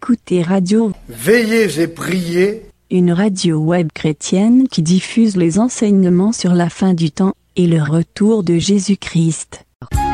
écoutez Radio Veillez et priez, une radio web chrétienne qui diffuse les enseignements sur la fin du temps et le retour de Jésus-Christ.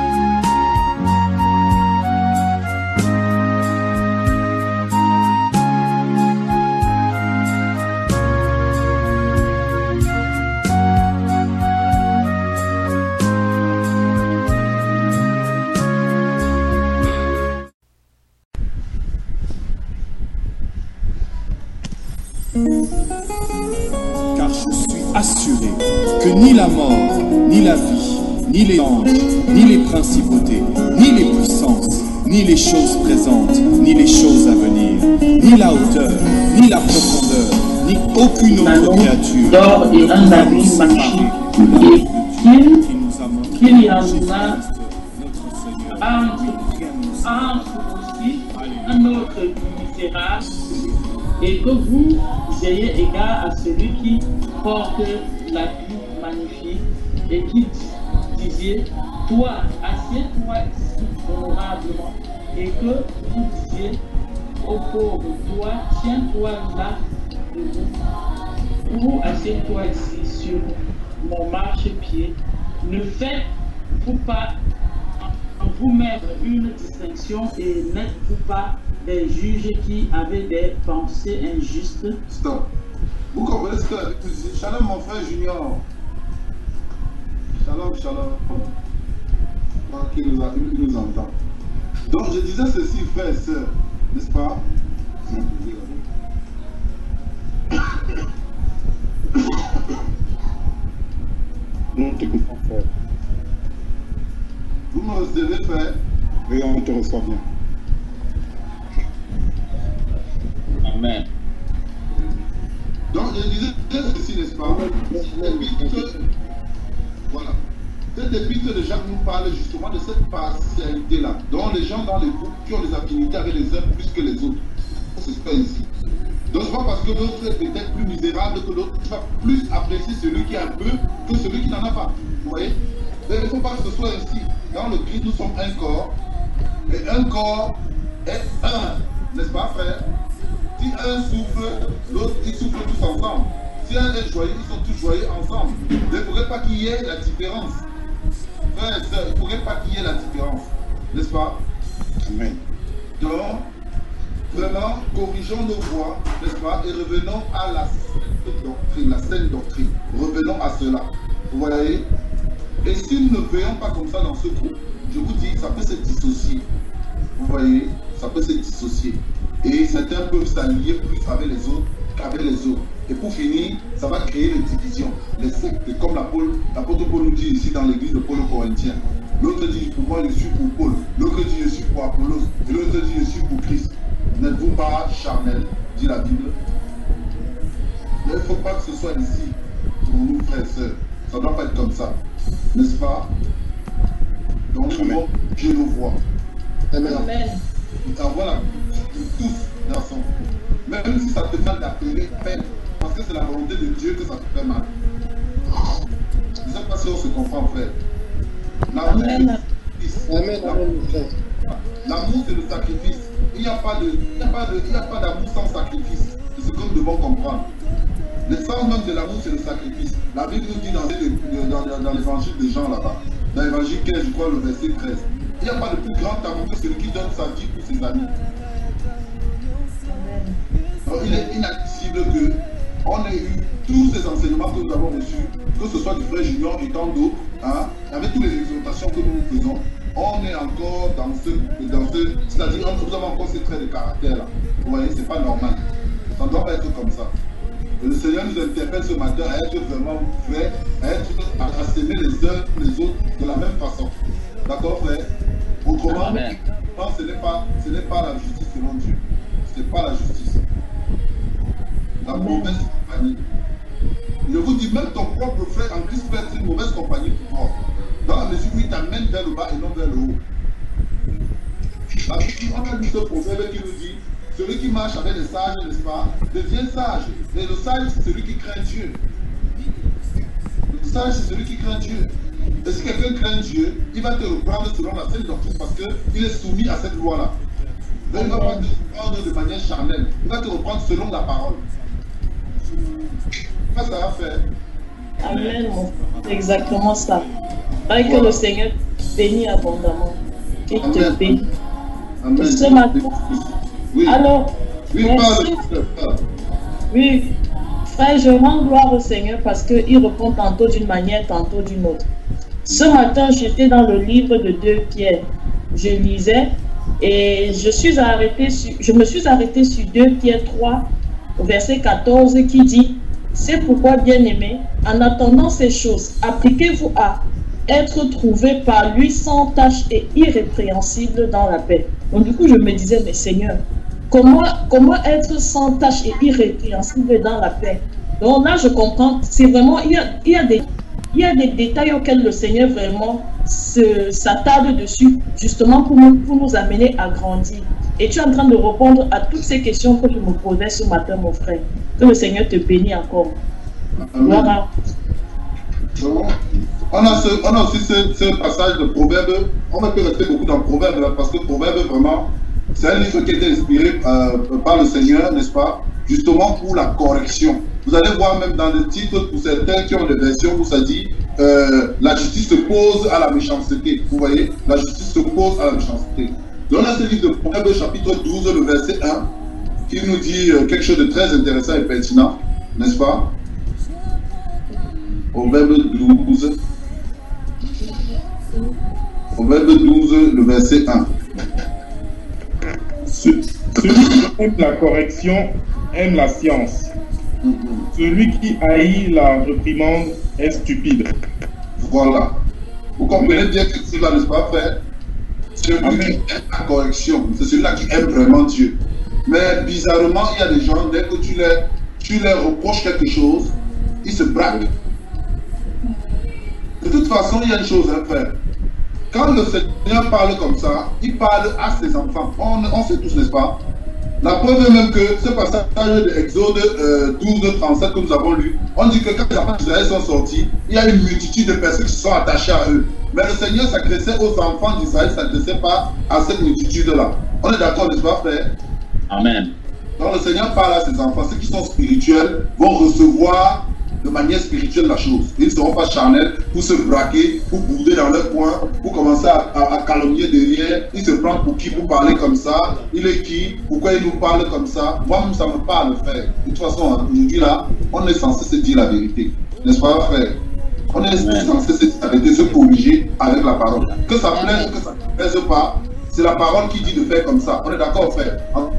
Car je suis assuré que ni la mort, ni la vie, ni les anges, ni les principautés, ni les puissances, ni les choses présentes, ni les choses à venir, ni la hauteur, ni la profondeur, ni aucune autre créature d'or et un habit magnifique, et qu'il y en a entre aussi un autre misérable, et que vous ayez égard à celui qui porte la vie magnifique et qui disait, toi, assieds-toi ici honorablement, et que vous disiez aux pauvres, toi, tiens-toi là debout, ou assieds-toi ici sur mon marchepied. Ne faites-vous pas en vous-même une distinction et n'êtes-vous pas des juges qui avaient des pensées injustes? Stop. Vous comprenez ce que la Bible dit? Shalom mon frère Junior. Shalom, shalom. Qui nous entend. Donc je disais ceci, frères et sœurs, n'est-ce pas? Nous t'écoutons, frère. Vous me recevez, frère? Et on te reçoit bien. Amen. Donc je disais ceci, n'est-ce pas? Voilà. Cette épître de Jacques nous parle justement de cette partialité-là, dont les gens dans les groupes qui ont des affinités avec les uns plus que les autres. C'est ce qu'il y a ici. Donc c'est pas parce que l'autre est peut-être plus misérable que l'autre, tu vas plus apprécier celui qui a un peu que celui qui n'en a pas. Vous voyez? Mais il ne faut pas que ce soit ainsi. Dans le Christ, nous sommes un corps, et un corps est un, n'est-ce pas, frère? Si un souffre, l'autre, ils souffrent tous ensemble. Si un est joyeux, ils sont tous joyeux ensemble. Il ne faudrait pas qu'il y ait la différence. Frères et sœurs, il ne faudrait pas qu'il y ait la différence. N'est-ce pas? Amen. Donc, vraiment, corrigeons nos voies, n'est-ce pas? Et revenons à la saine doctrine. Revenons à cela. Vous voyez? Et si nous ne veillons pas comme ça dans ce groupe, je vous dis, ça peut se dissocier. Vous voyez? Ça peut se dissocier. Et certains peuvent s'allier plus avec les autres qu'avec les autres. Et pour finir, ça va créer des divisions, les sectes, comme l'apôtre Paul nous dit ici dans l'église de Paul aux Corinthiens. L'autre dit pour moi je suis pour Paul, l'autre dit je suis pour Apollos, et l'autre dit je suis pour Christ. N'êtes-vous pas charnel, dit la Bible? Il ne faut pas que ce soit ici pour nous, frères et sœurs. Ça ne doit pas être comme ça. N'est-ce pas? Donc nous devons bouger nos voix. Amen. Voilà, tous dans son. Même si ça te fait d'appeler peine, parce que c'est la volonté de Dieu que ça te fait mal. Je ne sais pas si on se comprend, frère. L'amour, c'est le sacrifice. L'amour, c'est le sacrifice. Il n'y a pas d'amour sans sacrifice. C'est ce que nous devons comprendre. L'essence même de l'amour, c'est le sacrifice. La Bible nous dit dans l'évangile de Jean là-bas, dans l'évangile 15, je crois, le verset 13. Il n'y a pas de plus grand amour que celui qui donne sa vie pour ses amis. Donc, il est inadmissible qu'on ait eu tous ces enseignements que nous avons reçus, que ce soit du frère Junior et tant d'autres, hein, avec toutes les exhortations que nous faisons, on est encore dans ce c'est-à-dire nous avons encore ces traits de caractère là. Vous voyez, c'est pas normal. Ça ne doit pas être comme ça. Et le Seigneur nous interpelle ce matin à être vraiment vrai, à s'aimer les uns les autres de la même façon. D'accord, frère? Autrement, ce n'est pas la justice selon Dieu. Ce n'est pas la justice. La mauvaise compagnie. Je vous dis, même ton propre frère en Christ peut être une mauvaise compagnie pour toi. Dans la mesure où il t'amène vers le bas et non vers le haut. La Bible, on a lu ce proverbe qui nous dit, celui qui marche avec les sages, n'est-ce pas, devient sage. Et le sage, c'est celui qui craint Dieu. Le sage, c'est celui qui craint Dieu. Et si quelqu'un craint Dieu, il va te reprendre selon la saine doctrine parce qu'il est soumis à cette loi-là. Donc, il ne va pas te reprendre de manière charnelle. Il va te reprendre selon la parole. Ça va faire. Amen, mon frère. C'est exactement ça. Avec que le Seigneur bénit abondamment. Il te bénit. Amen. Ce matin. Oui. Alors, Oui, merci. Oui, frère, je rends gloire au Seigneur parce qu'il répond tantôt d'une manière, tantôt d'une autre. Ce matin, j'étais dans le livre de 2 Pierre. Je lisais et je me suis arrêté sur 2 Pierre 3, au verset 14, qui dit: c'est pourquoi, bien-aimés, en attendant ces choses, appliquez-vous à être trouvés par lui sans tache et irrépréhensible dans la paix. Donc du coup, je me disais, mais Seigneur, comment être sans tache et irrépréhensible dans la paix? Donc là, je comprends, c'est vraiment, il y a des détails auxquels le Seigneur vraiment s'attarde dessus, justement pour nous amener à grandir. Et tu es en train de répondre à toutes ces questions que je me posais ce matin, mon frère. Que le Seigneur te bénisse encore. Voilà. On a aussi ce passage de Proverbes. On peut rester beaucoup dans Proverbes là, parce que Proverbes, vraiment, c'est un livre qui a été inspiré par le Seigneur, n'est-ce pas? Justement pour la correction. Vous allez voir même dans le titre, pour certains qui ont des versions où ça dit la justice se pose à la méchanceté. Vous voyez? La justice se pose à la méchanceté. Donc là, ce livre de Proverbes, chapitre 12, le verset 1, qui nous dit quelque chose de très intéressant et pertinent, n'est-ce pas? Proverbe 12. Proverbe 12, le verset 1. Celui qui aime la correction aime la science. Celui qui haït la réprimande est stupide. Voilà. Vous comprenez bien que c'est là, n'est-ce pas, frère? Celui qui aime la correction, c'est celui-là qui aime vraiment Dieu. Mais bizarrement, il y a des gens, dès que tu leur reproches quelque chose, ils se braquent. De toute façon, il y a une chose, hein, frère. Quand le Seigneur parle comme ça, il parle à ses enfants. On sait tous, n'est-ce pas? La preuve est même que ce passage de Exode 12, 37 que nous avons lu, on dit que quand les enfants d'Israël sont sortis, il y a une multitude de personnes qui se sont attachées à eux. Mais le Seigneur s'adressait aux enfants d'Israël, ne s'adressait pas à cette multitude-là. On est d'accord, n'est-ce pas, frère? Amen. Donc le Seigneur parle à ses enfants. Ceux qui sont spirituels vont recevoir de manière spirituelle la chose. Ils ne seront pas charnels pour se braquer, pour bouder dans leur coin, pour commencer à calomnier derrière. Il se prend pour qui? Pour parler comme ça. Il est qui? Pourquoi il nous parle comme ça? Moi-même, ça me parle, frère. De toute façon, aujourd'hui, là, on est censé se dire la vérité. N'est-ce pas, frère? On est censé se dire la vérité, se corriger avec la parole. Que ça plaise ou que ça ne plaise pas, c'est la parole qui dit de faire comme ça. On est d'accord, frère?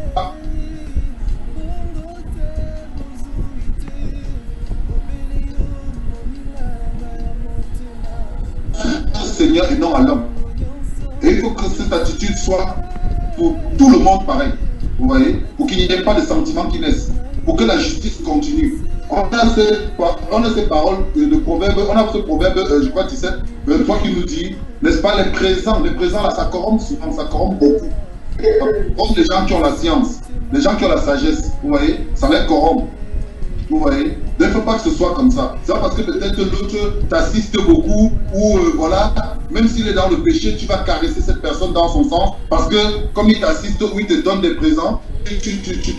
Seigneur et non à l'homme. Et il faut que cette attitude soit pour tout le monde pareil. Vous voyez? Pour qu'il n'y ait pas de sentiments qui naissent. Pour que la justice continue. On a ces paroles de proverbes. On a ce proverbe, je crois, 17, 23 qui nous dit, n'est-ce pas, les présents là, ça corrompt souvent, ça corrompt beaucoup. Comme les gens qui ont la science, les gens qui ont la sagesse, vous voyez, ça les corrompt. Vous voyez? Donc il ne faut pas que ce soit comme ça. C'est pas parce que peut-être l'autre t'assiste beaucoup ou voilà, même s'il est dans le péché, tu vas caresser cette personne dans son sens parce que comme il t'assiste ou il te donne des présents, tu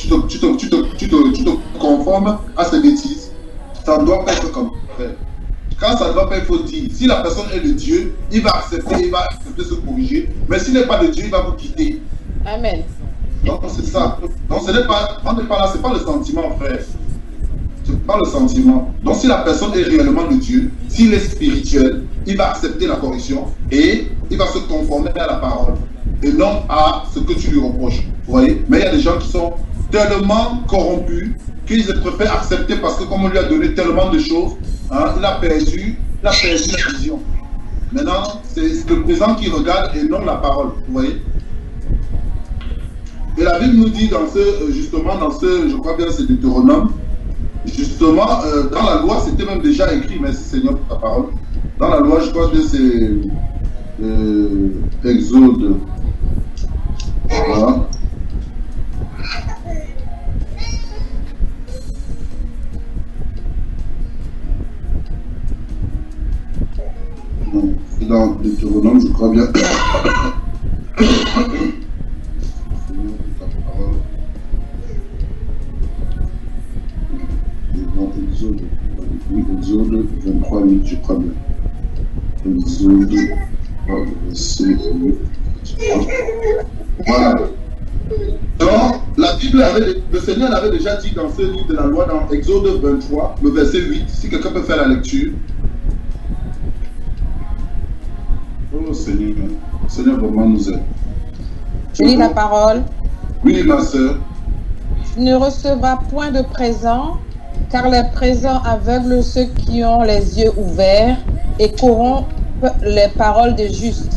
te conformes à ses bêtises. Ça ne doit pas être comme ça. Quand ça ne doit pas, il faut dire. Si la personne est de Dieu, il va accepter se corriger. Mais s'il n'est pas de Dieu, il va vous quitter. Amen. Donc c'est ça. Donc on n'est pas là, c'est pas le sentiment, frère. C'est pas le sentiment. Donc si la personne est réellement de Dieu, s'il est spirituel, il va accepter la correction et il va se conformer à la parole et non à ce que tu lui reproches. Vous voyez? Mais il y a des gens qui sont tellement corrompus qu'ils préfèrent accepter parce que comme on lui a donné tellement de choses, hein, il a perdu la vision. Maintenant, c'est le présent qui regarde et non la parole. Vous voyez? Et la Bible nous dit justement dans ce, je crois bien c'est Deutéronome, justement, dans la loi, c'était même déjà écrit, merci Seigneur pour ta parole. Dans la loi, je crois que c'est Exode. Voilà. C'est dans Deutéronome, je crois bien. Exode 23, 8, je crois bien. Exode, verset 8. Voilà. Donc, la Bible le Seigneur avait déjà dit dans ce livre de la loi, dans Exode 23, le verset 8, si quelqu'un peut faire la lecture. Oh Seigneur, Seigneur vraiment nous aide. Je lis la parole. Oui, ma soeur. Tu ne recevras point de présent, car les présents aveuglent ceux qui ont les yeux ouverts et corrompent les paroles des justes.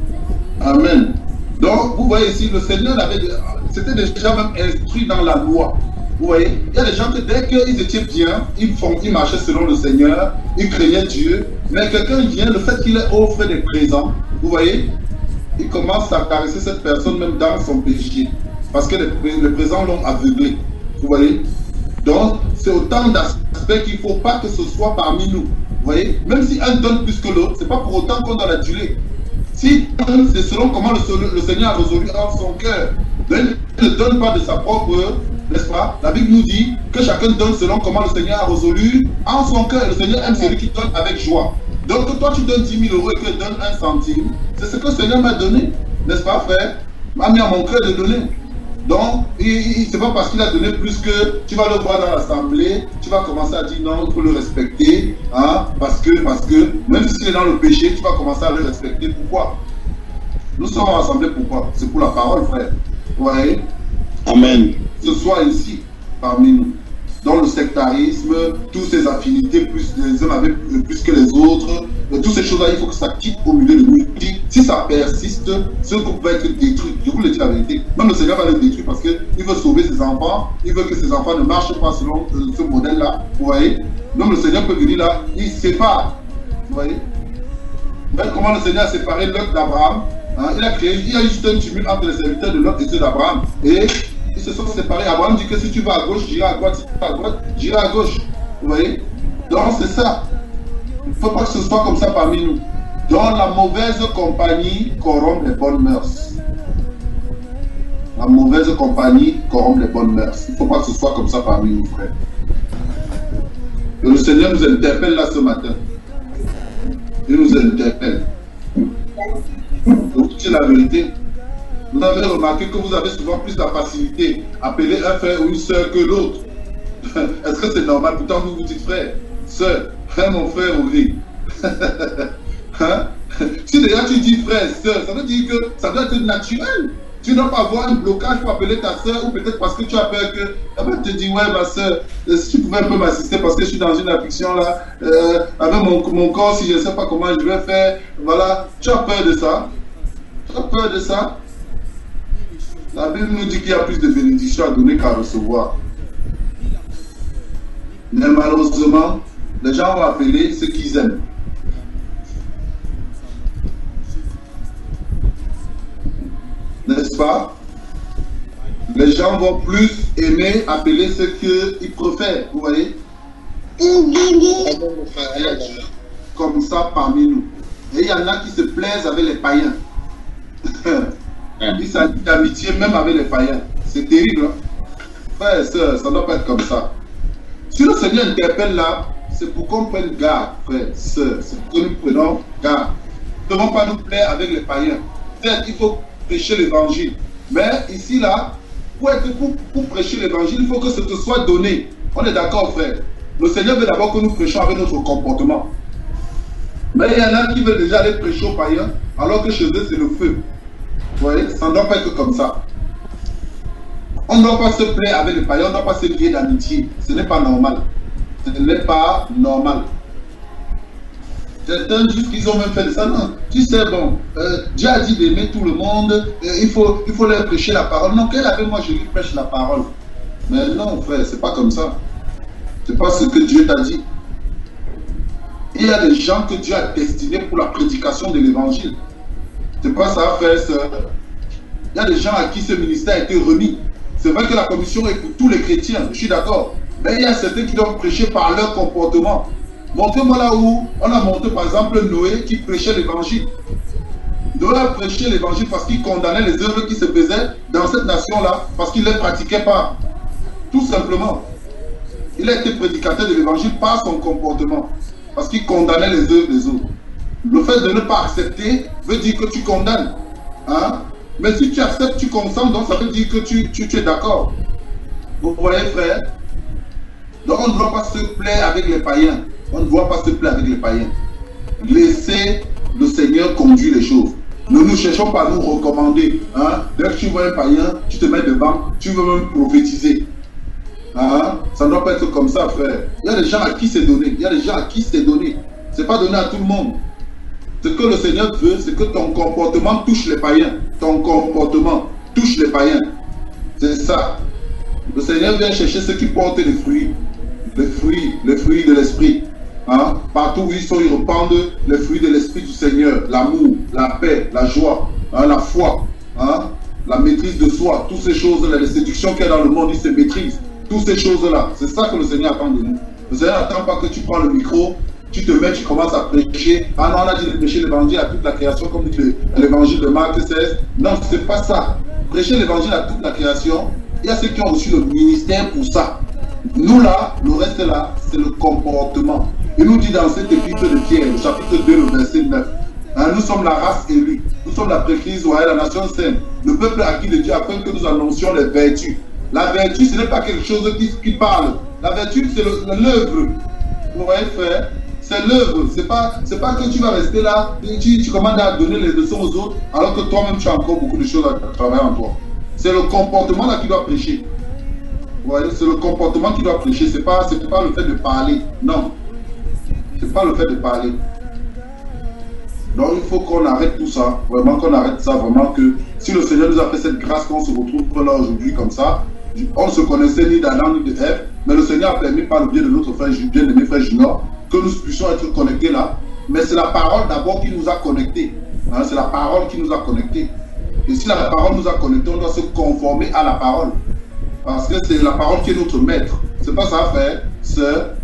Amen. Donc, vous voyez ici, le Seigneur c'était déjà même instruit dans la loi. Vous voyez, il y a des gens que dès qu'ils étaient bien, ils marchaient selon le Seigneur, ils craignaient Dieu. Mais quelqu'un vient, le fait qu'il offre des présents, vous voyez, il commence à caresser cette personne même dans son péché. Parce que les présents l'ont aveuglé. Vous voyez. Donc, c'est autant d'aspects qu'il ne faut pas que ce soit parmi nous. Vous voyez. Même si un donne plus que l'autre, ce n'est pas pour autant qu'on doit l'adjuler. Si c'est selon comment le Seigneur a résolu en son cœur. Il ne donne pas de sa propre, n'est-ce pas? La Bible nous dit que chacun donne selon comment le Seigneur a résolu en son cœur. Le Seigneur aime celui qui donne avec joie. Donc que toi tu donnes 10 000 € et que je donne 1 centime, c'est ce que le Seigneur m'a donné, n'est-ce pas frère? M'a mis à mon cœur de donner. Donc, c'est pas parce qu'il a donné plus que tu vas le voir dans l'assemblée, tu vas commencer à dire non, il faut le respecter, hein, parce que, même s'il est dans le péché, tu vas commencer à le respecter. Pourquoi? Nous sommes rassemblés pourquoi? C'est pour la parole, frère. Vous voyez? Amen. Ce soit ici, parmi nous. Dans le sectarisme, toutes ces affinités, plus les uns avec plus que les autres, toutes ces choses-là, il faut que ça quitte au milieu de nous. Si ça persiste, ce groupe va être détruit. Je vous le dis la vérité. Même le Seigneur va le détruire parce qu'il veut sauver ses enfants. Il veut que ses enfants ne marchent pas selon ce modèle-là. Vous voyez? Donc le Seigneur peut venir là, il sépare. Vous voyez? Même comment le Seigneur a séparé Lot d'Abraham. Hein? Il a eu juste un tumulte entre les serviteurs de Lot et ceux d'Abraham. Et ils se sont séparés. Abraham dit que si tu vas à gauche, j'irai à droite. Si tu vas à droite, j'irai à gauche. Vous voyez? Donc c'est ça. Il ne faut pas que ce soit comme ça parmi nous. Donc la mauvaise compagnie corrompt les bonnes mœurs. La mauvaise compagnie corrompt les bonnes mœurs. Il ne faut pas que ce soit comme ça parmi nous, frères. Et le Seigneur nous interpelle là ce matin. Il nous interpelle. Donc c'est la vérité. Vous avez remarqué que vous avez souvent plus la facilité à appeler un frère ou une soeur que l'autre. Est-ce que c'est normal? Pourtant vous vous dites frère, soeur, frère mon frère oui. Hein? Si déjà tu dis frère, soeur, ça veut dire que ça doit être naturel. Tu ne dois pas avoir un blocage pour appeler ta soeur ou peut-être parce que tu as peur que elle va te dire ouais ma soeur, si tu pouvais un peu m'assister parce que je suis dans une affliction là, avec mon corps, si je ne sais pas comment je vais faire, voilà, tu as peur de ça. Tu as peur de ça. La Bible nous dit qu'il y a plus de bénédictions à donner qu'à recevoir. Mais malheureusement, les gens vont appeler ce qu'ils aiment. N'est-ce pas? Les gens vont plus aimer appeler ce qu'ils préfèrent, vous voyez? Comme ça parmi nous. Et il y en a qui se plaisent avec les païens. Ils s'habillent d'amitié même avec les païens. C'est terrible. Hein? Frères et sœurs, ça ne doit pas être comme ça. Si le Seigneur interpelle là, c'est pour qu'on prenne garde, frères et sœurs. C'est pour que nous prenons garde. Nous ne devons pas nous plaire avec les païens. Peut-être il faut prêcher l'évangile. Mais ici là, pour prêcher l'évangile, il faut que ce te soit donné. On est d'accord, frère. Le Seigneur veut d'abord que nous prêchions avec notre comportement. Mais il y en a qui veulent déjà aller prêcher aux païens, alors que chez eux c'est le feu. Vous voyez, ça ne doit pas être comme ça. On ne doit pas se plaire avec les païens, on ne doit pas se lier d'amitié. Ce n'est pas normal. Ce n'est pas normal. Certains juste qu'ils ont même fait ça. Non, tu sais, bon, Dieu a dit d'aimer tout le monde, il faut leur prêcher la parole. Non, qu'elle avait moi, je lui prêche la parole. Mais non, frère, c'est pas comme ça. C'est pas ce que Dieu t'a dit. Il y a des gens que Dieu a destinés pour la prédication de l'évangile. C'est pas ça, frère, sœur. Il y a des gens à qui ce ministère a été remis. C'est vrai que la commission est pour tous les chrétiens, je suis d'accord. Mais il y a certains qui doivent prêcher par leur comportement. Montrez-moi là où on a montré par exemple Noé qui prêchait l'évangile. Noé a prêché l'évangile parce qu'il condamnait les œuvres qui se faisaient dans cette nation-là, parce qu'il ne les pratiquait pas. Tout simplement. Il a été prédicateur de l'évangile par son comportement. Parce qu'il condamnait les œuvres des autres. Le fait de ne pas accepter veut dire que tu condamnes. Hein? Mais si tu acceptes, tu consens, donc ça veut dire que tu es d'accord. Vous voyez, frère? Donc on ne doit pas se plaire avec les païens. On ne doit pas se plaire avec les païens. Laissez le Seigneur conduire les choses. Nous ne cherchons pas à nous recommander. Hein? Dès que tu vois un païen, tu te mets devant, tu veux même prophétiser. Hein? Ça ne doit pas être comme ça, frère. Il y a des gens à qui c'est donné. Il y a des gens à qui c'est donné. Ce n'est pas donné à tout le monde. Ce que le Seigneur veut, c'est que ton comportement touche les païens. Ton comportement touche les païens. C'est ça. Le Seigneur vient chercher ceux qui portent les fruits. Les fruits de l'esprit. Hein? Partout où ils sont, ils répandent les fruits de l'esprit du Seigneur. L'amour, la paix, la joie, hein? La foi, hein? La maîtrise de soi. Toutes ces choses-là, les séductions qu'il y a dans le monde, ils se maîtrisent. Toutes ces choses-là, c'est ça que le Seigneur attend de nous. Le Seigneur n'attend pas que tu prends le micro, tu te mets, tu commences à prêcher. Ah non, on a dit de prêcher l'évangile à toute la création, comme dit l'évangile de Marc 16. Non, c'est pas ça. Prêcher l'évangile à toute la création, il y a ceux qui ont reçu le ministère pour ça. Nous là, le reste là, c'est le comportement. Il nous dit dans cet épître de Pierre, le chapitre 2, le verset 9. Hein, nous sommes la race élue, nous sommes la précrise royale, la nation sainte, le peuple acquis de Dieu, afin que nous annoncions les vertus. La vertu, ce n'est pas quelque chose qui parle. La vertu, c'est l'œuvre. Vous voyez, frère? C'est l'œuvre. C'est pas que tu vas rester là, et tu commandes à donner les leçons aux autres, alors que toi-même, tu as encore beaucoup de choses à travailler en toi. C'est le comportement là qui doit prêcher. Vous voyez, c'est le comportement qui doit prêcher. C'est pas le fait de parler. Non. C'est pas le fait de parler. Donc il faut qu'on arrête tout ça. Vraiment qu'on arrête ça. Vraiment que si le Seigneur nous a fait cette grâce qu'on se retrouve là aujourd'hui comme ça, on ne se connaissait ni d'Adam ni de Ève, mais le Seigneur a permis par le biais de notre frère, bien-aimé frère Junior, que nous puissions être connectés là. Mais c'est la parole d'abord qui nous a connectés. Hein, c'est la parole qui nous a connectés. Et si la parole nous a connectés, on doit se conformer à la parole. Parce que c'est la parole qui est notre maître. C'est pas ça, frère, sœur.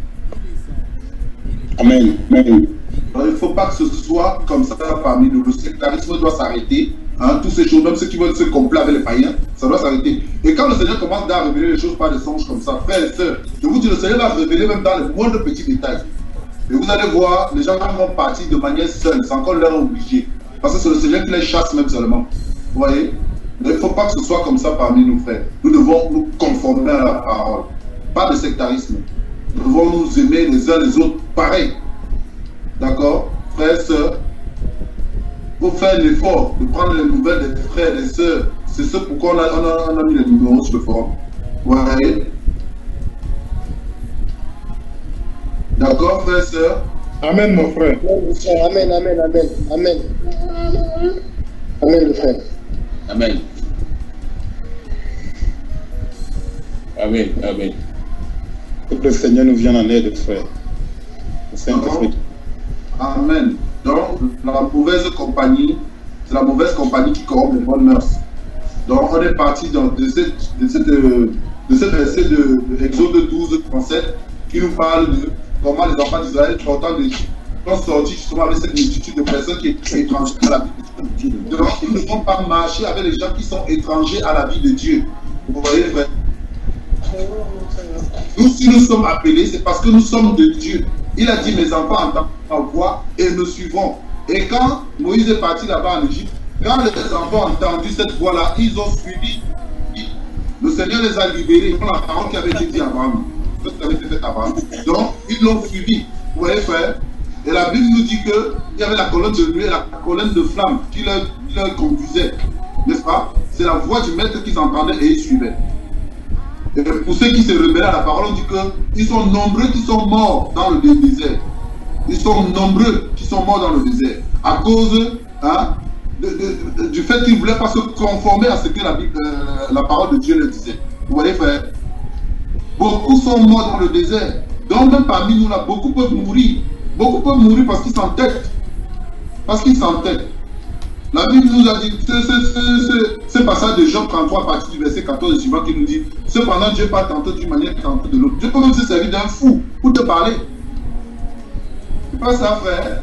Amen. Amen. Alors, il ne faut pas que ce soit comme ça parmi nous. Le sectarisme doit s'arrêter. Hein, toutes ces choses, même ceux qui veulent se compléter avec les païens, ça doit s'arrêter. Et quand le Seigneur commence à révéler les choses par des songes comme ça, frères et sœurs, je vous dis, le Seigneur va révéler même dans les moindres petits détails. Et vous allez voir, les gens vont partir de manière seule, c'est encore leur obligé. Parce que c'est le Seigneur qui les chasse même seulement. Vous voyez? Mais il ne faut pas que ce soit comme ça parmi nous, frères. Nous devons nous conformer à la parole. Pas de sectarisme. Nous devons nous aimer les uns les autres pareil. D'accord? Frères et sœurs, il faut faire l'effort de prendre les nouvelles des frères et des sœurs. C'est ce pourquoi on a mis les numéros sur le forum. Vous voyez? D'accord, frères et sœurs? Amen, mon frère. Amen, amen, amen, amen. Amen, le frère. Amen. Amen, amen. Que le Seigneur nous vienne en aide, frère. Saint-Esprit. Amen. Donc, la mauvaise compagnie, c'est la mauvaise compagnie qui corrompt les bonnes mœurs. Donc, on est parti de ce verset de Exode 12, 37, qui nous parle de comment les enfants d'Israël, portant des sont sortis justement avec cette multitude de personnes qui sont étrangères à la vie de Dieu. Donc, ils ne vont pas marcher avec les gens qui sont étrangers à la vie de Dieu. Vous voyez, frère? Nous, si nous sommes appelés, c'est parce que nous sommes de Dieu. Il a dit, mes enfants entendent ma voix et me suivront. Et quand Moïse est parti là-bas en Égypte, quand les enfants ont entendu cette voix-là, ils ont suivi. Le Seigneur les a libérés. Ils ont la parole qui avait été dite à Abraham. Ce qui avait été fait à Abraham. Donc, ils l'ont suivi. Vous voyez, frère? Et la Bible nous dit qu'il y avait la colonne de nuée et la colonne de flamme qui leur conduisait. N'est-ce pas? C'est la voix du maître qu'ils entendaient et ils suivaient. Et pour ceux qui se rebellent à la parole, on dit qu'ils sont nombreux qui sont morts dans le désert. Ils sont nombreux qui sont morts dans le désert. À cause du fait qu'ils ne voulaient pas se conformer à ce que la parole de Dieu leur disait. Vous voyez, frère? Beaucoup sont morts dans le désert. Donc même parmi nous là, beaucoup peuvent mourir. Beaucoup peuvent mourir parce qu'ils s'entêtent. Parce qu'ils s'entêtent. La Bible nous a dit, ce passage de Job 33, partie du verset 14 et suivant, qui nous dit, cependant Dieu pas tantôt d'une manière, tantôt de l'autre. Dieu peut même se servir d'un fou pour te parler. C'est pas ça, frère.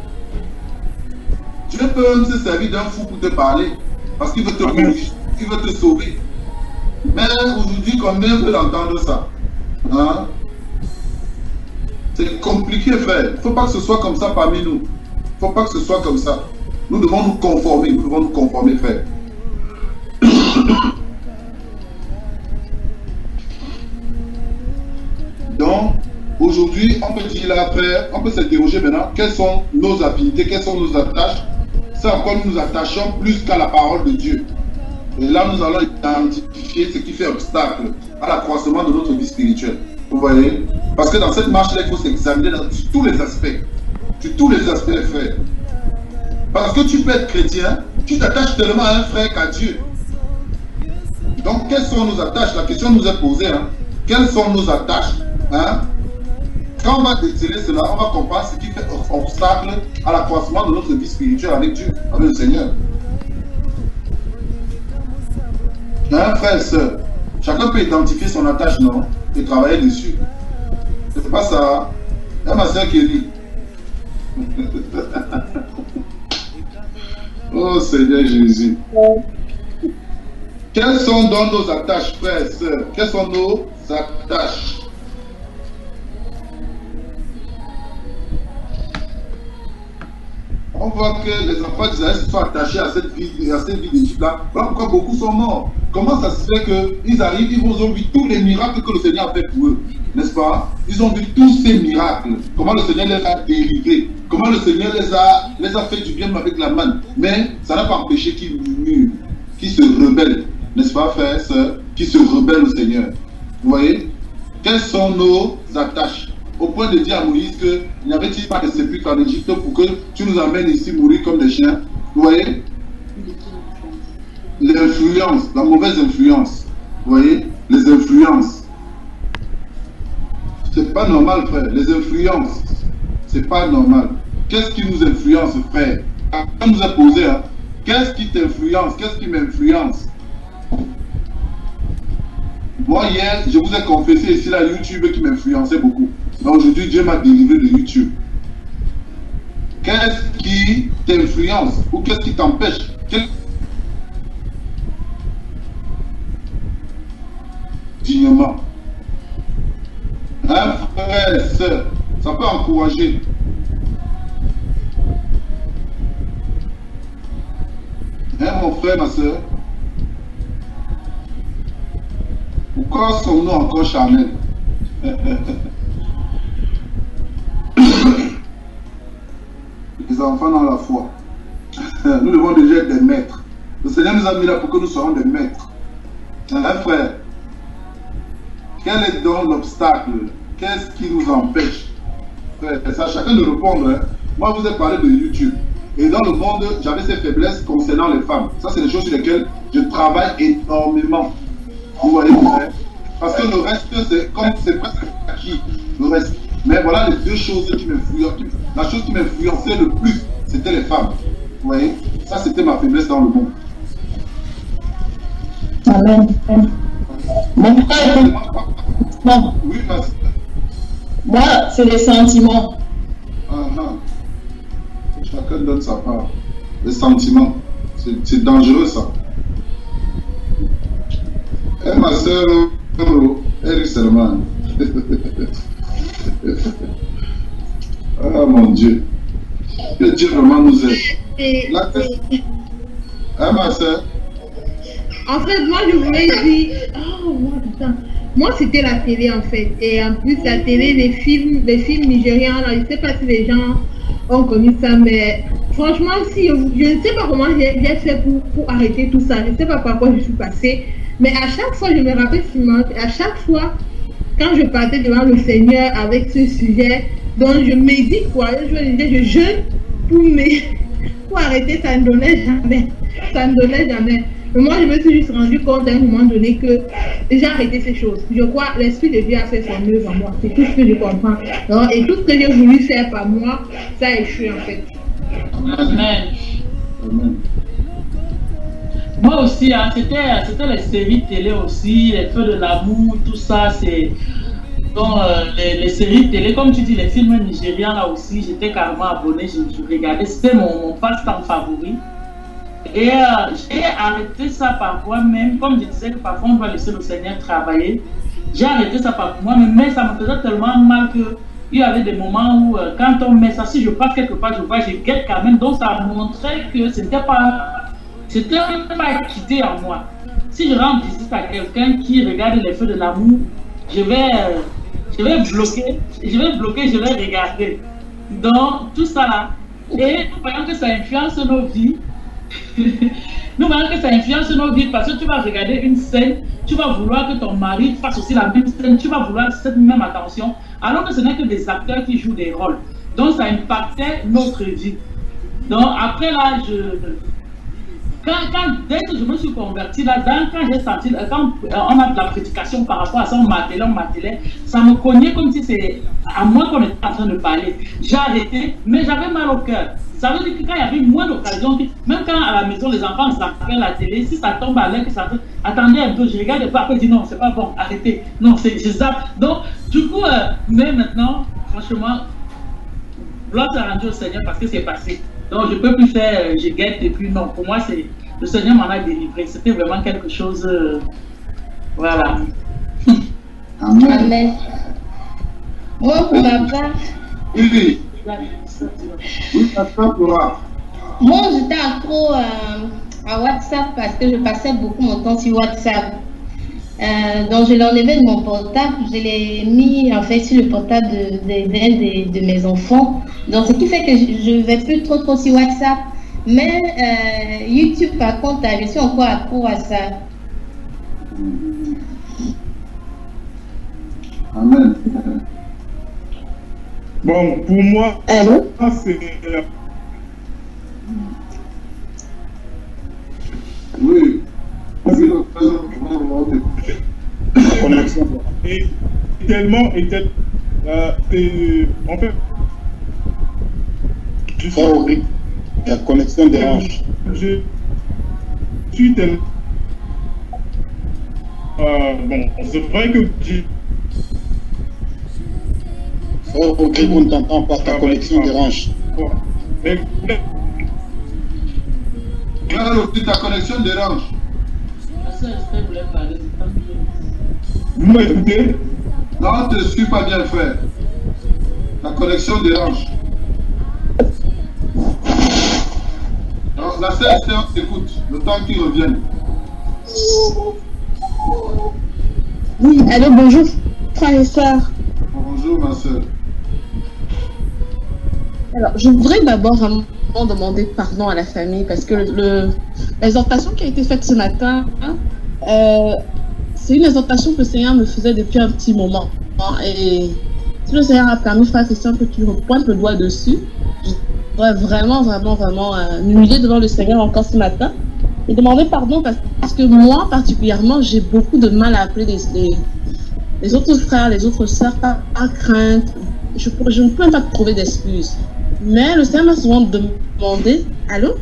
Dieu peut même se servir d'un fou pour te parler. Parce qu'il veut te corriger, il veut te sauver. Mais aujourd'hui, combien veulent entendre ça? Hein? C'est compliqué, frère. Il ne faut pas que ce soit comme ça parmi nous. Il ne faut pas que ce soit comme ça. Nous devons nous conformer. Nous devons nous conformer, frère. Donc, aujourd'hui, on peut dire là, frère, on peut s'interroger maintenant, quelles sont nos affinités, quelles sont nos attaches. C'est encore nous nous attachons plus qu'à la parole de Dieu. Et là, nous allons identifier ce qui fait obstacle à l'accroissement de notre vie spirituelle. Vous voyez? Parce que dans cette marche-là, il faut s'examiner sur tous les aspects. Sur tous les aspects, frère. Parce que tu peux être chrétien, tu t'attaches tellement à un frère qu'à Dieu. Donc, quelles sont nos attaches? La question nous est posée. Hein? Quelles sont nos attaches? Hein? Quand on va déceler cela, on va comprendre ce qui fait obstacle à l'accroissement de notre vie spirituelle avec Dieu, avec le Seigneur. Hein, frère et soeur, chacun peut identifier son attache, non? Et travailler dessus. C'est pas ça. Hein, ma soeur Kelly. Oh Seigneur Jésus. Quelles sont donc nos attaches, frères et sœurs? Quelles sont nos attaches? On voit que les enfants d'Israël se sont attachés à cette vie d'Égypte-là. Voilà pourquoi beaucoup sont morts. Comment ça se fait qu'ils arrivent, ils ont vu tous les miracles que le Seigneur a fait pour eux, n'est-ce pas? Ils ont vu tous ces miracles. Comment le Seigneur les a délivrés. Comment le Seigneur les a fait du bien avec la main. Mais ça n'a pas empêché qu'ils murmurent, qu'ils se rebellent. N'est-ce pas, frères et sœurs? Qui se rebellent au Seigneur. Vous voyez? Quelles sont nos attaches? Au point de dire à Moïse qu'il n'y avait-il pas de sépulcre en Égypte pour que tu nous amènes ici mourir comme des chiens. Vous voyez? L'influence, la mauvaise influence. Vous voyez? Les influences. C'est pas normal, frère. Les influences. C'est pas normal. Qu'est-ce qui nous influence, frère? On nous a posé, hein? Qu'est-ce qui t'influence? Qu'est-ce qui m'influence? Moi, hier, je vous ai confessé ici la YouTube qui m'influençait beaucoup. Mais aujourd'hui, Dieu m'a délivré de YouTube. Qu'est-ce qui t'influence ou qu'est-ce qui t'empêche? Dignement. Un frère et soeur, ça peut encourager. Hein, mon frère, ma soeur? Pourquoi sommes-nous encore charnels? Les enfants dans la foi. Nous devons déjà être des maîtres. Le Seigneur nous a mis là pour que nous soyons des maîtres. Hein, frère? Quel est donc l'obstacle? Qu'est-ce qui nous empêche? Frère, ça, chacun de répondre. Hein. Moi, je vous ai parlé de YouTube. Et dans le monde, j'avais ces faiblesses concernant les femmes. Ça, c'est des choses sur lesquelles je travaille énormément. Vous voyez, frère? Parce que le reste, c'est comme c'est presque acquis. Le reste. Mais voilà les deux choses qui m'influencent. La chose qui m'influençait le plus, c'était les femmes. Vous voyez? Ça, c'était ma faiblesse dans le monde. Amen. Mon frère, non. Oui, parce... Moi, c'est les sentiments. Chacun donne sa part. Les sentiments. C'est dangereux, ça. Et ma soeur, elle est seulement. Ah mon Dieu. Que Dieu vraiment nous aide. Hein, ma soeur? En fait, moi, je voulais dire... Oh, moi, c'était la télé, en fait. Et en plus, la télé, les films nigérians, là, je ne sais pas si les gens ont connu ça, mais franchement, si, je ne sais pas comment j'ai fait pour arrêter tout ça. Je ne sais pas par quoi je suis passée. Mais à chaque fois, je me rappelle Simon, à chaque fois, quand je partais devant le Seigneur avec ce sujet, donc je médite, quoi. Je jeûne pour arrêter, ça ne donnait jamais. Ça ne donnait jamais. Mais moi, je me suis juste rendu compte à un moment donné que j'ai arrêté ces choses. Je crois que l'Esprit de Dieu a fait son œuvre en moi. C'est tout ce que je comprends. Donc, et tout ce que j'ai voulu faire par moi, ça a échoué en fait. Amen. Amen. Moi aussi, hein, c'était les séries télé aussi, les feux de l'amour, tout ça, c'est... Donc, les séries télé, comme tu dis, les films nigérians là aussi, j'étais carrément abonné, je regardais, c'était mon passe-temps favori. Et j'ai arrêté ça par moi-même, comme je disais que parfois on doit laisser le Seigneur travailler. J'ai arrêté ça par moi-même, mais ça me faisait tellement mal que il y avait des moments où, quand on met ça, si je passe quelque part, je vois, je guette quand même. Donc, ça montrait que c'était pas quitté en moi. Si je rends visite à quelqu'un qui regarde les feux de l'amour, je vais bloquer, je vais regarder. Donc, tout ça là. Et nous voyons que ça influence nos vies. Nous voyons que ça influence nos vies parce que tu vas regarder une scène, tu vas vouloir que ton mari fasse aussi la même scène, tu vas vouloir cette même attention, alors que ce n'est que des acteurs qui jouent des rôles. Donc ça impactait notre vie. Donc après là, dès que je me suis converti là, quand j'ai senti, quand on a de la prédication par rapport à ça, on m'attelait, ça me cognait comme si c'est à moi qu'on était en train de parler. J'ai arrêté, mais j'avais mal au cœur. Ça veut dire que quand il y avait moins d'occasions, même quand à la maison les enfants zappaient la télé, si ça tombe à l'air, que ça attendez un peu, je regarde pas, après je dis non, c'est pas bon, arrêtez, non, je zappe. Donc, du coup, mais maintenant, franchement, gloire s'est rendue au Seigneur parce que c'est passé. Donc, je peux plus faire, je guette et puis non, pour moi, c'est le Seigneur m'en a délivré. C'était vraiment quelque chose, voilà. Amen. Moi, pour ma part, Oui. moi, j'étais accro à WhatsApp parce que je passais beaucoup mon temps sur WhatsApp. Donc, je l'ai enlevé de mon portable, je l'ai mis en fait sur le portable de mes enfants. Donc, ce qui fait que je ne vais plus trop sur WhatsApp. Mais YouTube, par contre, je suis encore accro à ça. Amen. Bon, pour moi, Allô? c'est... Oui. connexion. Et tellement, en fait, la connexion dérange. Je suis tellement... bon, c'est vrai que j'ai... Ok, on ne t'entend pas, ta connexion dérange. Ta connexion dérange. Vous m'écoutez? Non, on ne te suit pas bien, frère. La connexion dérange. Alors, la CST, on t'écoute, le temps qu'ils reviennent. Oui, allô, bonjour, frères et sœurs. Bonjour, ma soeur. Alors, je voudrais d'abord vraiment demander pardon à la famille parce que l'exhortation qui a été faite ce matin, c'est une exhortation que le Seigneur me faisait depuis un petit moment. Et si le Seigneur a permis, frère Christian, que tu repointes le doigt dessus, je voudrais vraiment m'humilier devant le Seigneur encore ce matin et demander pardon parce que moi, particulièrement, j'ai beaucoup de mal à appeler les autres frères, les autres sœurs par crainte. Je ne peux même pas trouver d'excuses. Mais le Seigneur m'a souvent demandé... Allô?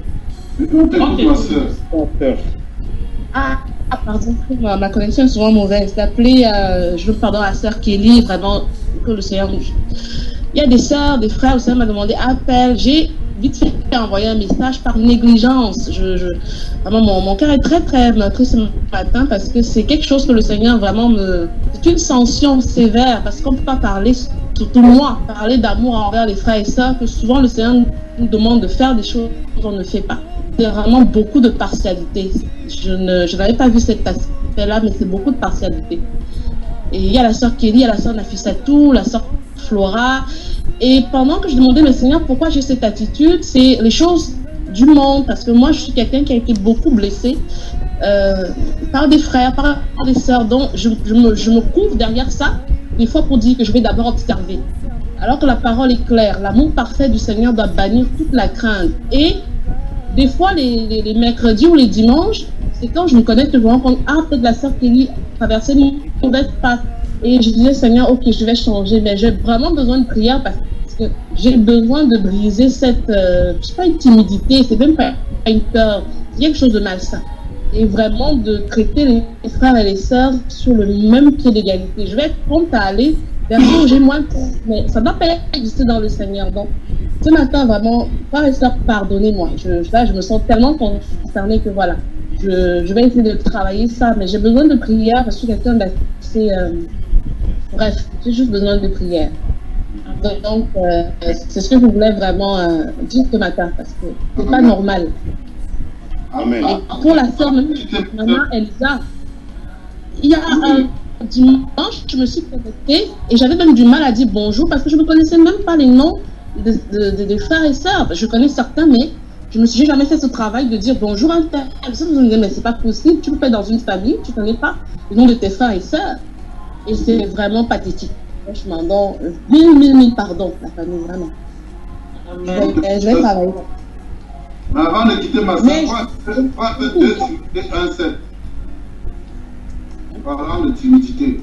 Pardon, ma connexion est souvent mauvaise. D'appeler, je veux pardon à la sœur Kelly, vraiment, que le Seigneur... Il y a des sœurs, des frères, le Seigneur m'a demandé appel. J'ai vite fait envoyer un message par négligence. Vraiment, mon cœur est très meurtri ce matin parce que c'est quelque chose que le Seigneur vraiment me... C'est une sanction sévère parce qu'on ne peut pas parler, surtout moi, parler d'amour envers les frères et sœurs, que souvent le Seigneur nous demande de faire des choses qu'on ne fait pas. C'est vraiment beaucoup de partialité. Je n'avais pas vu cet aspect-là, mais c'est beaucoup de partialité. Et il y a la sœur Kelly, il y a la sœur Nafissatou, la sœur Flora. Et pendant que je demandais au Seigneur pourquoi j'ai cette attitude, c'est les choses du monde, parce que moi je suis quelqu'un qui a été beaucoup blessé par des frères, par des sœurs, donc je me couvre derrière ça, des fois pour dire que je vais d'abord observer. Alors que la parole est claire, l'amour parfait du Seigneur doit bannir toute la crainte. Et des fois les mercredis ou les dimanches, c'est quand je me connecte que je me rends compte, peut-être la sœur Kelly traversait une mauvaise passe. Et je disais, Seigneur, ok, je vais changer, mais j'ai vraiment besoin de prière parce que j'ai besoin de briser cette, c'est pas une timidité, c'est même pas une peur, c'est quelque chose de malsain. Et vraiment de traiter les frères et les sœurs sur le même pied d'égalité. Je vais être prompte à aller vers où j'ai moins de... Mais ça ne doit pas exister dans le Seigneur. Donc, ce matin, vraiment, frères et sœurs, pardonnez-moi. Là, je me sens tellement concernée que voilà. Je vais essayer de travailler ça, mais j'ai besoin de prière parce que je suis quelqu'un d'assez Bref, j'ai juste besoin de prière. Donc, c'est ce que je voulais vraiment dire ce matin, parce que c'est pas normal. Amen. Et pour la sœur, même maman Elsa, il y a un dimanche, je me suis connectée et j'avais même du mal à dire bonjour parce que je ne connaissais même pas les noms des frères et sœurs. Je connais certains, mais j'ai jamais fait ce travail de dire bonjour à un frère. Je me disais, mais c'est pas possible, tu le fais dans une famille, tu ne connais pas le nom de tes frères et sœurs. Et c'est vraiment pathétique. Franchement, donc, mille pardons, la famille, vraiment. Donc, je vais travailler. Mais avant de quitter ma sœur, prends un peu 2 Timothée 1,7. Parlant de timidité.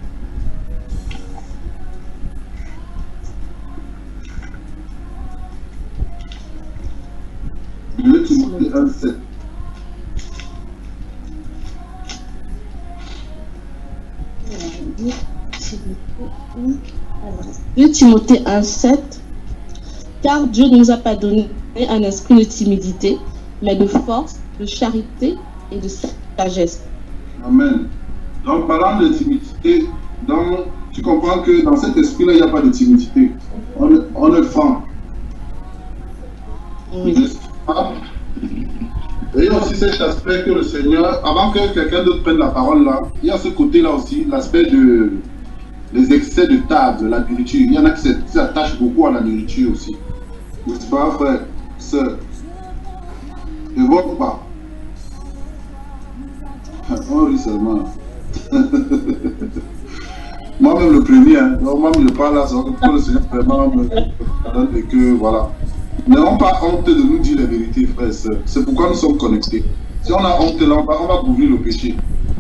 Le Timothée 1,7. 2 Timothée 1,7. Car Dieu ne nous a pas donné un esprit de timidité, mais de force, de charité et de sagesse. Amen. Donc, parlant de timidité, tu comprends que dans cet esprit-là, il n'y a pas de timidité. On est franc. Oui. Et il y a aussi cet aspect que le Seigneur, avant que quelqu'un d'autre prenne la parole là, il y a ce côté-là aussi, l'aspect des excès de table, de la nourriture. Il y en a qui s'attachent beaucoup à la nourriture aussi. N'est-ce pas, frère, sœur? Ne vote pas. Oh oui, seulement. Moi-même le premier, hein. Moi-même je parle là, c'est que le Seigneur vraiment me donne et que voilà. N'ayons pas honte de nous dire la vérité, frères et sœurs. C'est pourquoi nous sommes connectés. Si on a honte là, on va couvrir le péché.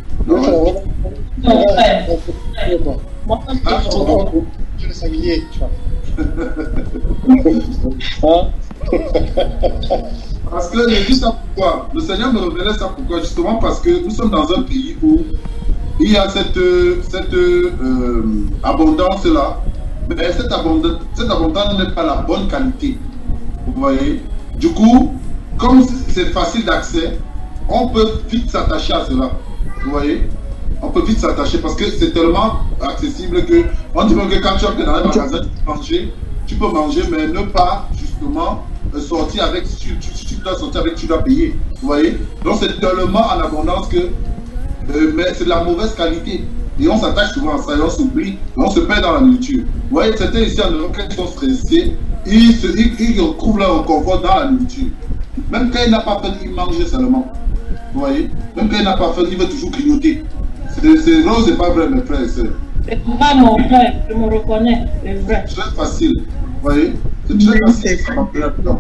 Je le familier, tu vois. Parce que je dis ça pourquoi? Le Seigneur me révélait ça pourquoi? Justement parce que nous sommes dans un pays où il y a cette abondance-là. Mais cette abondance n'est pas la bonne qualité. Vous voyez? Du coup, comme c'est facile d'accès, on peut vite s'attacher à cela. Vous voyez? On peut vite s'attacher parce que c'est tellement accessible que on dit même que quand tu es dans un magasin, tu peux manger, mais ne pas justement sortir avec, tu dois sortir avec, tu dois payer. Vous voyez? Donc c'est tellement en abondance que mais c'est de la mauvaise qualité. Et on s'attache souvent à ça et on s'oublie, on se perd dans la nourriture. Vous voyez, certains ici en Europe, quand ils sont stressés, ils retrouvent leur confort dans la nourriture. Même quand il n'a pas faim, il mange seulement. Vous voyez? Même quand il n'a pas faim, il veut toujours grignoter. C'est pas vrai, mes frères et sœurs. C'est pas mon frère, je me reconnais, c'est vrai. C'est très facile. Vous voyez? C'est très facile. Ça m'a pris un temps.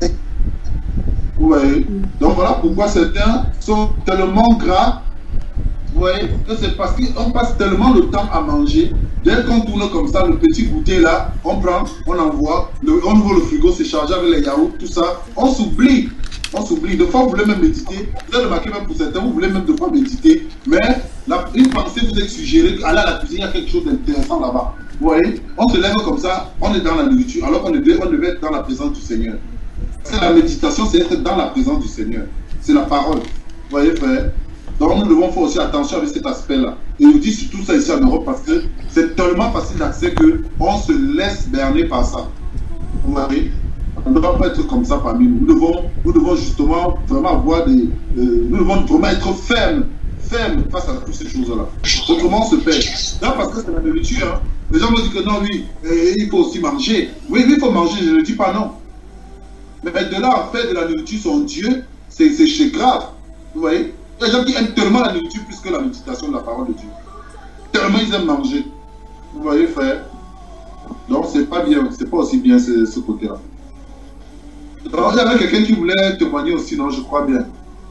Vous voyez? Donc voilà pourquoi certains sont tellement gras. Vous voyez, que c'est parce qu'on passe tellement le temps à manger. Dès qu'on tourne comme ça, le petit goûter là, on prend, on envoie, on ouvre le frigo, c'est chargé avec les yaourts, tout ça. On s'oublie. On s'oublie. Des fois, vous voulez même méditer. Vous avez remarqué même pour certains, vous voulez même des fois méditer. Mais une pensée vous est suggérée qu'aller à la cuisine, il y a quelque chose d'intéressant là-bas. Vous voyez, on se lève comme ça, on est dans la nourriture, alors qu'on devait être dans la présence du Seigneur. C'est la méditation, c'est être dans la présence du Seigneur. C'est la parole. Vous voyez, frère? Donc nous devons faire aussi attention avec cet aspect-là. Et je dis surtout ça ici en Europe parce que c'est tellement facile d'accès qu'on se laisse berner par ça. Vous voyez? On ne doit pas être comme ça parmi nous. Nous devons justement vraiment avoir des... nous devons vraiment être fermes face à toutes ces choses-là. Autrement on se perd. Là parce que c'est la nourriture. Hein. Les gens me disent que non, oui, il faut aussi manger. Oui, il faut manger, je ne dis pas non. Mais de là à faire de la nourriture son Dieu, c'est grave. Vous voyez? Il y a des gens qui aiment tellement la nourriture plus que la méditation de la parole de Dieu. Tellement ils aiment manger. Vous voyez, frère? Donc, c'est pas bien, c'est pas aussi bien ce côté-là. Alors, il y avait quelqu'un qui voulait témoigner aussi, non? Je crois bien.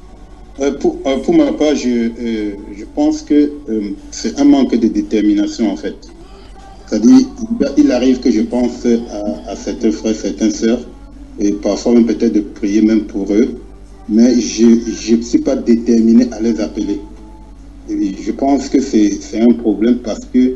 Pour ma part, je pense que c'est un manque de détermination, en fait. C'est-à-dire, il arrive que je pense à certains frères, certaines sœurs, et parfois même peut-être de prier même pour eux. Mais je ne suis pas déterminé à les appeler. Et je pense que c'est un problème parce que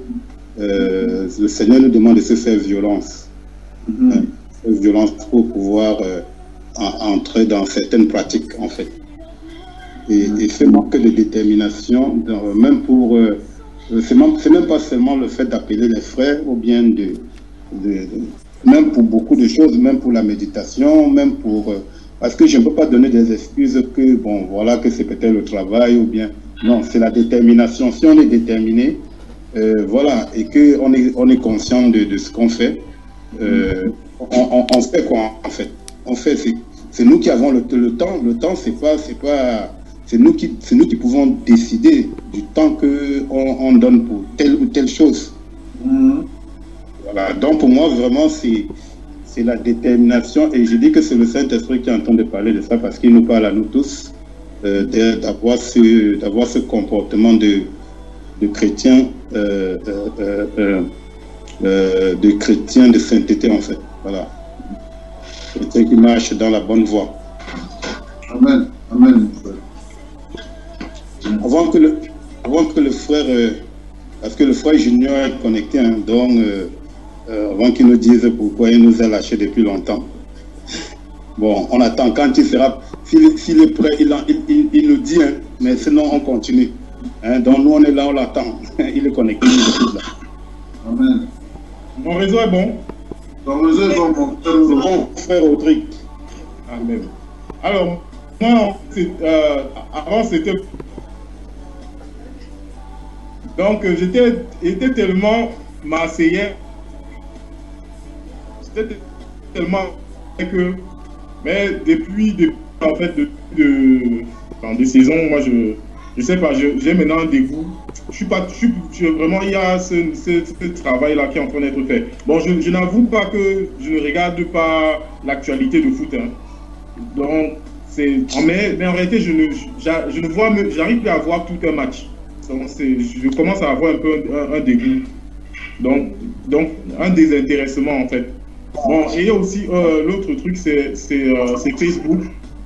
le Seigneur nous demande de se faire violence. Violence pour pouvoir entrer dans certaines pratiques, en fait. Et ce manque de détermination, même pour c'est même pas seulement le fait d'appeler les frères, ou bien même pour beaucoup de choses, même pour la méditation, même pour... parce que je ne peux pas donner des excuses que, bon, voilà, que c'est peut-être le travail, ou bien... Non, c'est la détermination. Si on est déterminé, voilà, et qu'on est conscient de ce qu'on fait, on fait quoi, en fait? On fait, c'est nous qui avons le temps. Le temps, c'est nous qui pouvons décider du temps qu'on donne pour telle ou telle chose. Voilà. Donc pour moi, vraiment, c'est la détermination. Et je dis que c'est le Saint-Esprit qui est en train de parler de ça parce qu'il nous parle à nous tous d'avoir ce comportement de chrétien, de chrétien de sainteté, en fait. Voilà. Chrétien qui marche dans la bonne voie. Amen. Amen. Avant que le frère, parce que le frère Junior est connecté, hein, donc avant qu'il nous dise pourquoi il nous a lâchés depuis longtemps. Bon, on attend quand il sera, s'il est prêt, il nous dit, hein, mais sinon on continue. Hein, donc nous on est là, on l'attend. Il est connecté. Amen. Mon réseau est bon. Ton réseau est bon, mon frère. C'est bon, frère Audric. Amen. Alors, moi, avant c'était... Donc, j'étais tellement marseillais, j'étais tellement que, mais depuis en fait, dans des saisons, moi, je sais pas, j'ai maintenant un dégoût. Vraiment, il y a ce travail-là qui est en train d'être fait. Bon, je n'avoue pas que je ne regarde pas l'actualité de foot. Hein. Donc, mais en réalité, je ne vois, j'arrive plus à voir tout un match. Donc, je commence à avoir un peu un dégoût. Donc, un désintéressement, en fait. Bon, et il y a aussi l'autre truc, c'est Facebook.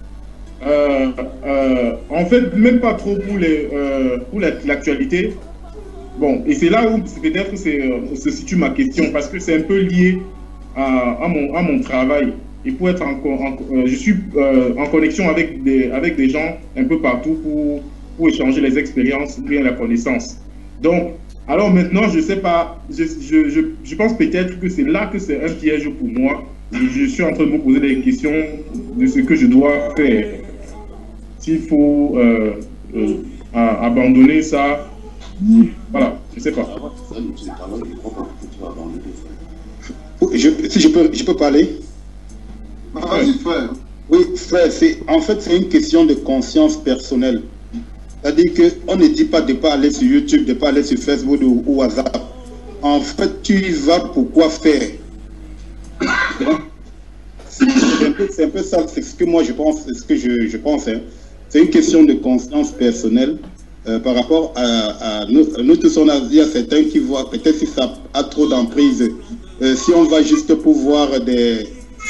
En fait, même pas trop pour l'actualité. Bon, et c'est là où peut-être se situe ma question, parce que c'est un peu lié à mon travail. Et pour être je suis en connexion avec des gens un peu partout pour échanger les expériences ou bien la connaissance. Donc, alors maintenant, je sais pas, je pense peut-être que c'est là que c'est un piège pour moi. Et je suis en train de me poser des questions de ce que je dois faire. S'il faut abandonner ça, voilà, je sais pas. Si je peux parler? Vas-y, frère. Oui, frère, en fait, c'est une question de conscience personnelle. C'est-à-dire qu'on ne dit pas de ne pas aller sur YouTube, de ne pas aller sur Facebook ou WhatsApp. En fait, tu y vas pour quoi faire. C'est un peu ça, c'est ce que moi je pense, c'est ce que je pense. Hein. C'est une question de conscience personnelle par rapport à nous tous. Il y a certains qui voient, peut-être si ça a trop d'emprise, si on va juste pour voir des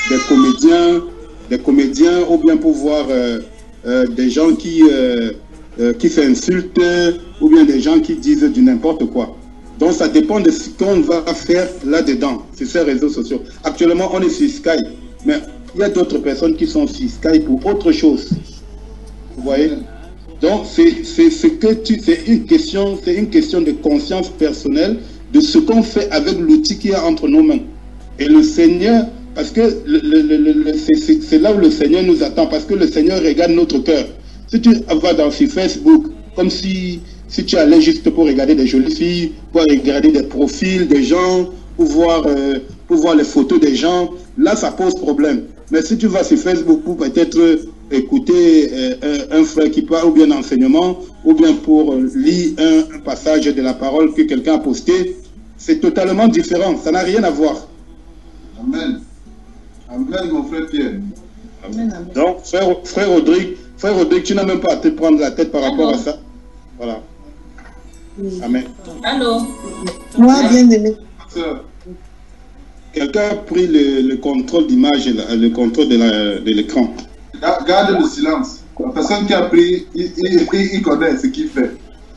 comédiens ou bien pour voir des gens qui s'insultent ou bien des gens qui disent du n'importe quoi. Donc ça dépend de ce qu'on va faire là-dedans, sur ces réseaux sociaux. Actuellement, on est sur Skype, mais il y a d'autres personnes qui sont sur Skype pour autre chose. Vous voyez? Donc c'est une question de conscience personnelle de ce qu'on fait avec l'outil qu'il y a entre nos mains. Et le Seigneur, parce que c'est là où le Seigneur nous attend, parce que le Seigneur regarde notre cœur. Si tu vas sur Facebook, comme si tu allais juste pour regarder des jolies filles, pour regarder des profils des gens, pour voir les photos des gens, là ça pose problème. Mais si tu vas sur Facebook pour peut-être écouter un frère qui parle, ou bien enseignement, ou bien pour lire un passage de la parole que quelqu'un a posté, c'est totalement différent, ça n'a rien à voir. Amen. Amen, mon frère Pierre. Amen, amen. Donc, frère Audric, tu n'as même pas à te prendre la tête par rapport à ça. Voilà. Amen. Allô? Moi, bien aimé. Quelqu'un a pris le contrôle d'image, le contrôle de l'écran. Garde le silence. La personne qui a pris, il connaît ce qu'il fait.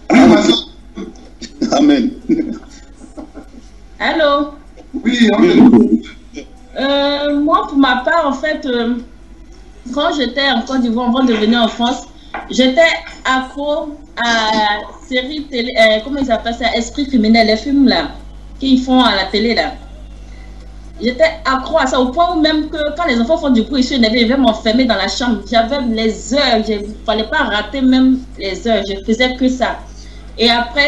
Amen. Allô? Oui, amen. Moi, pour ma part, en fait, quand j'étais en Côte d'Ivoire, avant de venir en France, j'étais accro à série télé, comment ils appellent ça, Esprit criminel, les films là, qu'ils font à la télé là. J'étais accro à ça au point où même que quand les enfants font du bruit, je suis énervée, je vais m'enfermer dans la chambre. J'avais les heures, il ne fallait pas rater même les heures, je faisais que ça. Et après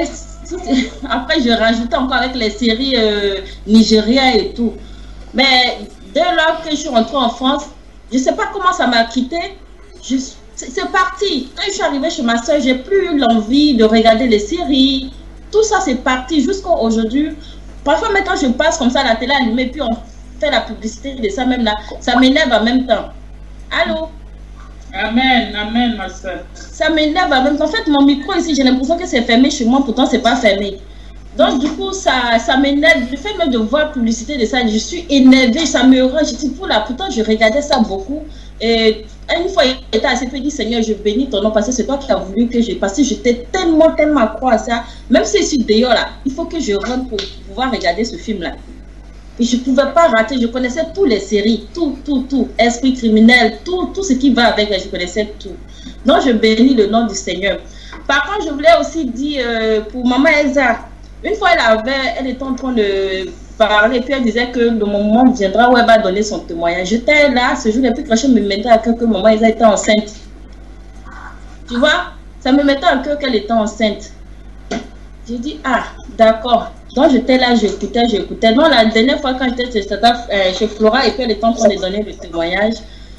je rajoutais encore avec les séries nigériennes et tout. Mais dès lors que je suis rentrée en France, je ne sais pas comment ça m'a quitté. C'est parti. Quand je suis arrivée chez ma soeur, j'ai plus eu l'envie de regarder les séries. Tout ça, c'est parti jusqu'à aujourd'hui. Parfois, maintenant, je passe comme ça à la télé allumée, puis on fait la publicité de ça même là. Ça m'énerve en même temps. Allô? Amen, amen, ma soeur. Ça m'énerve en même temps. En fait, mon micro ici, j'ai l'impression que c'est fermé chez moi, pourtant, c'est pas fermé. Donc, du coup, ça m'énerve. Le fait même de voir publicité de ça, je suis énervée, ça me rend. Je dis, pourtant, je regardais ça beaucoup. Et une fois, il était assez peu dit, Seigneur, je bénis ton nom parce que c'est toi qui as voulu que j'ai passé. J'étais tellement accro à ça. Même si je suis dehors là, il faut que je rentre pour pouvoir regarder ce film-là. Et je ne pouvais pas rater. Je connaissais toutes les séries, tout. Esprit criminel, tout ce qui va avec, je connaissais tout. Donc, je bénis le nom du Seigneur. Par contre, je voulais aussi dire pour Maman Elsa, une fois, elle était en train de parler, puis elle disait que le moment viendra où elle va donner son témoignage. J'étais là, ce jour, et puis quand je me mettais à cœur que Maman Elsa était enceinte. Tu vois, ça me mettait à cœur qu'elle était enceinte. J'ai dit, ah, d'accord. Donc j'étais là, j'écoutais. Donc la dernière fois quand j'étais chez Flora et puis elle était en train de donner le témoignage,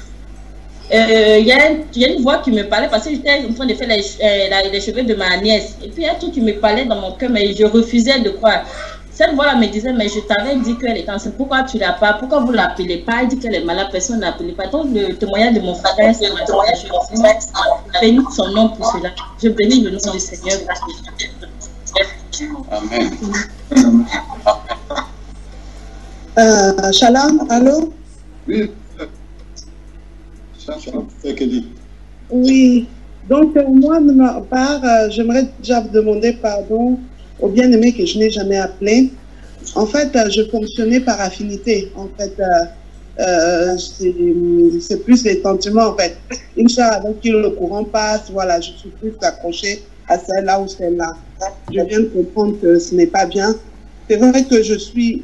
il y a une voix qui me parlait parce que j'étais en train de faire les cheveux de ma nièce. Et puis il y a tout qui me parlait dans mon cœur, mais je refusais de croire. Cette voix-là me disait, mais je t'avais dit qu'elle était enceinte. Pourquoi tu ne l'as pas? Pourquoi vous ne l'appelez pas? Elle dit qu'elle est malade, personne ne l'appelait pas. Donc le témoignage de mon frère, c'est le témoignage de mon frère. Je bénis son nom pour cela. Je bénis le nom du Seigneur. Amen. Shalom, allô? Oui. Oui. Donc, moi, de ma part, j'aimerais déjà vous demander pardon au bien-aimé que je n'ai jamais appelé. En fait, je fonctionnais par affinité. En fait, c'est plus les sentiments, en fait. Une fois avec qui le courant passe, voilà, je suis plus accrochée à celle-là ou celle-là. Je viens de comprendre que ce n'est pas bien. C'est vrai que je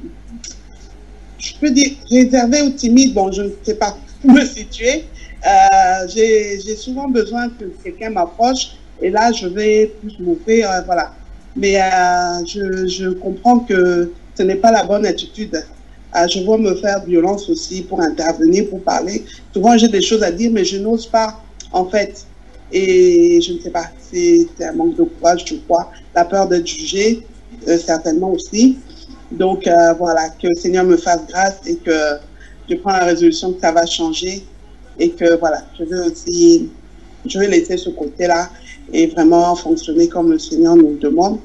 peux dire réservée ou timide, bon, je ne sais pas où me situer. J'ai souvent besoin que quelqu'un m'approche et là, je vais plus m'ouvrir, voilà. Mais je comprends que ce n'est pas la bonne attitude. Je vois me faire violence aussi pour intervenir, pour parler. Souvent, j'ai des choses à dire, mais je n'ose pas, en fait. Et je ne sais pas, c'est un manque de courage, je crois. La peur d'être jugé, certainement aussi. Donc, voilà, que le Seigneur me fasse grâce et que je prends la résolution que ça va changer. Et que, voilà, je vais laisser ce côté-là et vraiment fonctionner comme le Seigneur nous demande.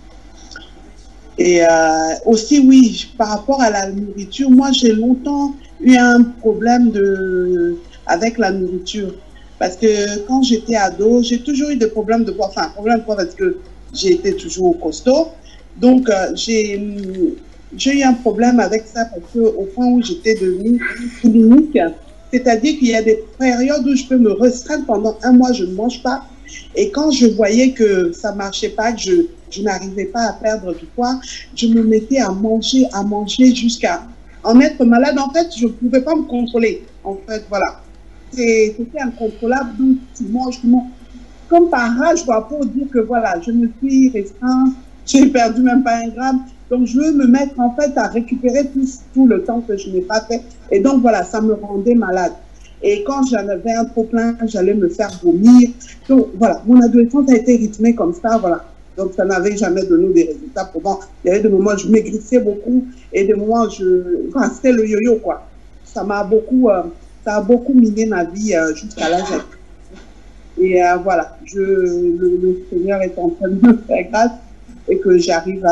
Et aussi, oui, par rapport à la nourriture, moi, j'ai longtemps eu un problème avec la nourriture. Parce que quand j'étais ado, j'ai toujours eu des problèmes de poids. Enfin, problème de poids parce que j'ai été toujours costaud. Donc, j'ai eu un problème avec ça parce qu'au point où j'étais devenue clinique, c'est-à-dire qu'il y a des périodes où je peux me restreindre pendant un mois, je ne mange pas. Et quand je voyais que ça ne marchait pas, que je n'arrivais pas à perdre du poids, je me mettais à manger jusqu'à en être malade. En fait, je ne pouvais pas me contrôler. En fait, voilà. C'était incontrôlable, donc tu manges, comme par rage, quoi, pour dire que voilà, je me suis restreint, j'ai perdu même pas 1 gramme, donc je veux me mettre en fait à récupérer tout le temps que je n'ai pas fait, et donc voilà, ça me rendait malade. Et quand j'en avais un trop plein, j'allais me faire vomir, donc voilà, mon adolescence a été rythmée comme ça, voilà, donc ça n'avait jamais donné des résultats probants. Il y avait des moments où je maigrissais beaucoup, et des moments où c'était le yo-yo, quoi. Ça a beaucoup miné ma vie jusqu'à l'âge adulte. Et voilà, le Seigneur est en train de me faire grâce et que j'arrive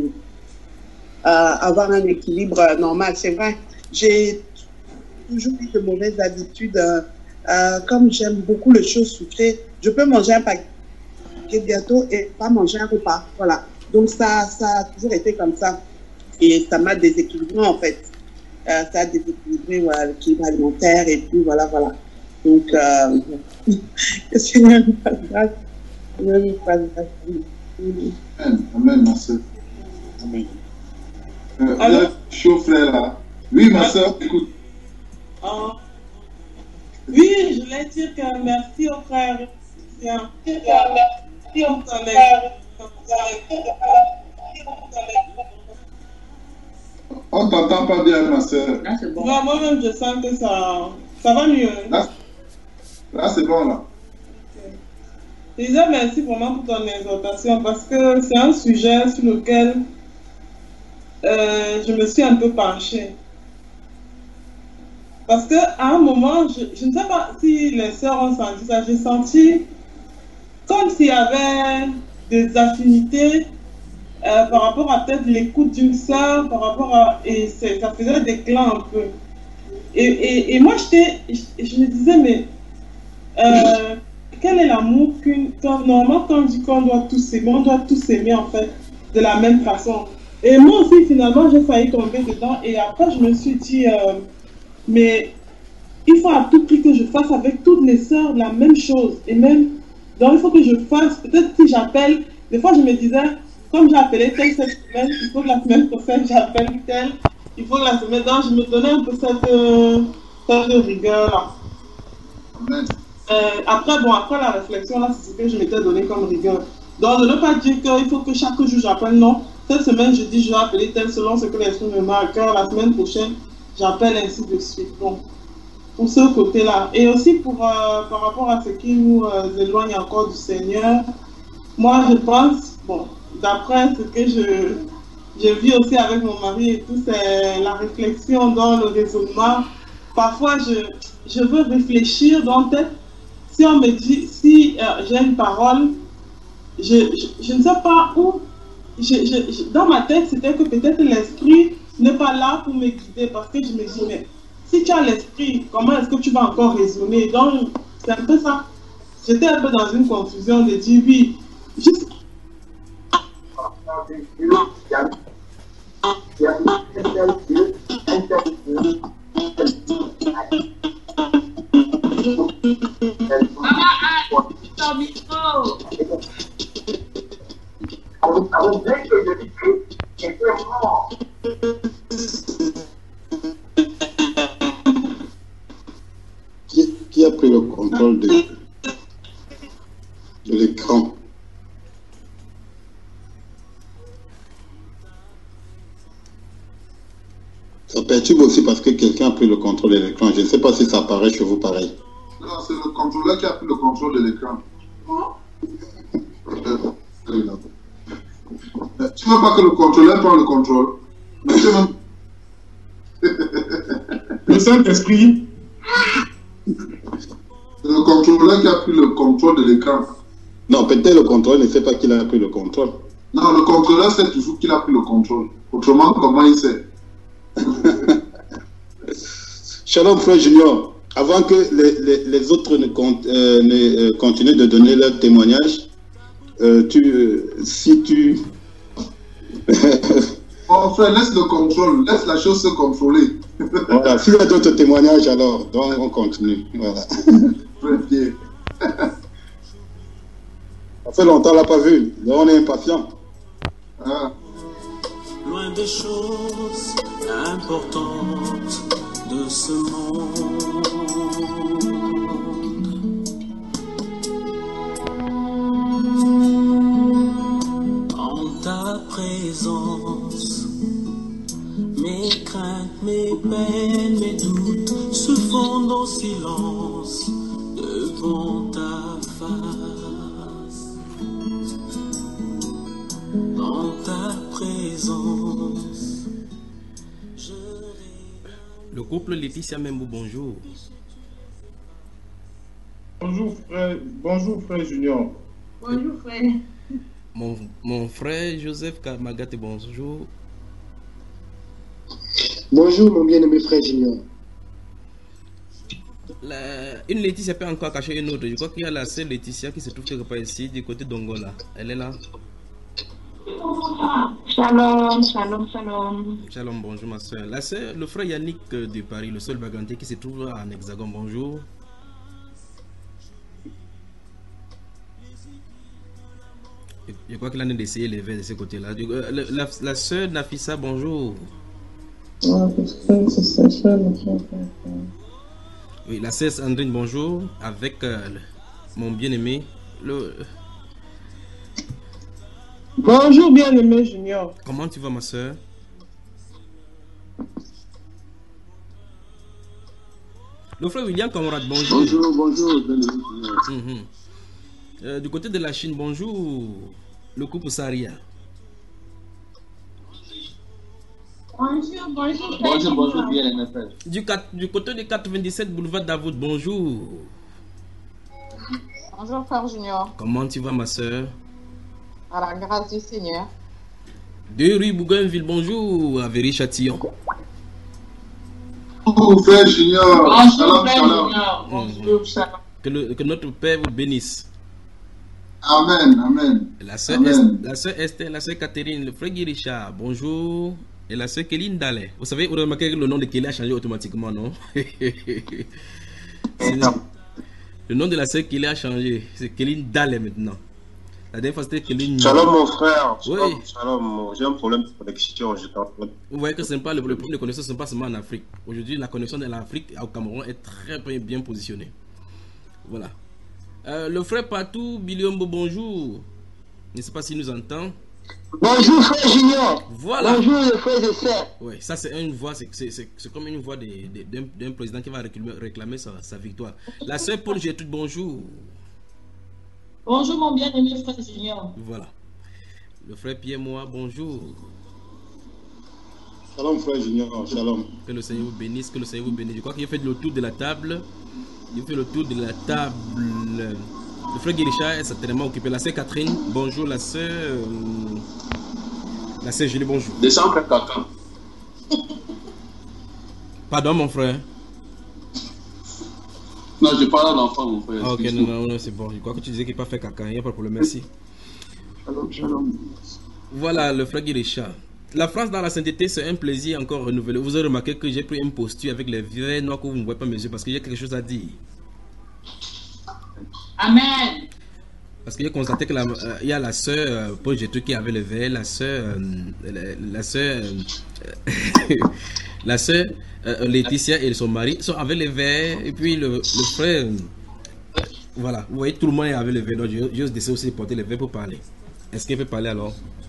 à avoir un équilibre normal. C'est vrai, j'ai toujours eu de mauvaises habitudes. Comme j'aime beaucoup les choses sucrées, je peux manger un paquet de gâteaux et pas manger un repas. Voilà. Donc ça a toujours été comme ça. Et ça m'a déséquilibré en fait. Ça a déséquilibré voilà, l'équilibre alimentaire et puis voilà. Donc, que Seigneur nous fasse grâce Amen, amen, ma soeur. Amen. Là, chaud frère là. Oui, ma soeur, écoute. Oui, je voulais dire que merci au frère. Merci au frère. On t'entend pas bien, ma soeur. Là, c'est bon. Moi-même, je sens que ça va mieux. Là c'est bon, là. Je disais merci vraiment pour ton exhortation parce que c'est un sujet sur lequel je me suis un peu penchée. Parce qu'à un moment, je ne sais pas si les sœurs ont senti ça, j'ai senti comme s'il y avait des affinités par rapport à peut-être l'écoute d'une sœur, par rapport à... Et ça faisait des clans un peu. Et moi, je me disais, mais quel est l'amour normalement, quand on dit qu'on doit tous s'aimer, on doit tous s'aimer en fait de la même façon. Et moi aussi, finalement, j'ai failli tomber dedans. Et après, je me suis dit, mais il faut à tout prix que je fasse avec toutes les sœurs la même chose. Et même, donc il faut que je fasse, peut-être si j'appelle, des fois je me disais, comme j'ai appelé telle cette semaine, il faut que la semaine prochaine j'appelle telle, il faut que la semaine, donc je me donnais un peu cette rigueur-là. Après la réflexion, là, c'est ce que je m'étais donné comme rigueur. Donc, de ne pas dire qu'il faut que chaque jour j'appelle, non. Cette semaine, je dis, je vais appeler tel selon ce que l'esprit me met à cœur. La semaine prochaine, j'appelle ainsi de suite. Donc, pour ce côté-là. Et aussi par rapport à ce qui nous éloigne encore du Seigneur, moi, je pense, bon, d'après ce que je vis aussi avec mon mari et tout, c'est la réflexion dans le raisonnement. Parfois, je veux réfléchir dans tête. Si on me dit, si j'ai une parole, je ne sais pas où. Dans ma tête, c'était que peut-être l'esprit n'est pas là pour me guider parce que je me dis, mais si tu as l'esprit, comment est-ce que tu vas encore raisonner? Donc, c'est un peu ça. J'étais un peu dans une confusion de dire oui. Juste... Ton micro. Qui a pris le contrôle de l'écran? Ça perturbe aussi parce que quelqu'un a pris le contrôle de l'écran. Je ne sais pas si ça apparaît chez vous pareil. Non, c'est le contrôleur qui a pris le contrôle de l'écran. Tu ne veux pas que le contrôleur prenne le contrôle? Le Saint-Esprit. C'est le contrôleur qui a pris le contrôle de l'écran. Non, peut-être le contrôleur ne sait pas qu'il a pris le contrôle. Non, le contrôleur sait toujours qu'il a pris le contrôle. Autrement, comment il sait? Shalom, frère Junior. Avant que les autres ne continuent de donner leur témoignage, si tu... Oh frère, laisse le contrôle, laisse la chose se contrôler. Voilà, s'il y a d'autres témoignages, alors, donc on continue. Voilà. Très bien. Ça fait longtemps, on l'a pas vu, donc on est impatient. Ah. Loin des choses importantes de ce monde. En ta présence, mes craintes, mes peines, mes doutes se fondent en silence devant ta face. En ta présence. Le couple Laetitia Membou, bonjour. Bonjour frère Junior. Bonjour frère. Mon frère Joseph Kamagate, bonjour. Bonjour mon bien-aimé frère Junior. Une Laetitia peut encore cacher une autre. Je crois qu'il y a la sœur Laetitia qui se trouve quelque part ici, du côté d'Angola. Elle est là. Shalom, shalom, shalom. Shalom, bonjour ma soeur. La soeur, le frère Yannick de Paris, le seul baganté qui se trouve en Hexagone, bonjour. Je crois qu'il en a d'essayer les verres de ce côté-là. La sœur Nafissa, bonjour. Oui, la sœur Sandrine, bonjour. Avec mon bien-aimé. Bonjour, bien-aimé Junior. Comment tu vas, ma sœur? Le frère William Camarade, bonjour. Bonjour, bien-aimé Junior. Du côté de la Chine, bonjour. Le couple Saria. Bonjour, bien-aimé frère. Du côté du 97 boulevard Davoud, bonjour. Bonjour, frère Junior. Comment tu vas, ma soeur? À la grâce du Seigneur. De rue Bougainville, bonjour. À Véry-Châtillon. Bonjour, frère Junior. Bonjour, frère Junior. Bonjour, shalom. Que notre Père vous bénisse. Amen, amen. La sœur Esther, la sœur Catherine, le frère Guy Richard, bonjour. Et la sœur Kéline Dallet. Vous savez, vous remarquez que le nom de Kéline a changé automatiquement, non? Le nom de la sœur Kéline a changé. C'est Kéline Dallet maintenant. La dernière fois, c'était Kéline. Shalom, mon frère. Oui. Shalom. J'ai un problème de connexion. Vous voyez que ce n'est pas le problème de connexion, ce n'est pas seulement en Afrique. Aujourd'hui, la connexion de l'Afrique au Cameroun est très bien positionnée. Voilà. Le frère Patou Biliombo, bonjour. Je ne sais pas s'il nous entend. Bonjour frère Junior. Voilà. Bonjour les frères et sœurs. Oui, ça c'est une voix, c'est comme une voix d'un président qui va réclamer sa victoire. La sœur Paul Gertrude, bonjour. Bonjour mon bien-aimé frère Junior. Voilà. Le frère Pierre Moa, bonjour. Shalom frère Junior, shalom. Que le Seigneur vous bénisse, que le Seigneur vous bénisse. Je crois qu'il a fait le tour de la table. Il fait le tour de la table. Le frère Guérisha est certainement occupé. La sœur Catherine, bonjour. La sœur Julie, bonjour. Descends, frère Caca. Pardon, mon frère. Non, je parle à l'enfant, mon frère. Ah, ok, non, c'est bon. Je crois que tu disais qu'il n'a pas fait caca. Il n'y a pas de problème, merci. Shalom, shalom. Voilà, le frère Guérisha. La France dans la sainteté, c'est un plaisir encore renouvelé. Vous avez remarqué que j'ai pris une posture avec les vieux noirs que vous ne voyez pas mes yeux parce qu'il y a quelque chose à dire. Amen. Parce que j'ai constaté qu'il y a la sœur Paul Gétou qui avait le verre, la sœur Laetitia et son mari sont avec les verres, et puis le frère, voilà, vous voyez, tout le monde est avec les verres, donc j'ose décider aussi de porter les verres pour parler. Est-ce qu'il peut parler alors?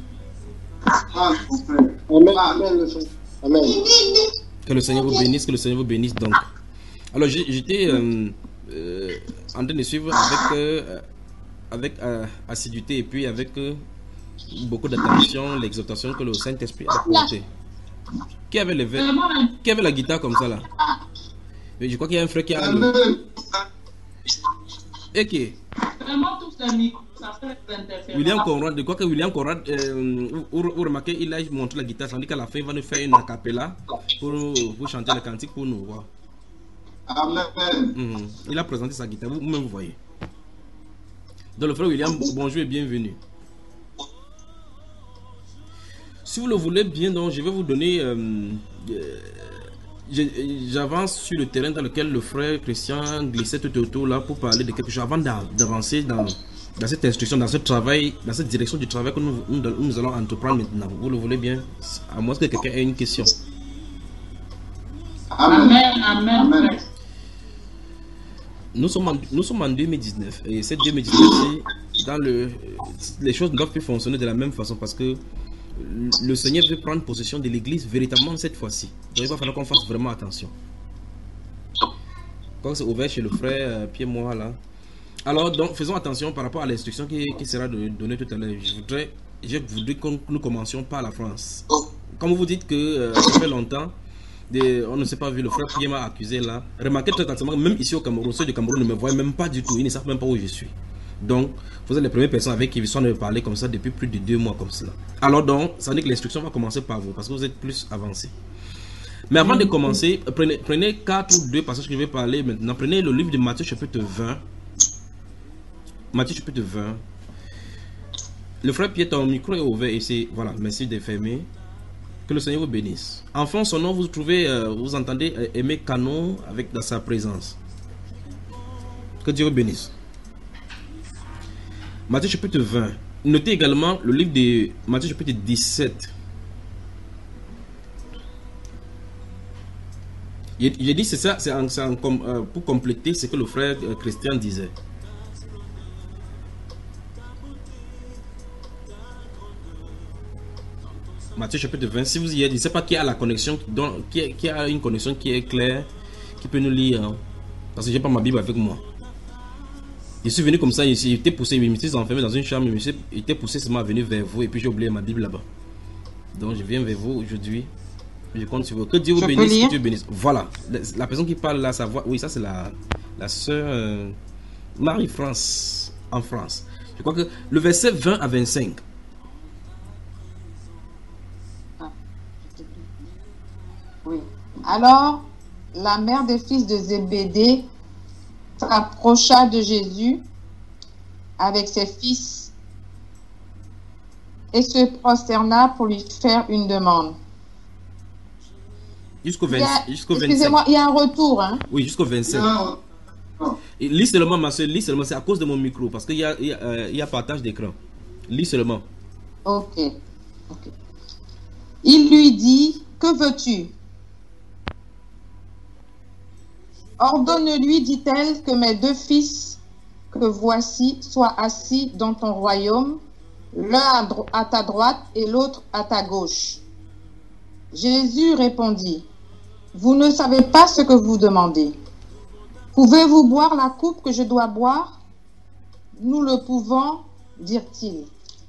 Amen. Amen. Que le Seigneur vous bénisse, que le Seigneur vous bénisse donc. Alors j'étais en train de suivre avec assiduité et puis avec beaucoup d'attention l'exhortation que le Saint-Esprit a apportée. Qui avait qui avait la guitare comme ça là? Je crois qu'il y a un frère qui a et qui? Vraiment tous les micros, ça fait des interférences. William Conrad, je crois que William Conrad, vous remarquez, il a montré la guitare, tandis qu'à la fin il va nous faire une acapella pour chanter le cantique pour nous voir. Amen. Il a présenté sa guitare, vous-même vous voyez. Donc le frère William, bonjour et bienvenue. Si vous le voulez bien, donc je vais vous donner... j'avance sur le terrain dans lequel le frère Christian glissait tout autour là pour parler de quelque chose avant d'avancer dans cette instruction, dans ce travail, dans cette direction du travail que nous allons entreprendre maintenant. Vous le voulez bien? À moins que quelqu'un ait une question. Amen, amen. Nous sommes en 2019 et cette 2019 les choses ne doivent plus fonctionner de la même façon parce que le Seigneur veut prendre possession de l'église véritablement cette fois-ci. Donc il va falloir qu'on fasse vraiment attention. Quand c'est ouvert chez le frère Pierre Moa là. Alors donc faisons attention par rapport à l'instruction qui sera donnée tout à l'heure. Je voudrais que nous commencions par la France. Comme vous dites que ça fait longtemps, on ne s'est pas vu, le frère Pierre m'a accusé là. Remarquez très attention, même ici au Cameroun, ceux du Cameroun ne me voient même pas du tout. Ils ne savent même pas où je suis. Donc, vous êtes les premières personnes avec qui ils sont de parler comme ça depuis plus de 2 mois comme cela. Alors donc, ça veut dire que l'instruction va commencer par vous parce que vous êtes plus avancé. Mais avant de commencer, prenez 4 ou 2 passages que je vais parler maintenant. Prenez le livre de Matthieu chapitre 20. Matthieu chapitre 20. Le frère Pierre, ton micro est ouvert et c'est... Voilà, merci de fermer. Que le Seigneur vous bénisse. Enfant, son nom, vous entendez aimer canon avec dans sa présence. Que Dieu vous bénisse. Matthieu chapitre 20. notez également le livre de Matthieu chapitre 17. J'ai dit c'est ça, pour compléter ce que le frère Christian disait. Matthieu chapitre 20, si vous y êtes, je ne sais pas qui a la connexion, qui a une connexion qui est claire, qui peut nous lire, hein, parce que j'ai pas ma Bible avec moi. Je suis venu comme ça, j'étais poussé, je me suis enfermé dans une chambre, j'étais poussé seulement à venir vers vous et puis j'ai oublié ma Bible là-bas. Donc je viens vers vous aujourd'hui, je compte sur vous. Que Dieu vous bénisse, que Dieu bénisse. Voilà, la personne qui parle là, sa voix, oui, ça c'est la sœur Marie-France en France. Je crois que le verset 20 à 25. Oui. Alors, la mère des fils de Zébédée s'approcha de Jésus avec ses fils et se prosterna pour lui faire une demande. Jusqu'au 25. Excusez-moi, il y a un retour. Hein? Oui, jusqu'au 25. Lis seulement, ma soeur, lis seulement. C'est à cause de mon micro, parce qu'il y a partage d'écran. Lis seulement. Ok. Il lui dit, que veux-tu? Ordonne-lui, dit-elle, que mes deux fils que voici soient assis dans ton royaume, l'un à ta droite et l'autre à ta gauche. Jésus répondit, vous ne savez pas ce que vous demandez. Pouvez-vous boire la coupe que je dois boire? Nous le pouvons, dirent-ils.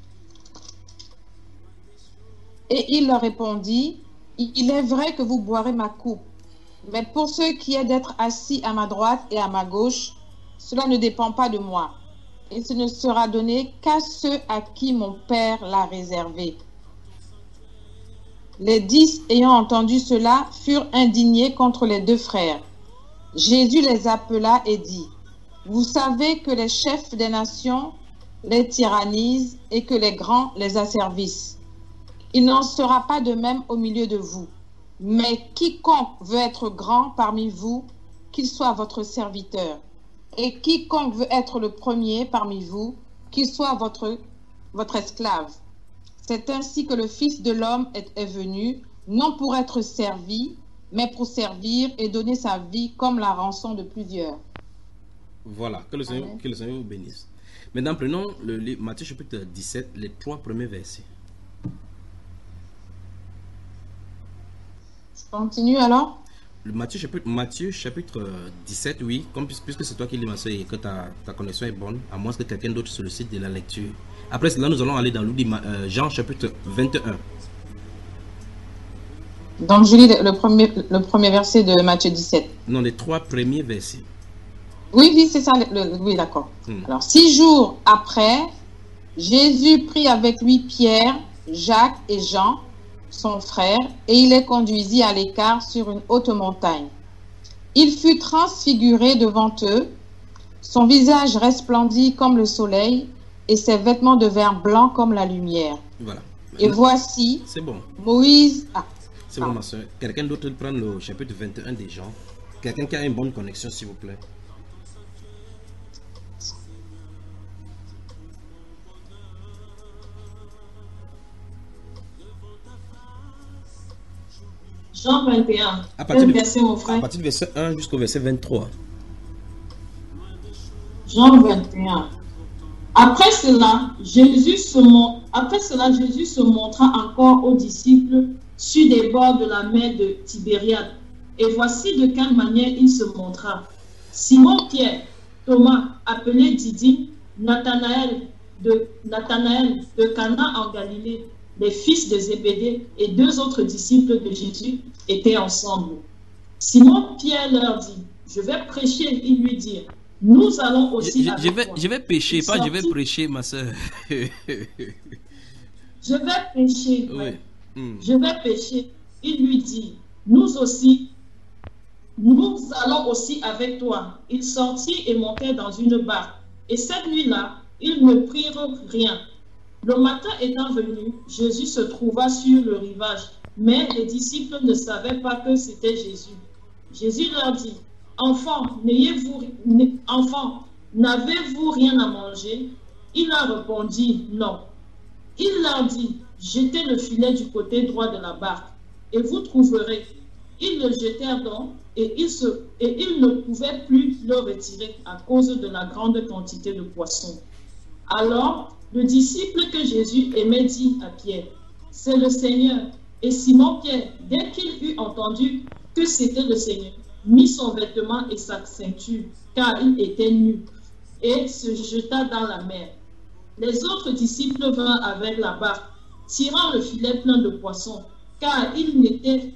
Et il leur répondit, il est vrai que vous boirez ma coupe. Mais pour ce qui est d'être assis à ma droite et à ma gauche, cela ne dépend pas de moi. Et ce ne sera donné qu'à ceux à qui mon Père l'a réservé. Les 10 ayant entendu cela furent indignés contre les deux frères. Jésus les appela et dit, vous savez que les chefs des nations les tyrannisent et que les grands les asservissent. Il n'en sera pas de même au milieu de vous. Mais quiconque veut être grand parmi vous, qu'il soit votre serviteur. Et quiconque veut être le premier parmi vous, qu'il soit votre esclave. C'est ainsi que le Fils de l'homme est venu, non pour être servi, mais pour servir et donner sa vie comme la rançon de plusieurs. Voilà, que le Seigneur vous bénisse. Maintenant, prenons le livre Matthieu chapitre 17, les 3 premiers versets. Continue alors. Le Matthieu chapitre 17, oui, puisque c'est toi qui lis ma soeur et que ta connexion est bonne, à moins que quelqu'un d'autre sur le site de la lecture. Après cela, nous allons aller dans Jean chapitre 21. Donc je lis le premier verset de Matthieu 17. Non, les 3 premiers versets. Oui, c'est ça, oui, d'accord. Alors, 6 jours après, Jésus prit avec lui Pierre, Jacques et Jean, son frère, et il les conduisit à l'écart sur une haute montagne. Il fut transfiguré devant eux, son visage resplendit comme le soleil, et ses vêtements devinrent blancs comme la lumière. Voilà. Et voici, c'est bon. Moïse... C'est bon, ma soeur. Quelqu'un d'autre prend le chapitre 21 des Jean. Quelqu'un qui a une bonne connexion, s'il vous plaît. Jean 21. À partir du verset 1 jusqu'au verset 23. Jean 21. Après cela, Jésus se montra encore aux disciples sur des bords de la mer de Tibériade. Et voici de quelle manière il se montra. Simon-Pierre, Thomas, appelé Didyme, Nathanaël de Cana en Galilée, les fils de Zébédée et 2 autres disciples de Jésus étaient ensemble. Simon-Pierre leur dit, je vais prêcher, ils lui dirent, nous allons aussi je vais pécher, pas je vais prêcher, ma soeur. Je vais pécher, oui. Je vais pécher. Il lui dit, nous allons aussi avec toi. Il sortit et montait dans une barque. Et cette nuit-là, ils ne prirent rien. Le matin étant venu, Jésus se trouva sur le rivage, mais les disciples ne savaient pas que c'était Jésus. Jésus leur dit, enfants, n'avez-vous rien à manger? Il leur répondit non. Il leur dit, jetez le filet du côté droit de la barque et vous trouverez. Ils le jetèrent donc et ils ne pouvaient plus le retirer à cause de la grande quantité de poissons. Alors, le disciple que Jésus aimait dit à Pierre, c'est le Seigneur. Et Simon-Pierre, dès qu'il eut entendu que c'était le Seigneur, mit son vêtement et sa ceinture, car il était nu, et se jeta dans la mer. Les autres disciples vinrent avec la barque, tirant le filet plein de poissons, car ils n'étaient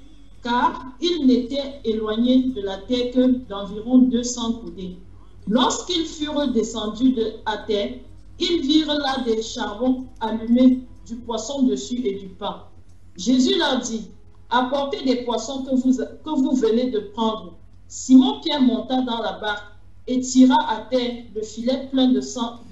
éloignés de la terre que d'environ 200 coudées. Lorsqu'ils furent descendus à terre, ils virent là des charbons allumés, du poisson dessus et du pain. Jésus leur dit, apportez des poissons que vous venez de prendre. Simon-Pierre monta dans la barque et tira à terre le filet plein de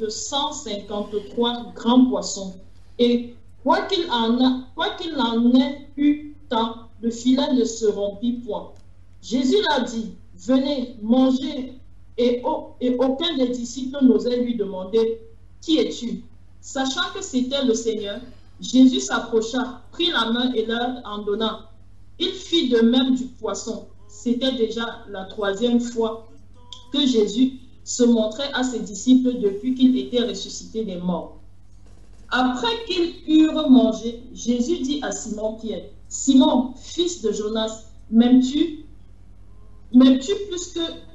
153 grands poissons. Et quoi qu'il en ait eu tant, le filet ne se rompit point. Jésus leur dit, venez, mangez. Et aucun des disciples n'osait lui demander, qui es-tu? Sachant que c'était le Seigneur, Jésus s'approcha, prit la main et leur en donna. Il fit de même du poisson. C'était déjà la 3e fois que Jésus se montrait à ses disciples depuis qu'il était ressuscité des morts. Après qu'ils eurent mangé, Jésus dit à Simon-Pierre, Simon, fils de Jonas, m'aimes-tu plus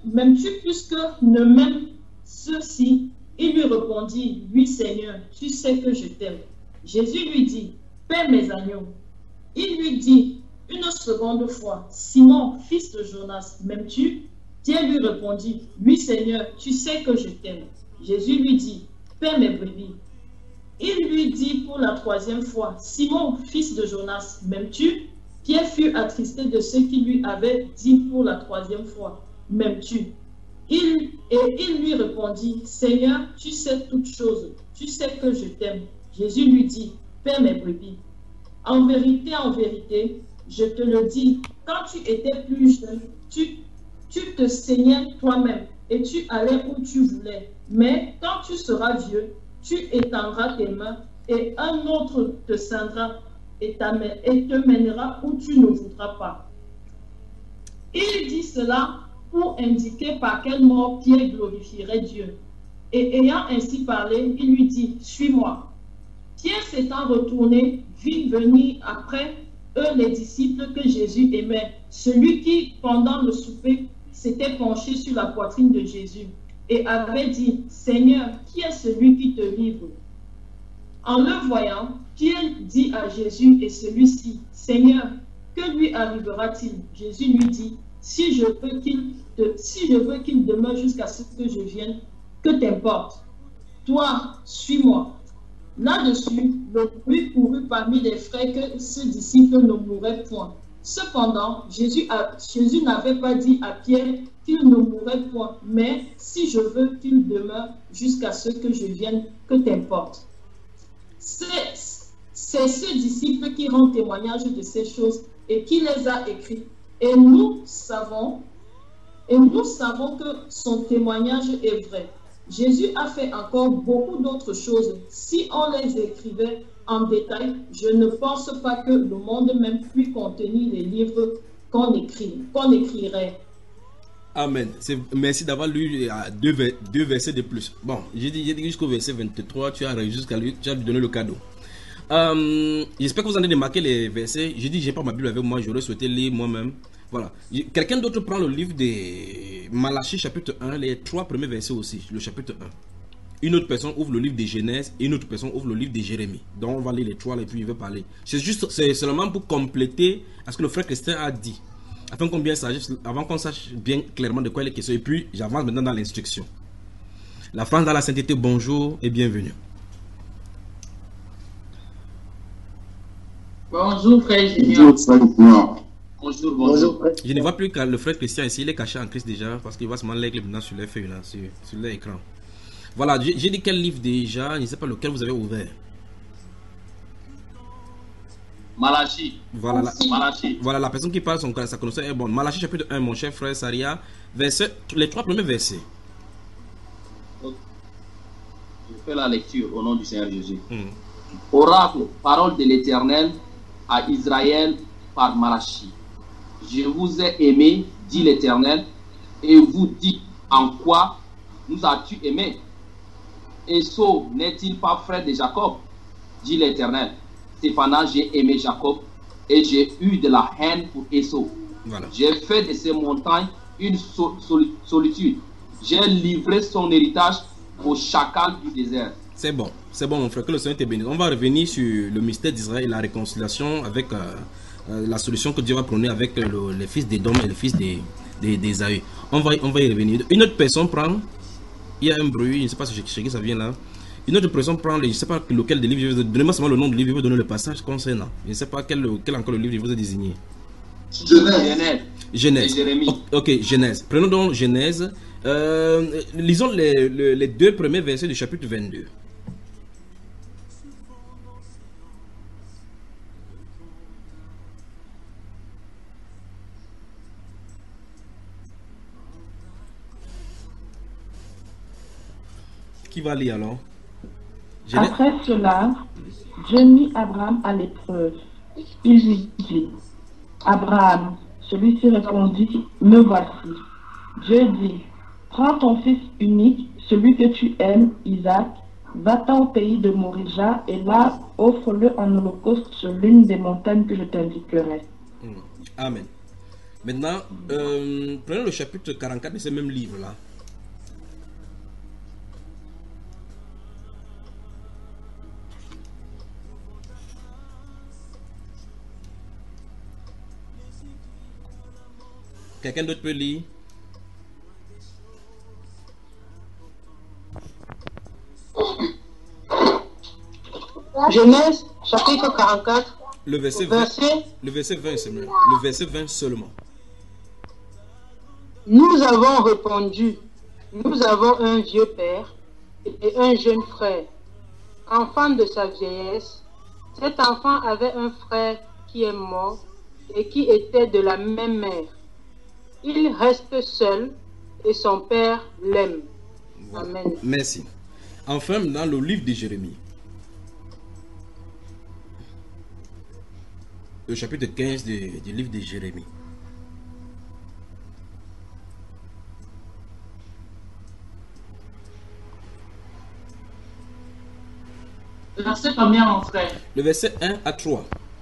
que ne m'aiment ceux-ci? Il lui répondit, oui Seigneur, tu sais que je t'aime. Jésus lui dit, paie mes agneaux. Il lui dit une seconde fois, Simon, fils de Jonas, m'aimes-tu? Pierre lui répondit, oui Seigneur, tu sais que je t'aime. Jésus lui dit, paie mes brebis. Il lui dit pour la 3e fois, Simon, fils de Jonas, m'aimes-tu? Pierre fut attristé de ce qu'il lui avait dit pour la 3e fois, m'aimes-tu? Il lui répondit, Seigneur, tu sais toutes choses, tu sais que je t'aime. Jésus lui dit, paie mes brebis. En vérité, je te le dis, quand tu étais plus jeune, tu te saignais toi-même et tu allais où tu voulais. Mais quand tu seras vieux, tu étendras tes mains et un autre te ceindra et te mènera où tu ne voudras pas. Il dit cela pour indiquer par quelle mort Pierre glorifierait Dieu. Et ayant ainsi parlé, il lui dit, suis-moi. Pierre s'étant retourné, vit venir après eux les disciples que Jésus aimait, celui qui, pendant le souper, s'était penché sur la poitrine de Jésus et avait dit, Seigneur, qui est celui qui te livre? En le voyant, Pierre dit à Jésus et celui-ci, Seigneur, que lui arrivera-t-il? Jésus lui dit, si je veux qu'il demeure jusqu'à ce que je vienne, que t'importe? Toi, suis-moi. Là-dessus, le bruit courut parmi les frères que ce disciple ne mourrait point. Cependant, Jésus n'avait pas dit à Pierre qu'il ne mourrait point, mais si je veux qu'il demeure jusqu'à ce que je vienne, que t'importe? C'est ce disciple qui rend témoignage de ces choses et qui les a écrites. Et nous savons que son témoignage est vrai. Jésus a fait encore beaucoup d'autres choses. Si on les écrivait en détail, je ne pense pas que le monde même puisse contenir les livres qu'on écrirait. Amen. Merci d'avoir lu deux versets de plus. Bon, j'ai dit jusqu'au verset 23, tu as réussi jusqu'à lui, tu as lui donné le cadeau. J'espère que vous en avez remarqué les versets. J'ai dit, j'ai pas ma Bible avec moi, j'aurais souhaité lire moi-même. Voilà. Quelqu'un d'autre prend le livre de Malachie chapitre 1, les 3 premiers versets aussi, le chapitre 1. Une autre personne ouvre le livre de Genèse et une autre personne ouvre le livre de Jérémie. Donc on va lire les 3 et puis il va parler. C'est seulement pour compléter à ce que le frère Christian a dit. Afin qu'on sache bien clairement de quoi il est question. Et puis j'avance maintenant dans l'instruction. La France dans la sainteté, bonjour et bienvenue. Bonjour frère Junior. Bonjour. Je ne vois plus que le frère Christian ici, il est caché en Christ déjà parce qu'il va se mettre maintenant sur les feuilles là, sur l'écran. Voilà, j'ai dit quel livre déjà, je ne sais pas lequel vous avez ouvert. Malachie. Voilà, Malachie. Voilà, la personne qui parle, sa connaissance est bonne. Malachie chapitre 1, mon cher frère Saria, les 3 premiers versets. Je fais la lecture au nom du Seigneur Jésus. Oracle, parole de l'Éternel à Israël par Malachi. Je vous ai aimé, dit l'Éternel, et vous dites en quoi nous as-tu aimé? Esau n'est-il pas frère de Jacob? Dit l'Éternel. Cependant, j'ai aimé Jacob et j'ai eu de la haine pour Esau. Voilà. J'ai fait de ces montagnes une solitude. J'ai livré son héritage au chacal du désert. C'est bon mon frère, que le Seigneur te bénisse. On va revenir sur le mystère d'Israël et la réconciliation avec la solution que Dieu va prôner avec les fils d'Édom et les fils d'Ésaü. On va y revenir. Une autre personne prend, il y a un bruit, je ne sais pas chez qui ça vient là. Une autre personne prend, je ne sais pas lequel des livres, donnez-moi seulement le nom du livre, je vais donner le passage concernant. Je ne sais pas quel encore le livre je vous ai désigné. Genèse. Ok, Genèse. Prenons donc Genèse. Lisons les deux premiers versets du chapitre 22. Qui va lire alors? Après cela, Dieu mit Abraham à l'épreuve. Il lui dit, Abraham, celui-ci répondit, me voici. Dieu dit, prends ton fils unique, celui que tu aimes, Isaac, va-t'en au pays de Morija et là, offre-le en holocauste sur l'une des montagnes que je t'indiquerai. Amen. Maintenant, prenons le chapitre 44 de ce même livre-là. Quelqu'un d'autre peut lire? Genèse, chapitre 44. Le verset 20 seulement. Le verset 20 seulement. Nous avons répondu, nous avons un vieux père et un jeune frère, enfant de sa vieillesse. Cet enfant avait un frère qui est mort et qui était de la même mère. Il reste seul et son père l'aime. Voilà. Amen. Merci. Enfin, dans le livre de Jérémie, le chapitre 15 du livre de Jérémie. Verset combien, mon frère? Le verset 1 à 3.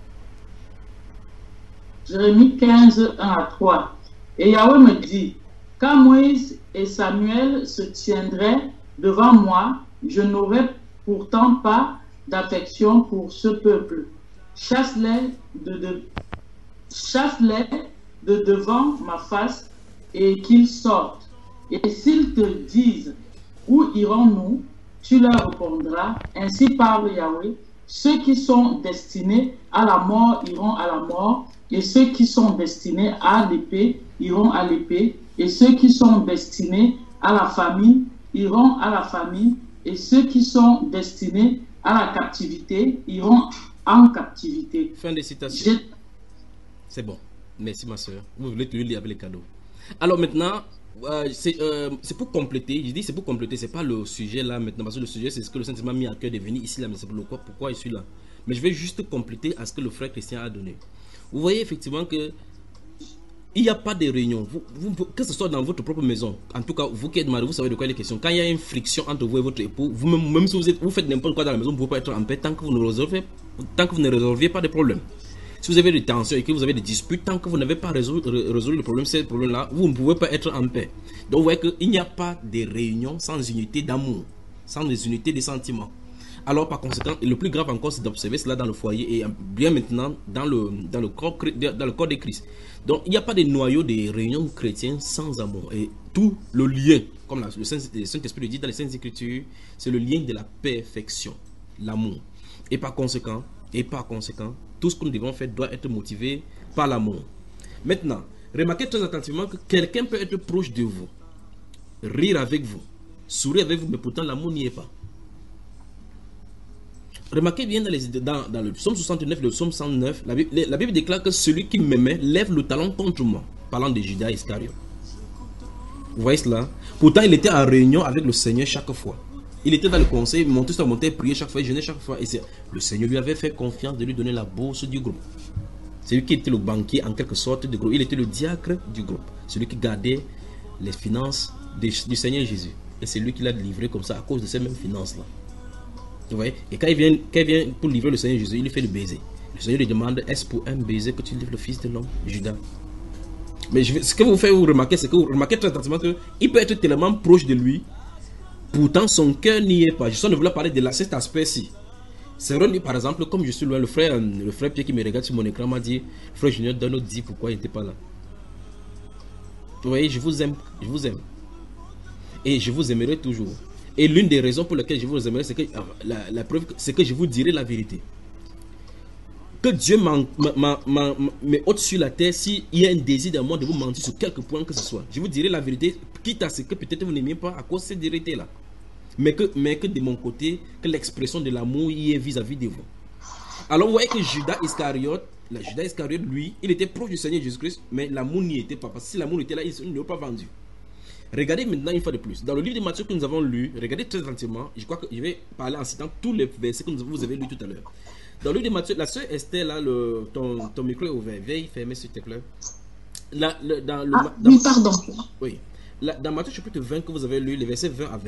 Jérémie 15, 1 à 3. Et Yahweh me dit, quand Moïse et Samuel se tiendraient devant moi, je n'aurais pourtant pas d'affection pour ce peuple. Chasse-les de devant ma face et qu'ils sortent. Et s'ils te disent, où irons-nous? Tu leur répondras, ainsi parle Yahweh, ceux qui sont destinés à la mort iront à la mort, et ceux qui sont destinés à l'épée iront à l'épée, et ceux qui sont destinés à la famine iront à la famine, et ceux qui sont destinés à la captivité iront en captivité. Fin de citation. C'est bon. Merci ma soeur. Vous voulez te lire avec les cadeaux. Alors maintenant, c'est pour compléter. Je dis c'est pour compléter. C'est pas le sujet là maintenant. Parce que le sujet c'est ce que le Saint-Esprit m'a mis à cœur de venir ici là. Mais c'est pourquoi je suis là. Mais je vais juste compléter à ce que le frère Christian a donné. Vous voyez effectivement que il n'y a pas de réunion. Que ce soit dans votre propre maison, en tout cas, vous qui êtes marié, vous savez de quoi il est question. Quand il y a une friction entre vous et votre époux, même si vous faites n'importe quoi dans la maison, vous ne pouvez pas être en paix tant que vous ne résolvez pas de problèmes. Si vous avez des tensions et que vous avez des disputes, tant que vous n'avez pas résolu le problème, ces problèmes-là, vous ne pouvez pas être en paix. Donc vous voyez qu'il n'y a pas de réunion sans unité d'amour, sans des unités de sentiments. Alors par conséquent, le plus grave encore, c'est d'observer cela dans le foyer et bien maintenant dans le corps de Christ. Donc il n'y a pas de noyau de réunion chrétienne sans amour. Et tout le lien, comme le Saint-Esprit le dit dans les Saintes Écritures, c'est le lien de la perfection, l'amour. Et par conséquent, tout ce que nous devons faire doit être motivé par l'amour. Maintenant, remarquez très attentivement que quelqu'un peut être proche de vous, rire avec vous, sourire avec vous, mais pourtant l'amour n'y est pas. Remarquez bien dans le psaume 69 et le psaume 109, la Bible déclare que celui qui m'aimait lève le talon contre moi, parlant de Judas Iscariote. Vous voyez cela? Pourtant, il était en réunion avec le Seigneur chaque fois. Il était dans le conseil, il montait sur la montagne, priait chaque fois, il jeûnait chaque fois. Et le Seigneur lui avait fait confiance de lui donner la bourse du groupe. C'est lui qui était le banquier en quelque sorte du groupe. Il était le diacre du groupe. Celui qui gardait les finances du Seigneur Jésus. Et c'est lui qui l'a livré comme ça à cause de ces mêmes finances-là. Vous voyez? Et quand il vient pour livrer le Seigneur Jésus, il lui fait le baiser. Le Seigneur lui demande, est-ce pour un baiser que tu livres le Fils de l'homme, Judas? Mais ce que vous faites, vous remarquez, c'est que vous remarquez très attentivement qu'il peut être tellement proche de lui, pourtant son cœur n'y est pas. Je ne voulais parler de cet aspect-ci. C'est vrai, par exemple, comme je suis loin, le frère Pierre qui me regarde sur mon écran m'a dit, frère Junior, donne-nous 10 pourquoi il n'était pas là. Vous voyez, je vous aime. Et je vous aimerai toujours. Et l'une des raisons pour lesquelles je vous aimerai, c'est que la preuve, c'est que je vous dirai la vérité. Que Dieu me ôte sur la terre s'il y a un désir de moi de vous mentir sur quelque point que ce soit. Je vous dirai la vérité, quitte à ce que peut-être vous n'aimiez pas à cause de cette vérité-là. Mais que de mon côté, que l'expression de l'amour y est vis-à-vis de vous. Alors vous voyez que Judas Iscariote, lui, il était proche du Seigneur Jésus-Christ, mais l'amour n'y était pas. Parce que si l'amour était là, il ne l'aurait pas vendu. Regardez maintenant une fois de plus. Dans le livre de Matthieu que nous avons lu, regardez très gentiment, je crois que je vais parler en citant tous les versets que vous avez lus tout à l'heure. Dans le livre de Matthieu, la sœur Esther, là, ton micro est ouvert. Veuille fermer s'il te plaît. Oui, pardon. Oui. Dans Matthieu chapitre 20 que vous avez lu, les versets 20 à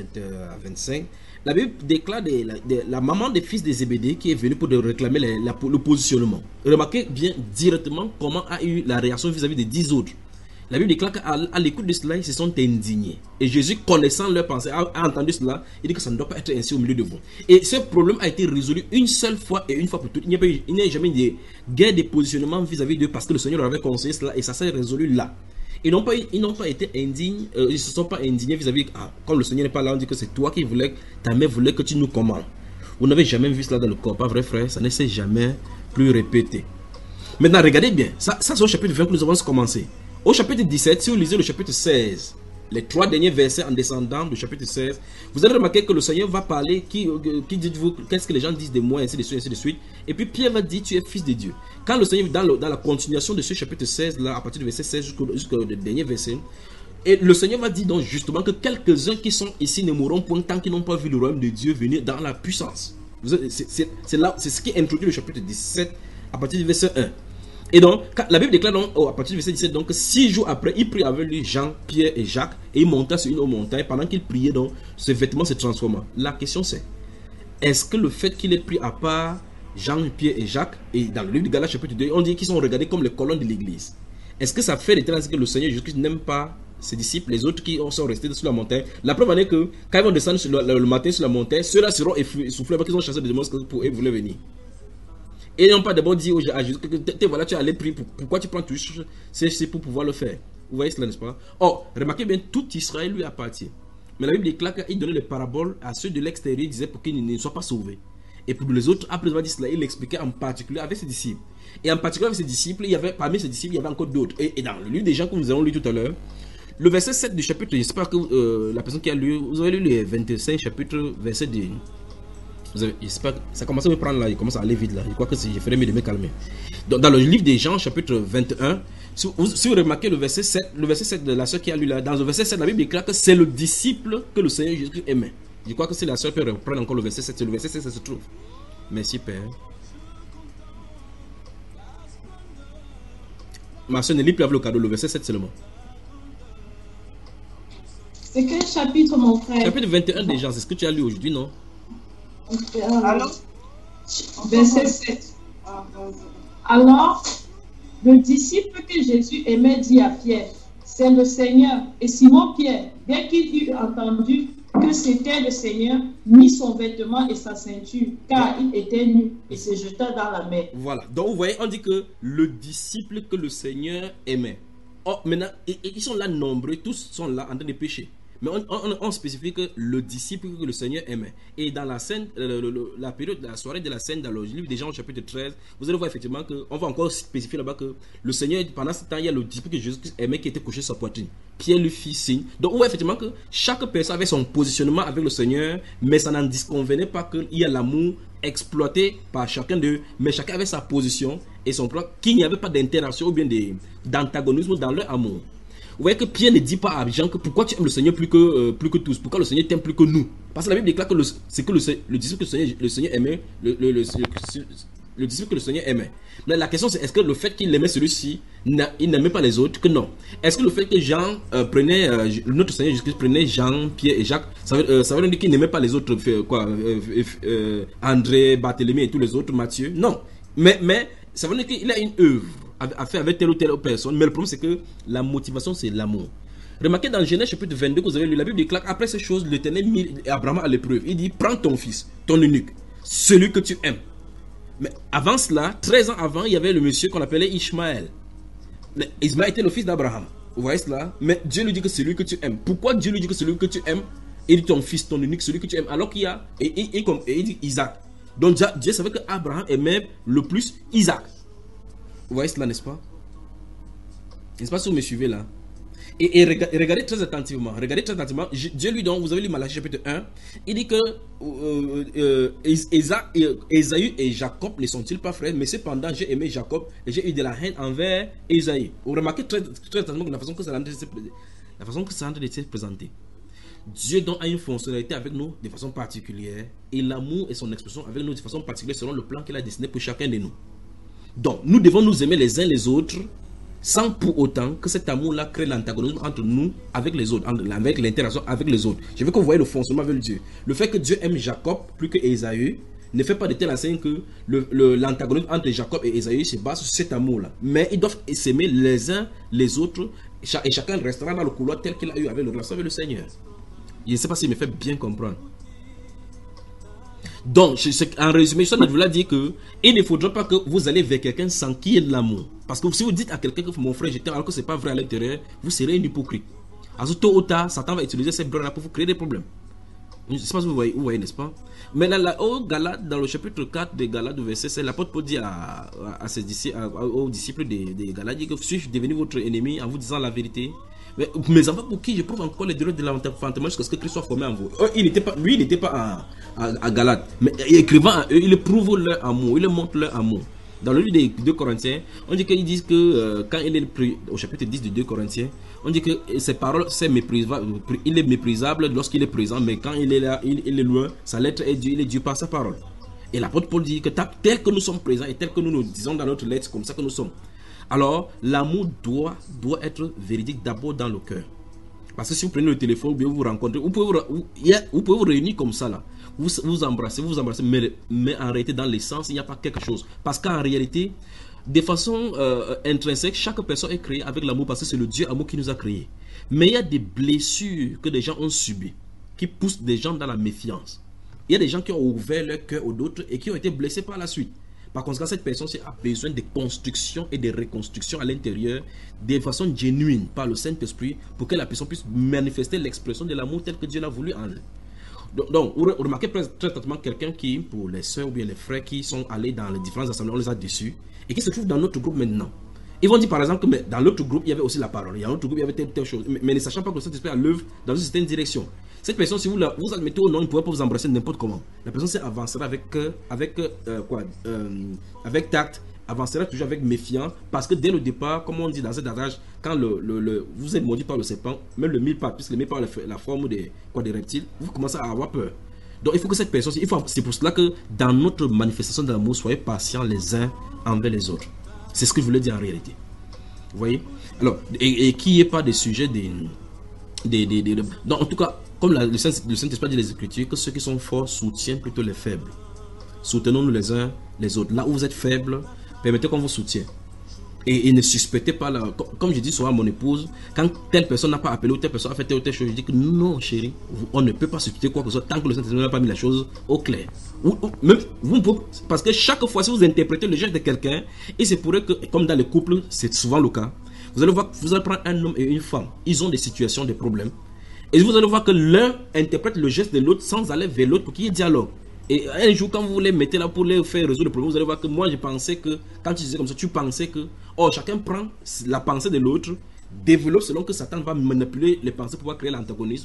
25, la Bible déclare la maman des fils de Zébédée qui est venue pour réclamer le positionnement. Remarquez bien directement comment a eu la réaction vis-à-vis des 10 autres. La Bible déclare qu'à l'écoute de cela, ils se sont indignés. Et Jésus, connaissant leur pensée, a entendu cela. Il dit que ça ne doit pas être ainsi au milieu de vous. Et ce problème a été résolu une seule fois et une fois pour toutes. Il n'y a jamais eu de guerre de positionnement vis-à-vis d'eux parce que le Seigneur leur avait conseillé cela et ça s'est résolu là. Ils n'ont pas été indignes, ils ne se sont pas indignés vis-à-vis. Comme le Seigneur n'est pas là, on dit que c'est toi qui voulais, ta mère voulait que tu nous commandes. Vous n'avez jamais vu cela dans le corps, pas vrai frère? Ça ne s'est jamais plus répété. Maintenant, regardez bien. Ça c'est au chapitre 20 que nous avons commencé. Au chapitre 17, si vous lisez le chapitre 16, les 3 derniers versets en descendant du chapitre 16, vous allez remarquer que le Seigneur va parler, qui dites-vous, qu'est-ce que les gens disent de moi, ainsi de suite, ainsi de suite. Et puis Pierre va dire, tu es fils de Dieu. Quand le Seigneur, dans la continuation de ce chapitre 16, là, à partir du verset 16 jusqu'au dernier verset, et le Seigneur va dire donc justement que quelques-uns qui sont ici ne mourront point tant qu'ils n'ont pas vu le royaume de Dieu venir dans la puissance. C'est ce qui introduit le chapitre 17 à partir du verset 1. Et donc, la Bible déclare donc, à partir du verset 17, donc 6 jours après, il prit avec lui Jean, Pierre et Jacques, et il monta sur une haute montagne. Pendant qu'il priait, donc, ses vêtements se transforma. La question c'est, est-ce que le fait qu'il ait pris à part Jean, Pierre et Jacques, et dans le livre de Galates chapitre 2, on dit qu'ils sont regardés comme les colonnes de l'église. Est-ce que ça fait l'éternel que le Seigneur Jésus-Christ n'aime pas ses disciples, les autres qui sont restés sur la montagne? La preuve en est que, quand ils vont descendre le matin sur la montagne, ceux-là seront essoufflés parce qu'ils ont chassé des démons pour eux voulaient venir. Et ils n'ont pas d'abord dit à Jésus que voilà, tu es allé prier, pourquoi tu prends tout c'est pour pouvoir le faire. Vous voyez cela, n'est-ce pas? Or, remarquez bien, tout Israël lui appartient. Mais la Bible déclare qu'il donnait les paraboles à ceux de l'extérieur, il disait pour qu'ils ne soient pas sauvés. Et pour les autres, après avoir dit cela, il l'expliquait en particulier avec ses disciples. Et en particulier avec ses disciples, parmi ses disciples, il y avait encore d'autres. Et dans le livre des gens que nous avons lu tout à l'heure, le verset 7 du chapitre, j'espère que la personne qui a lu, vous avez lu les 25 chapitres, verset 2. Ça commence à me prendre là, il commence à aller vite là. Je crois que je ferais mieux de me calmer. Donc, dans le livre des Jean, chapitre 21, si vous remarquez le verset 7 de la soeur qui a lu là, dans le verset 7, la Bible déclare que c'est le disciple que le Seigneur Jésus aimait. Je crois que si la soeur peut reprendre encore le verset 7, c'est le verset 7, ça se trouve. Merci Père. Ma soeur ne lit plus avec le cadeau, le verset 7 seulement. C'est quel chapitre, mon frère? Chapitre 21 des Jean, c'est ce que tu as lu aujourd'hui, non? Alors, verset 7. Alors, le disciple que Jésus aimait dit à Pierre, c'est le Seigneur. Et Simon Pierre, bien qu'il eût entendu que c'était le Seigneur, mit son vêtement et sa ceinture, car il était nu, et se jeta dans la mer. Voilà. Donc vous voyez, on dit que le disciple que le Seigneur aimait. Oh, maintenant, ils sont là nombreux, tous sont là en train de pécher. Mais on spécifie que le disciple que le Seigneur aimait. Et dans la scène, la période, la soirée de la scène, dans le livre des Jean, chapitre 13, vous allez voir effectivement qu'on va encore spécifier là-bas que le Seigneur, pendant ce temps, il y a le disciple que Jésus aimait qui était couché sur sa poitrine. Pierre lui fit signe. Donc on voit effectivement que chaque personne avait son positionnement avec le Seigneur, mais ça n'en disconvenait pas qu'il y a l'amour exploité par chacun d'eux, mais chacun avait sa position et son plan, qu'il n'y avait pas d'interaction ou bien d'antagonisme dans leur amour. Vous voyez que Pierre ne dit pas à Jean que pourquoi tu aimes le Seigneur plus que tous, pourquoi le Seigneur t'aime plus que nous. Parce que la Bible déclare que le disciple que le Seigneur aimait, le disciple que le Seigneur aimait. Mais la question c'est, est-ce que le fait qu'il aimait celui-ci, il n'aimait pas les autres? Que non. Est-ce que le fait que Jean prenait, notre Seigneur Jésus-Christ prenait Jean, Pierre et Jacques, ça veut dire qu'il n'aimait pas les autres, André, Barthélemy et tous les autres, Matthieu? Non. Mais ça veut dire qu'il a une œuvre à faire avec telle ou telle personne. Mais le problème c'est que la motivation c'est l'amour. Remarquez dans Genèse chapitre 22 que vous avez lu, la Bible déclare après ces choses, l'Éternel mit Abraham à l'épreuve. Il dit, prends ton fils, ton unique, celui que tu aimes. Mais avant cela, 13 ans avant, il y avait le monsieur qu'on appelait Ishmaël. Ismaël était le fils d'Abraham. Vous voyez cela? Mais Dieu lui dit que c'est celui que tu aimes. Pourquoi Dieu lui dit que c'est celui que tu aimes? Il dit ton fils, ton unique, celui que tu aimes. Alors qu'il y a, et il dit Isaac. Donc Dieu savait que Abraham aimait le plus Isaac. Vous voyez cela, n'est-ce pas? N'est-ce pas si vous me suivez là? Et regardez très attentivement. Dieu lui donne, vous avez lu Malachie chapitre 1, il dit que Ésaü et Jacob ne sont-ils pas frères? Mais cependant, j'ai aimé Jacob et j'ai eu de la haine envers Ésaü. Vous remarquez très attentivement la façon que ça a été présenté. Dieu donne une fonctionnalité avec nous de façon particulière et l'amour et son expression avec nous de façon particulière selon le plan qu'il a dessiné pour chacun de nous. Donc, nous devons nous aimer les uns les autres sans pour autant que cet amour-là crée l'antagonisme entre nous avec les autres, avec l'interaction avec les autres. Je veux que vous voyez le fonctionnement avec Dieu. Le fait que Dieu aime Jacob plus que Ésaü ne fait pas de telle enseigne que l'antagonisme entre Jacob et Ésaü se base sur cet amour-là. Mais ils doivent s'aimer les uns les autres et chacun restera dans le couloir tel qu'il a eu avec le relation avec le Seigneur. Je ne sais pas s'il me fait bien comprendre. Donc, en résumé, je voulais dire que il ne faudra pas que vous allez vers quelqu'un sans qu'il y ait de l'amour. Parce que si vous dites à quelqu'un que mon frère je t'aime alors que ce n'est pas vrai à l'intérieur, vous serez un hypocrite. Alors tôt ou tard, Satan va utiliser ces brins-là pour vous créer des problèmes. Je ne sais pas si vous voyez, n'est-ce pas? Mais là, au Galates, dans le chapitre 4 de Galates, verset 7, l'apôtre Paul dit aux disciples des Galates, dit que suis-je devenu votre ennemi en vous disant la vérité? Mais mes enfants, pour qui je prouve encore les degrés de l'enfantement jusqu'à ce que Christ soit formé en vous. Il n'était pas à Galate, mais écrivant à eux, il prouve leur amour, il montre leur amour. Dans le livre des 2 Corinthiens, on dit qu'ils disent que quand il est au chapitre 10 de 2 Corinthiens, on dit que ses paroles, il est méprisable lorsqu'il est présent, mais quand il est là, il est loin, sa lettre est due, il est dû par sa parole. Et l'apôtre Paul dit que tel que nous sommes présents et tel que nous disons dans notre lettre, c'est comme ça que nous sommes. Alors, l'amour doit être véridique d'abord dans le cœur. Parce que si vous prenez le téléphone, ou bien vous rencontrez, vous pouvez vous réunir comme ça là. Vous embrassez, mais en réalité, dans l'essence, il n'y a pas quelque chose. Parce qu'en réalité, de façon intrinsèque, chaque personne est créée avec l'amour parce que c'est le Dieu amour qui nous a créés. Mais il y a des blessures que des gens ont subies qui poussent des gens dans la méfiance. Il y a des gens qui ont ouvert leur cœur aux autres et qui ont été blessés par la suite. Par conséquent, cette personne a besoin de construction et de reconstruction à l'intérieur de façon genuine par le Saint-Esprit pour que la personne puisse manifester l'expression de l'amour tel que Dieu l'a voulu en elle. Donc, vous remarquez très certainement quelqu'un qui, pour les soeurs ou bien les frères qui sont allés dans les différentes assemblées, on les a déçus et qui se trouvent dans notre groupe maintenant. Ils vont dire par exemple que dans l'autre groupe, il y avait aussi la parole. Il y a un autre groupe, il y avait telle chose. Mais ne sachant pas que le Saint-Esprit a l'œuvre dans une certaine direction. Cette personne, si vous admettez au nom, il ne pourrait pas vous embrasser n'importe comment. La personne avancera avec tact, avancera toujours avec méfiance. Parce que dès le départ, comme on dit dans cet adage, quand vous êtes mordu par le serpent, même le mille-pattes, puisque le mille-pattes a la forme des reptiles, vous commencez à avoir peur. Donc il faut que cette personne, c'est pour cela que dans notre manifestation d'amour, soyez patients les uns envers les autres. C'est ce que je voulais dire en réalité. Vous voyez? Alors, et qu'il n'y ait pas de sujet donc en tout cas, comme le Saint-Esprit dit les Écritures, que ceux qui sont forts soutiennent plutôt les faibles. Soutenons-nous les uns les autres. Là où vous êtes faibles, permettez qu'on vous soutienne. Et ne suspectez pas, comme je dis souvent à mon épouse, quand telle personne n'a pas appelé ou telle personne a fait telle ou telle chose, je dis que non chérie, on ne peut pas suspecter quoi que ce soit tant que le Saint-Esprit n'a pas mis la chose au clair. Parce que chaque fois si vous interprétez le geste de quelqu'un, et c'est pour eux que, comme dans les couples, c'est souvent le cas, vous allez voir que vous allez prendre un homme et une femme, ils ont des situations, des problèmes, et vous allez voir que l'un interprète le geste de l'autre sans aller vers l'autre pour qu'il y ait dialogue. Et un jour, quand vous les mettez là pour les faire résoudre le problème, vous allez voir que moi, je pensais que, quand tu disais comme ça, tu pensais que, chacun prend la pensée de l'autre, développe selon que Satan va manipuler les pensées pour pouvoir créer l'antagonisme.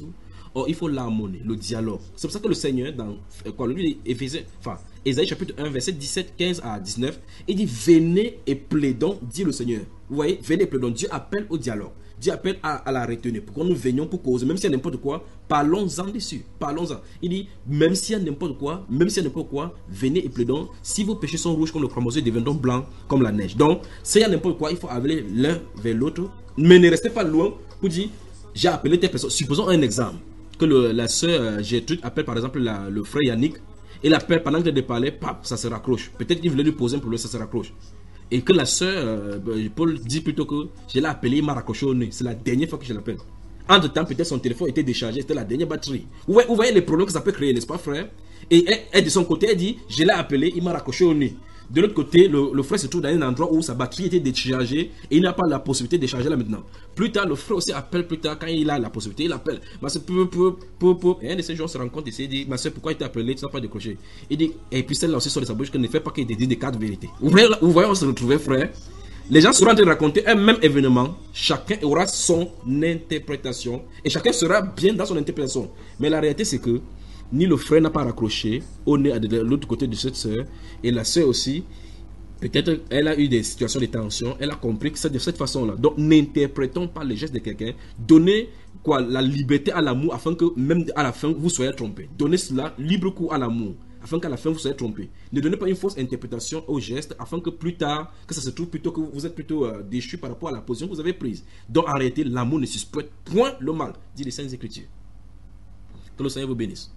Or, il faut l'harmonie, le dialogue. C'est pour ça que le Seigneur, dans le livre d'Éphésiens, Ésaïe chapitre 1, verset 17, 15 à 19, il dit, venez et plaidons, dit le Seigneur. Vous voyez, venez et plaidons. Dieu appelle au dialogue. Dieu appelle à la retenue. Pour que nous venions pour causer, même s'il y a n'importe quoi, parlons-en dessus. Parlons-en. Il dit, même s'il y a n'importe quoi, venez et plaidons. Si vos péchés sont rouges comme le cramoisi, ils deviendront blancs comme la neige. Donc, s'il y a n'importe quoi, il faut aller l'un vers l'autre. Mais ne restez pas loin pour dire, j'ai appelé telle personne. Supposons un exemple. Que la sœur Gertrude appelle par exemple le frère Yannick. Il appelle pendant qu'il parlait, ça se raccroche. Peut-être qu'il voulait lui poser un problème, ça se raccroche. Et que la sœur, Paul dit plutôt que je l'ai appelé, il m'a raccroché au nez. C'est la dernière fois que je l'appelle. Entre temps, peut-être son téléphone était déchargé, c'était la dernière batterie. Vous voyez les problèmes que ça peut créer, n'est-ce pas, frère? Et elle, de son côté, elle dit je l'ai appelé, il m'a raccroché au nez. De l'autre côté, le frère se trouve dans un endroit où sa batterie était déchargée et il n'a pas la possibilité de décharger là maintenant. Plus tard, le frère aussi appelle plus tard quand il a la possibilité, il appelle. Ma soeur, et un de ces jours se rend compte et il dit, ma soeur, pourquoi il t'a appelé, tu n'as pas décroché? Il dit, et puis celle-là aussi sur sa bouche qu'elle ne fait pas qu'il dise des quatre vérités. Vous voyez, on se retrouvait, frère. Les gens seront en train de raconter un même événement, chacun aura son interprétation et chacun sera bien dans son interprétation. Mais la réalité, c'est que ni le frère n'a pas raccroché au nez de l'autre côté de cette sœur, et la sœur aussi, peut-être elle a eu des situations de tension, elle a compris que c'est de cette façon-là. Donc n'interprétons pas les gestes de quelqu'un, donnez la liberté à l'amour afin que même à la fin vous soyez trompés. Donnez cela libre cours à l'amour afin qu'à la fin vous soyez trompés. Ne donnez pas une fausse interprétation aux gestes afin que plus tard, que ça se trouve plutôt que vous êtes plutôt déchu par rapport à la position que vous avez prise. Donc en réalité, l'amour ne suspecte point le mal, dit les Saintes Écritures. Que le Seigneur vous bénisse.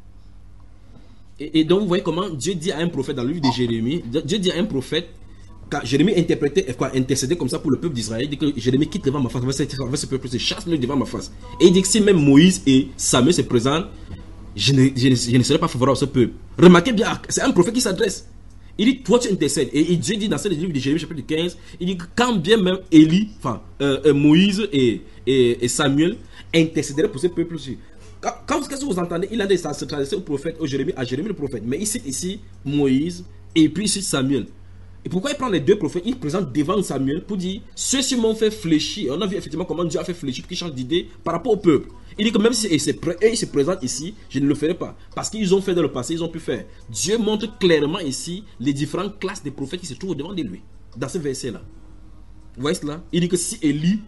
Et donc vous voyez comment Dieu dit à un prophète dans le livre de Jérémie, Dieu dit à un prophète, quand Jérémie intercédait comme ça pour le peuple d'Israël, il dit que Jérémie quitte devant ma face, va ce peuple se chasse-le devant ma face. Et il dit que si même Moïse et Samuel se présentent, je ne serai pas favorable à ce peuple. Remarquez bien, c'est un prophète qui s'adresse. Il dit, toi tu intercèdes. Et Dieu dit dans ce livre de Jérémie chapitre 15, il dit que quand bien même Moïse et Samuel intercéderaient pour ce peuple-ci. Qu'est-ce que vous entendez? Il a dit ça se traduisait au prophète, à Jérémie le prophète. Mais il cite ici Moïse et puis il cite Samuel. Et pourquoi il prend les deux prophètes? Il présente devant Samuel pour dire ceux-ci m'ont fait fléchir. On a vu effectivement comment Dieu a fait fléchir, qu'il change d'idée par rapport au peuple. Il dit que même si ils se présentent ici, je ne le ferai pas. Parce qu'ils ont fait dans le passé, ils ont pu faire. Dieu montre clairement ici les différentes classes des prophètes qui se trouvent devant de lui. Dans ce verset-là. Vous voyez cela? Il dit que si Élie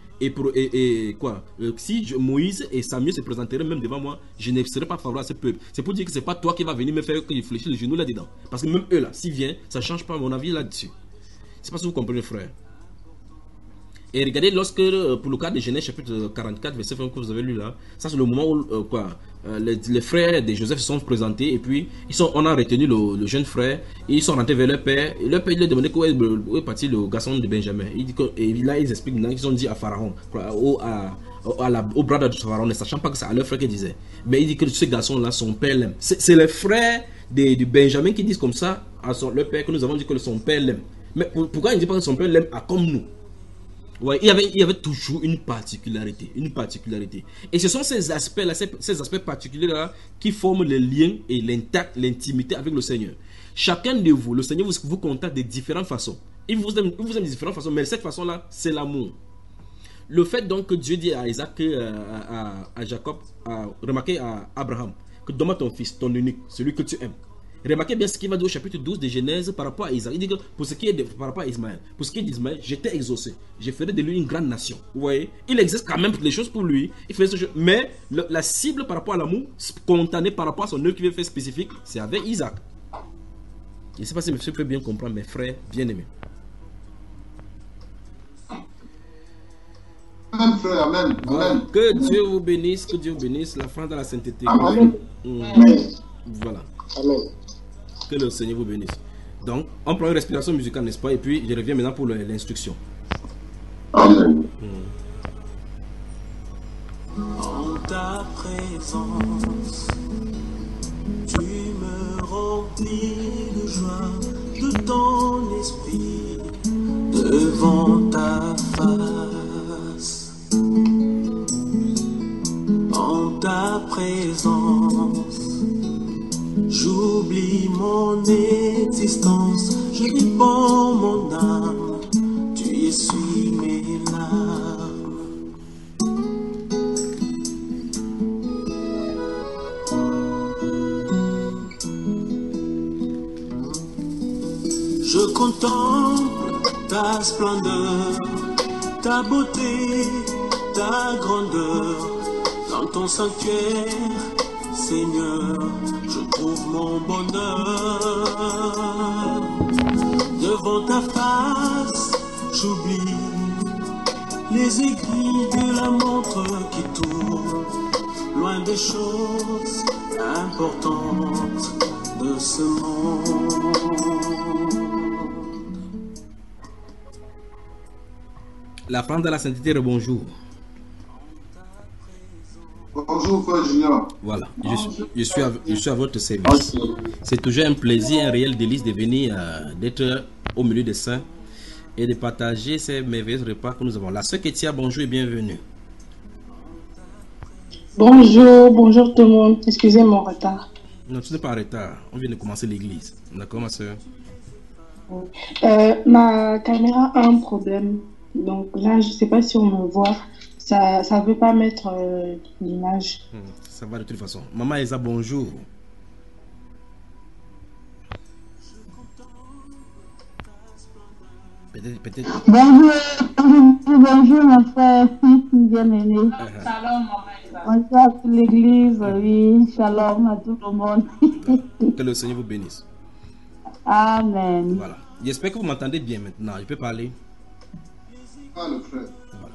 si Moïse et Samuel se présenteraient même devant moi, je ne serai pas favorable à ce peuple. C'est pour dire que ce n'est pas toi qui vas venir me faire que je fléchisse le genou là-dedans. Parce que même eux là, s'ils viennent, ça ne change pas mon avis là-dessus. Je ne sais pas si vous comprenez, frère. Et regardez, lorsque, pour le cas de Genèse chapitre 44, verset 20 que vous avez lu là, ça c'est le moment où les frères de Joseph se sont présentés et puis on a retenu le jeune frère et ils sont rentrés vers leur père. Et leur père lui a demandé où est parti le garçon de Benjamin. Il dit et là ils expliquent maintenant qu'ils ont dit à Pharaon, au bras de Pharaon, ne sachant pas que c'est à leur frère qu'ils disaient. Mais il dit que ce garçon là, son père l'aime. C'est les frères de Benjamin qui disent comme ça à leur père que nous avons dit que son père l'aime. Mais pourquoi il ne dit pas que son père l'aime comme nous? Ouais, il y avait toujours une particularité. Et ce sont ces aspects-là, ces aspects particuliers-là qui forment le lien et l'intimité avec le Seigneur. Chacun de vous, le Seigneur vous contacte de différentes façons. Il vous aime de différentes façons, mais cette façon-là, c'est l'amour. Le fait donc que Dieu dit à Isaac, à Jacob, remarquez à Abraham, que donne-moi ton fils, ton unique, celui que tu aimes. Remarquez bien ce qu'il va dire au chapitre 12 de Genèse par rapport à Isaac. Il dit que pour ce qui est par rapport à Ismaël, pour ce qui est d'Ismaël, je t'ai exaucé. Je ferai de lui une grande nation. Vous voyez, il existe quand même les choses pour lui. Il fait ce chose. Mais la cible par rapport à l'amour, spontané par rapport à son œuvre qui veut faire spécifique, c'est avec Isaac. Je ne sais pas si monsieur peut bien comprendre, mes frères bien-aimés. Amen, frère, amen. Amen. Que Dieu vous bénisse, la France dans la sainteté. Amen. Voilà. Amen. Que le Seigneur vous bénisse. Donc, on prend une respiration musicale, n'est-ce pas? Et puis, je reviens maintenant pour l'instruction. Amen. En ta présence, tu me remplis de joie, de ton esprit, devant ta face. En ta présence, j'oublie mon existence, je répands mon âme, tu essuies mes larmes. Je contemple ta splendeur, ta beauté, ta grandeur. Dans ton sanctuaire, Seigneur, je trouve mon bonheur. Devant ta face, j'oublie les aiguilles de la montre qui tourne, loin des choses importantes de ce monde. La France de la sainteté, bonjour. Bonjour, frère Junior. Voilà, je suis à votre service. C'est toujours un plaisir, un réel délice de venir, d'être au milieu des saints et de partager ces merveilleux repas que nous avons. La sœur Ketia, bonjour et bienvenue. Bonjour tout le monde. Excusez mon retard. Non, tu n'es pas en retard. On vient de commencer l'église. D'accord, ma sœur? Ma caméra a un problème. Donc là, je ne sais pas si on me voit. Ça ne veut pas mettre l'image. Ça va de toute façon. Maman Esa, bonjour. Peut-être. Bonjour mon frère, bien-aimé. Shalom, maman Esa. Bonjour à toute l'église, oui. Shalom à tout le monde. Que le Seigneur vous bénisse. Amen. Voilà. J'espère que vous m'entendez bien maintenant. Je peux parler? Parle, frère.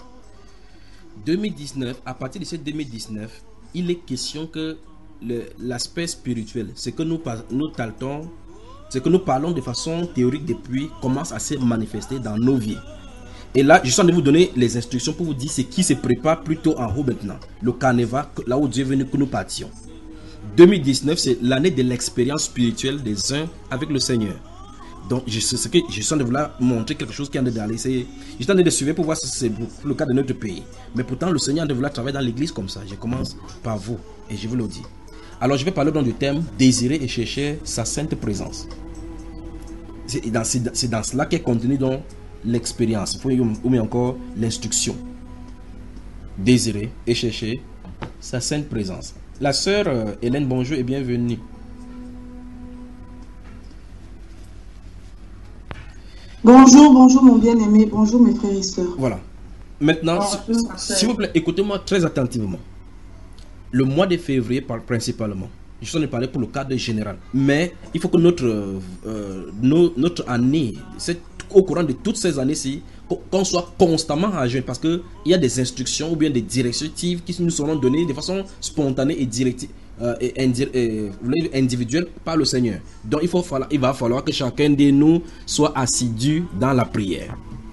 2019, à partir de ce 2019, il est question que l'aspect spirituel, ce que nous tâtons, ce que nous parlons de façon théorique depuis, commence à se manifester dans nos vies. Et là, je suis en train de vous donner les instructions pour vous dire ce qui se prépare plutôt en haut maintenant. Le carnaval, là où Dieu est venu que nous partions. 2019, c'est l'année de l'expérience spirituelle des uns avec le Seigneur. Donc, je suis en train de vous montrer quelque chose qui est en train d'aller. Je suis en train de suivre pour voir si c'est le cas de notre pays. Mais pourtant, le Seigneur a de vouloir travailler dans l'église comme ça. Je commence par vous et je vous le dis. Alors, je vais parler donc du thème désirer et chercher sa sainte présence. C'est dans cela qu'est contenu dans l'expérience, ou bien encore l'instruction. Désirer et chercher sa sainte présence. La sœur Hélène, bonjour et bienvenue. Bonjour mon bien-aimé, bonjour mes frères et sœurs. Voilà. Maintenant, s'il vous plaît, écoutez-moi très attentivement. Le mois de février, principalement, je suis en train de parler pour le cadre général, mais il faut que notre année, au courant de toutes ces années-ci, qu'on soit constamment à jeûne, parce qu'il y a des instructions ou bien des directives qui nous seront données de façon spontanée et directive. Individuel par le Seigneur. Donc il va falloir que chacun de nous soit assidu dans la prière.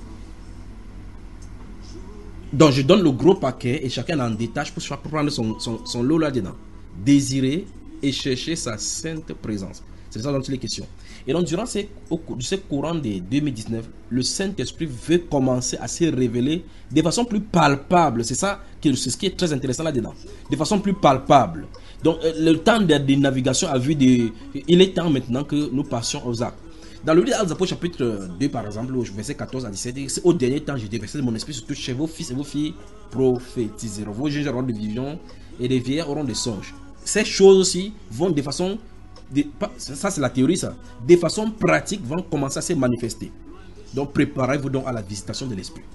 Donc je donne le gros paquet et chacun en détache pour prendre son lot là-dedans. Désirer et chercher sa sainte présence. C'est ça dans toutes les questions. Et donc durant ce courant de 2019, le Saint-Esprit veut commencer à se révéler de façon plus palpable. C'est ce qui est très intéressant là-dedans. De façon plus palpable. Donc le temps de navigation a vu il est temps maintenant que nous passions aux actes. Dans le livre d'Apôtres chapitre 2 par exemple, verset 14 à 17, au dernier temps j'ai déversé mon esprit sur tous chez vos fils et vos filles prophétiseront. Vos jeunes auront des visions et les vieillards auront des songes. Ces choses aussi vont de façon, ça c'est la théorie ça, de façon pratique vont commencer à se manifester. Donc préparez-vous donc à la visitation de l'esprit.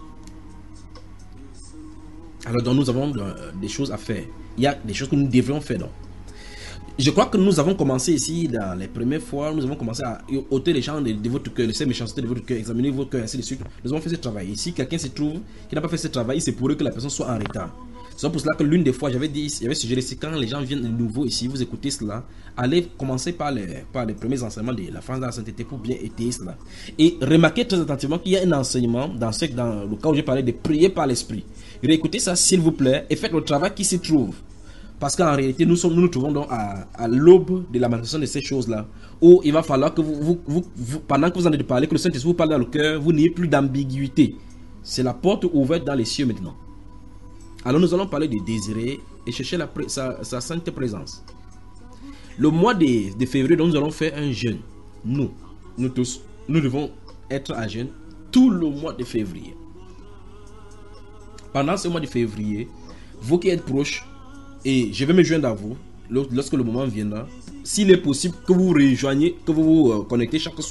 Alors donc nous avons des choses à faire. Il y a des choses que nous devrions faire donc. Je crois que nous avons commencé ici dans les premières fois, nous avons commencé à ôter les gens de votre cœur, laisser les méchancetés de votre cœur, examiner votre cœur, ainsi de suite. Nous avons fait ce travail. Si quelqu'un se trouve qui n'a pas fait ce travail, c'est pour eux que la personne soit en retard. C'est pour cela que l'une des fois, j'avais dit, il y avait suggéré, c'est quand les gens viennent de nouveau ici, vous écoutez cela, allez commencer par les premiers enseignements de la France de la sainteté pour bien étayer cela. Et remarquez très attentivement qu'il y a un enseignement dans le cas où j'ai parlé de prier par l'esprit. Réécoutez ça s'il vous plaît et faites le travail qui s'y trouve. Parce qu'en réalité, nous nous trouvons donc à l'aube de la manifestation de ces choses-là, où il va falloir que pendant que vous en êtes parlé, que le Saint-Esprit vous parle dans le cœur, vous n'ayez plus d'ambiguïté. C'est la porte ouverte dans les cieux maintenant. Alors nous allons parler de désirer et chercher sa sainte présence. Le mois de février, donc, nous allons faire un jeûne. Nous tous, nous devons être à jeûne tout le mois de février. Pendant ce mois de février, vous qui êtes proches, et je vais me joindre à vous lorsque le moment viendra. S'il est possible que vous rejoigniez, que vous vous connectez chaque soir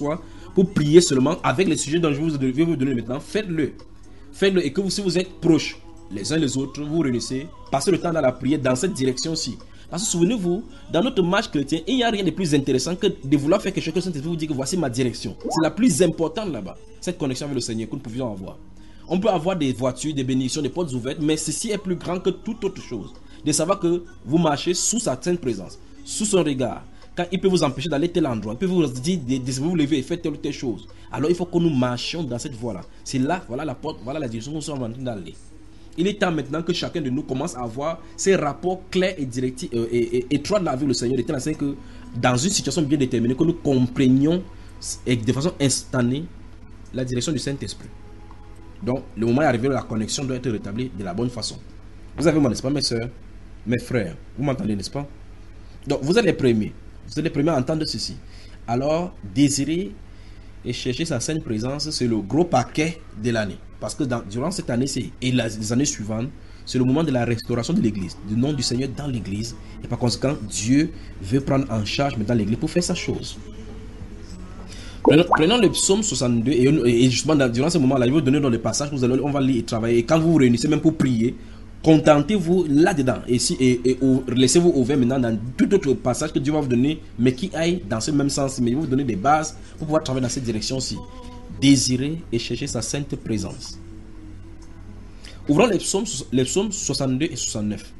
pour prier seulement avec les sujets dont je vais vous donner maintenant, faites-le. Faites-le et que vous, si vous êtes proches les uns les autres, vous réunissez, passez le temps dans la prière dans cette direction-ci. Parce que souvenez-vous, dans notre marche chrétien, il n'y a rien de plus intéressant que de vouloir faire quelque chose que Saint-Esprit vous dit que voici ma direction. C'est la plus importante là-bas, cette connexion avec le Seigneur que nous pouvions avoir. On peut avoir des voitures, des bénédictions, des portes ouvertes, mais ceci est plus grand que toute autre chose. De savoir que vous marchez sous sa sainte présence, sous son regard. Quand il peut vous empêcher d'aller tel endroit, il peut vous dire de vous lever et faire telle ou telle chose. Alors il faut que nous marchions dans cette voie-là. C'est là, voilà la porte, voilà la direction où nous sommes en train d'aller. Il est temps maintenant que chacun de nous commence à avoir ces rapports clairs et directifs et étroits avec le Seigneur, de telle façon que dans une situation bien déterminée, que nous comprenions de façon instantanée la direction du Saint-Esprit. Donc, le moment est arrivé où la connexion doit être rétablie de la bonne façon. Vous avez moi, n'est-ce pas, mes soeurs, mes frères? Vous m'entendez, n'est-ce pas? Donc, vous êtes les premiers. Vous êtes les premiers à entendre ceci. Alors, désirer et chercher sa sainte présence, c'est le gros paquet de l'année. Parce que durant cette année-ci et les années suivantes, c'est le moment de la restauration de l'église, du nom du Seigneur dans l'église. Et par conséquent, Dieu veut prendre en charge maintenant l'église pour faire sa chose. Prenons le psaume 62 et justement durant ce moment-là, je vais vous donner dans le passage que on va lire et travailler. Et quand vous vous réunissez même pour prier, contentez-vous là-dedans et laissez-vous ouvert maintenant dans tout autre passage que Dieu va vous donner, mais qui aille dans ce même sens, mais il va vous donner des bases pour pouvoir travailler dans cette direction-ci. Désirer et chercher sa sainte présence. Ouvrons les psaumes 62 et 69.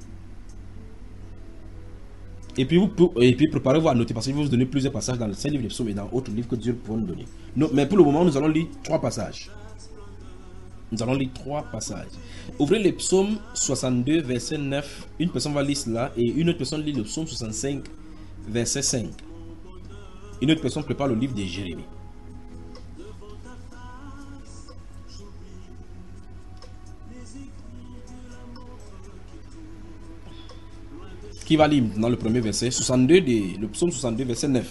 Et puis préparez-vous à noter parce qu'il va vous donner plusieurs passages dans le livre des psaumes et dans d'autres livres que Dieu pourra nous donner. Mais pour le moment, nous allons lire 3 passages. Nous allons lire 3 passages. Ouvrez le psaume 62, verset 9. Une personne va lire cela et une autre personne lit le psaume 65, verset 5. Une autre personne prépare le livre de Jérémie. Qui va lire dans le premier verset, le psaume 62, verset 9.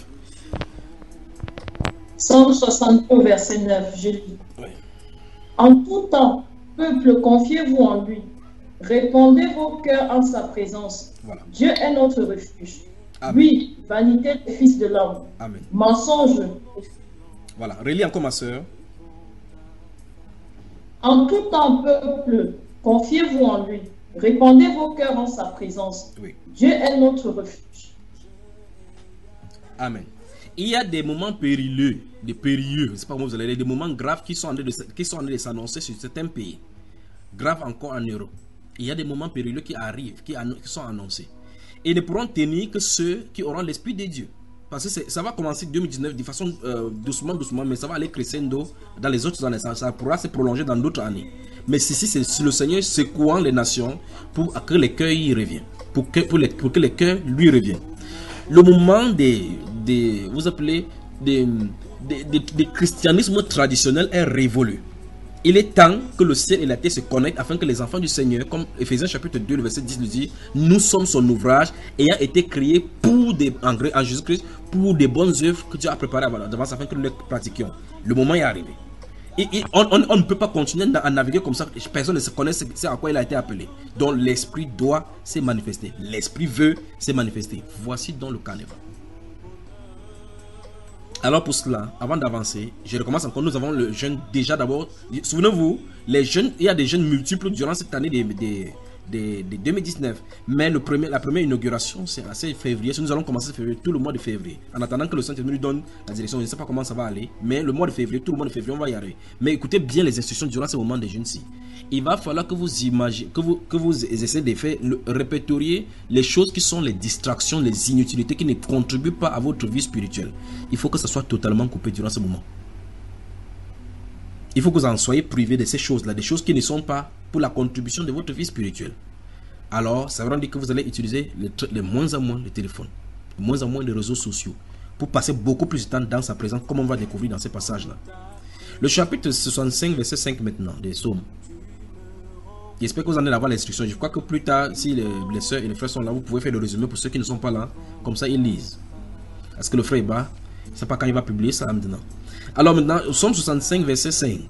Psaume 62, verset 9, je lis. Oui. En tout temps, peuple, confiez-vous en lui. Répandez vos cœurs en sa présence. Voilà. Dieu est notre refuge. Amen. Oui, vanité des fils de l'homme. Amen. Mensonge. Voilà, relis encore ma soeur. En tout temps, peuple, confiez-vous en lui. Répandez vos cœurs en sa présence. Oui. Dieu est notre refuge. Amen. Il y a des moments périlleux, je ne sais pas comment vous allez dire, des moments graves qui sont en train de s'annoncer sur certains pays. Graves encore en Europe. Il y a des moments périlleux qui arrivent, qui sont annoncés. Et ne pourront tenir que ceux qui auront l'Esprit de Dieu. Parce que ça va commencer 2019 de façon doucement, mais ça va aller crescendo dans les autres années. Ça pourra se prolonger dans d'autres années. Mais ceci, c'est le Seigneur secouant les nations pour que les cœurs y reviennent. Pour que les cœurs lui reviennent. Le moment vous appelez des christianisme traditionnel est révolu. Il est temps que le ciel et la terre se connectent afin que les enfants du Seigneur, comme Ephésiens chapitre 2, le verset 10 nous dit, nous sommes son ouvrage ayant été créés en Jésus-Christ pour des bonnes œuvres que Dieu a préparées d'avance afin que nous les pratiquions. Le moment est arrivé. On ne peut pas continuer à naviguer comme ça. Personne ne se connaît ce à quoi il a été appelé. Donc l'esprit doit se manifester. L'esprit veut se manifester. Voici donc le carnaval. Alors pour cela, avant d'avancer, je recommence encore. Nous avons le jeûne déjà d'abord. Souvenez-vous, les jeûnes, il y a des jeûnes multiples durant cette année de 2019. Mais la première inauguration, c'est assez février. Si nous allons commencer février, tout le mois de février. En attendant que le Saint-Esprit nous donne la direction, je ne sais pas comment ça va aller. Mais le mois de février, tout le mois de février, on va y arriver. Mais écoutez bien les instructions durant ce moment de jeûne-ci. Il va falloir que vous imaginez, que vous essayez de faire, répertorier les choses qui sont les distractions, les inutilités qui ne contribuent pas à votre vie spirituelle. Il faut que ça soit totalement coupé durant ce moment. Il faut que vous en soyez privés de ces choses-là, des choses qui ne sont pas pour la contribution de votre vie spirituelle. Alors, ça veut dire que vous allez utiliser de moins en moins le téléphone, de moins en moins les réseaux sociaux, pour passer beaucoup plus de temps dans sa présence, comme on va découvrir dans ces passages-là. Le chapitre 65, verset 5 maintenant, des psaumes. J'espère que vous en allez avoir l'instruction. Je crois que plus tard, si les soeurs et les frères sont là, vous pouvez faire le résumé pour ceux qui ne sont pas là. Comme ça, ils lisent. Est-ce que le frère est bas? Je ne sais pas quand il va publier ça maintenant. Alors maintenant, psaume 65, verset 5.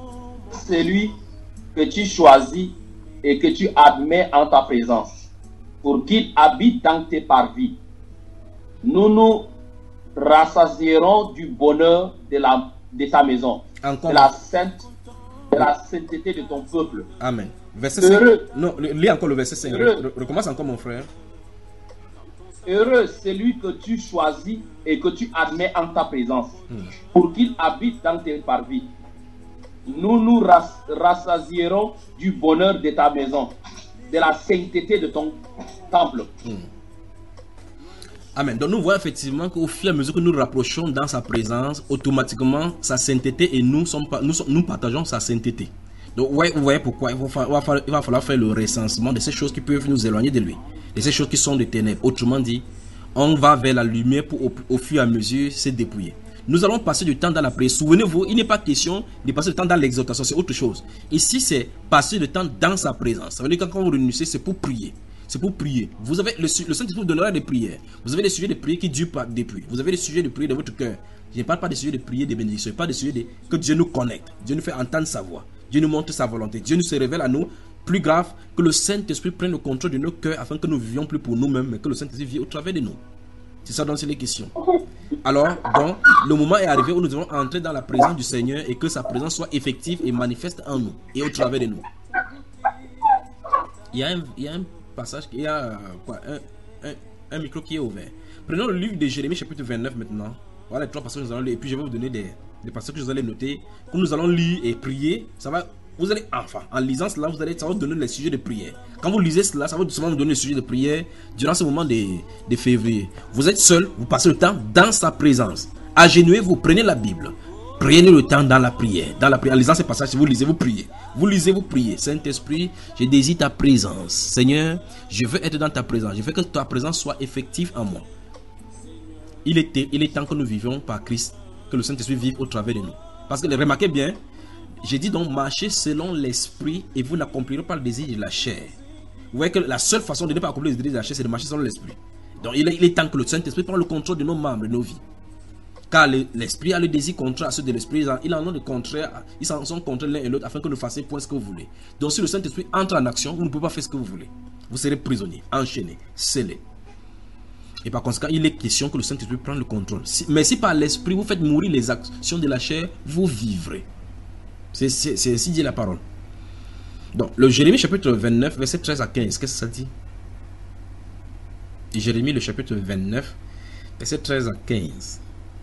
Celui que tu choisis et que tu admets en ta présence. pour qu'il habite dans tes parvis. Nous nous rassasierons du bonheur de ta maison, de la sainteté de ton peuple. Amen. Verset 5. Non, lis encore le verset 5. Recommence encore, mon frère. Heureux celui que tu choisis et que tu admets en ta présence, pour qu'il habite dans tes parvis. Nous nous rassasierons du bonheur de ta maison, de la sainteté de ton temple. Amen. Donc nous voyons effectivement qu'au fur et à mesure que nous nous rapprochons dans sa présence, automatiquement sa sainteté et nous partageons sa sainteté. Donc vous voyez pourquoi il va falloir faire le recensement de ces choses qui peuvent nous éloigner de lui, de ces choses qui sont des ténèbres. Autrement dit, on va vers la lumière pour au fur et à mesure se dépouiller. Nous allons passer du temps dans la prière. Souvenez-vous, il n'est pas question de passer du temps dans l'exaltation, c'est autre chose. Ici, c'est passer du temps dans sa présence. Ça veut dire que quand vous réunissez, c'est pour prier. C'est pour prier. Vous avez le Saint-Esprit vous donnera des prières. Vous avez des sujets de prière qui durent pas depuis. Vous avez des sujets de prière de votre cœur. Je ne parle pas des sujets de prière de bénédiction. Je parle des sujets que Dieu nous connecte. Dieu nous fait entendre sa voix. Dieu nous montre sa volonté. Dieu nous se révèle à nous. Plus grave, que le Saint-Esprit prenne le contrôle de nos cœurs afin que nous vivions plus pour nous-mêmes, mais que le Saint-Esprit vive au travers de nous. C'est ça dont c'est les questions. Alors, donc, le moment est arrivé où nous devons entrer dans la présence du Seigneur et que sa présence soit effective et manifeste en nous et au travers de nous. Il y a un passage, il y a un micro qui est ouvert. Prenons le livre de Jérémie chapitre 29 maintenant. Voilà les 3 passages que nous allons lire et puis je vais vous donner des passages que vous allez noter. Quand nous allons lire et prier, ça va... Vous allez, enfin, en lisant cela, ça va vous donner les sujets de prière. Quand vous lisez cela, ça va justement vous donner les sujets de prière durant ce moment de février. Vous êtes seul, vous passez le temps dans sa présence. Agenouillez-vous, prenez la Bible. Prenez le temps dans la prière. En lisant ces passages, si vous lisez, vous priez. Vous lisez, vous priez. Saint-Esprit, je désire ta présence. Seigneur, je veux être dans ta présence. Je veux que ta présence soit effective en moi. Il est temps que nous vivions par Christ, que le Saint-Esprit vive au travers de nous. Parce que, remarquez bien, j'ai dit donc marchez selon l'esprit et vous n'accomplirez pas le désir de la chair. Vous voyez que la seule façon de ne pas accomplir le désir de la chair, c'est de marcher selon l'esprit. Donc il est temps que le Saint-Esprit prenne le contrôle de nos membres, de nos vies. Car l'esprit a le désir contraire à ceux de l'esprit. Il en a de contraire, ils sont contraires l'un et l'autre afin que nous fassions point ce que vous voulez. Donc si le Saint-Esprit entre en action, vous ne pouvez pas faire ce que vous voulez. Vous serez prisonnier, enchaîné, scellé. Et par conséquent, il est question que le Saint-Esprit prenne le contrôle. Mais si par l'esprit vous faites mourir les actions de la chair, vous vivrez. C'est ainsi dit la parole. Donc, le Jérémie chapitre 29, verset 13 à 15, qu'est-ce que ça dit? Et Jérémie le chapitre 29, verset 13 à 15.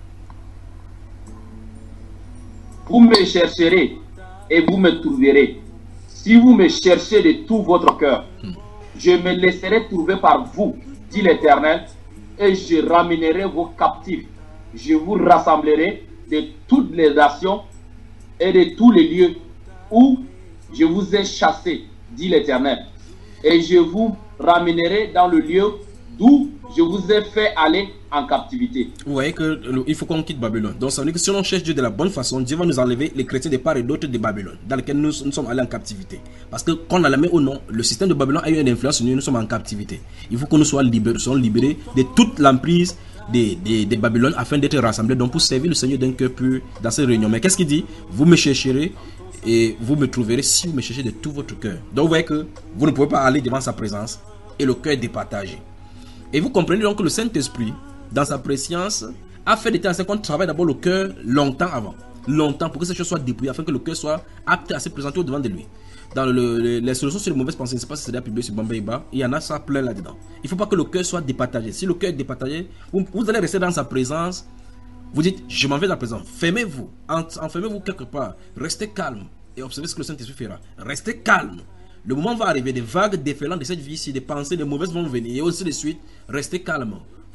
Vous me chercherez et vous me trouverez. Si vous me cherchez de tout votre cœur, je me laisserai trouver par vous, dit l'Éternel, et je ramènerai vos captifs. Je vous rassemblerai de toutes les nations et de tous les lieux où je vous ai chassés, dit l'Éternel, et je vous ramènerai dans le lieu d'où je vous ai fait aller en captivité. Vous voyez qu'il faut qu'on quitte Babylone. Donc ça veut dire que si on cherche Dieu de la bonne façon, Dieu va nous enlever les chrétiens de part et d'autre de Babylone, dans lequel nous sommes allés en captivité. Parce que qu'on a la main ou non, le système de Babylone a eu une influence sur nous, nous sommes en captivité. Il faut que nous soyons libérés de toute l'emprise de Babylone afin d'être rassemblés, donc pour servir le Seigneur d'un cœur pur dans ces réunions. Mais qu'est-ce qu'il dit? Vous me chercherez et vous me trouverez si vous me cherchez de tout votre cœur. Donc vous voyez que vous ne pouvez pas aller devant sa présence et le cœur est départagé. Et vous comprenez donc que le Saint-Esprit, dans sa préscience, a fait des temps qu'on travaille d'abord le cœur longtemps avant. Longtemps pour que ces choses soient dépouillées, afin que le cœur soit apte à se présenter au devant de lui. Dans les solutions sur les mauvaises pensées, je ne sais pas si c'est déjà publié sur Bambaiba, il y en a ça plein là-dedans. Il ne faut pas que le cœur soit départagé. Si le cœur est départagé, vous allez rester dans sa présence. Vous dites, je m'en vais dans la présence. Fermez-vous, enfermez-vous quelque part. Restez calme et observez ce que le Saint-Esprit fera. Restez calme. Le moment va arriver, des vagues déferlantes de cette vie-ci, des pensées, des mauvaises vont venir, et ainsi de suite. Restez calme.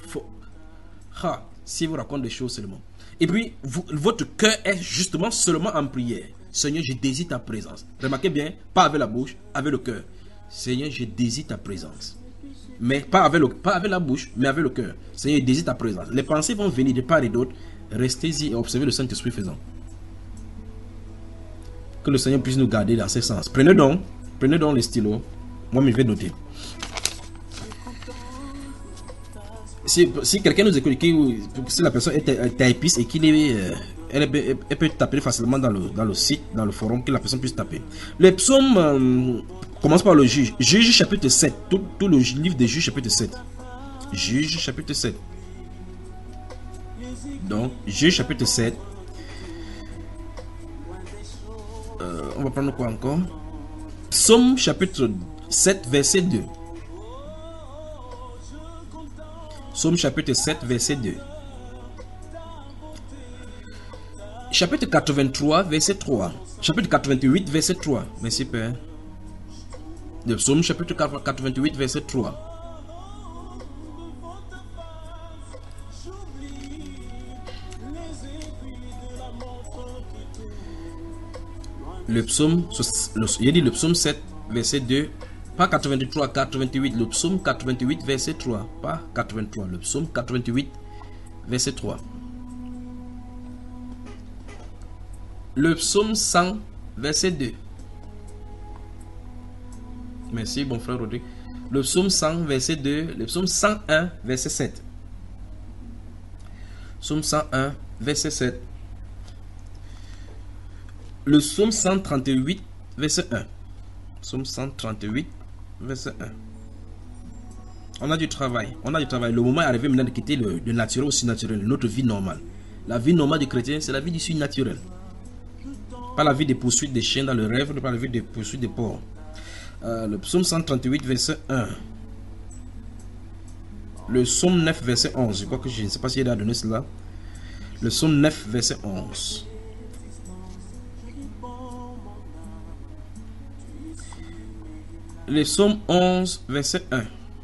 Si vous racontez des choses seulement. Et puis, votre cœur est justement seulement en prière. Seigneur, je désire ta présence. Remarquez bien, pas avec la bouche, avec le cœur. Seigneur, je désire ta présence. Mais pas avec la bouche, mais avec le cœur. Seigneur, je désire ta présence. Les pensées vont venir de part et d'autre. Restez-y et observez le Saint-Esprit faisant. Que le Seigneur puisse nous garder dans ce sens. Prenez donc les stylos. Moi, je vais noter. Si quelqu'un nous écoute, si la personne est typiste et qu'il est elle peut taper facilement dans le site, dans le forum, que la personne puisse taper. Les psaumes commencent par le juge. Juge chapitre 7. Tout le livre des juges chapitre 7. Juge chapitre 7. Donc, juge chapitre 7. On va prendre quoi encore? Psaume chapitre 7, verset 2. Psaume chapitre 7, verset 2. Chapitre 83, verset 3. Chapitre 88, verset 3. Merci, Père. Le psaume chapitre 88, verset 3. Le psaume, il dit le psaume 7, verset 2. Pas 83, 88. Le psaume 88, verset 3. Pas 83. Le psaume 88, verset 3. Le psaume 100, verset 2. Merci, bon frère Rodrigue. Le psaume 100, verset 2. Le psaume 101, verset 7. Psaume 101, verset 7. Le psaume 138, verset 1. Psaume 138, verset 1. On a du travail. On a du travail. Le moment est arrivé maintenant de quitter le naturel au surnaturel. Notre vie normale. La vie normale du chrétien, c'est la vie du surnaturel. Pas la vie des poursuites des chiens dans le rêve, pas la vie des poursuites des porcs. Le psaume 138, verset 1. Le psaume 9, verset 11. Je crois que je ne sais pas s'il a donné cela. Le psaume 9, verset 11. Le psaume 11, verset 1.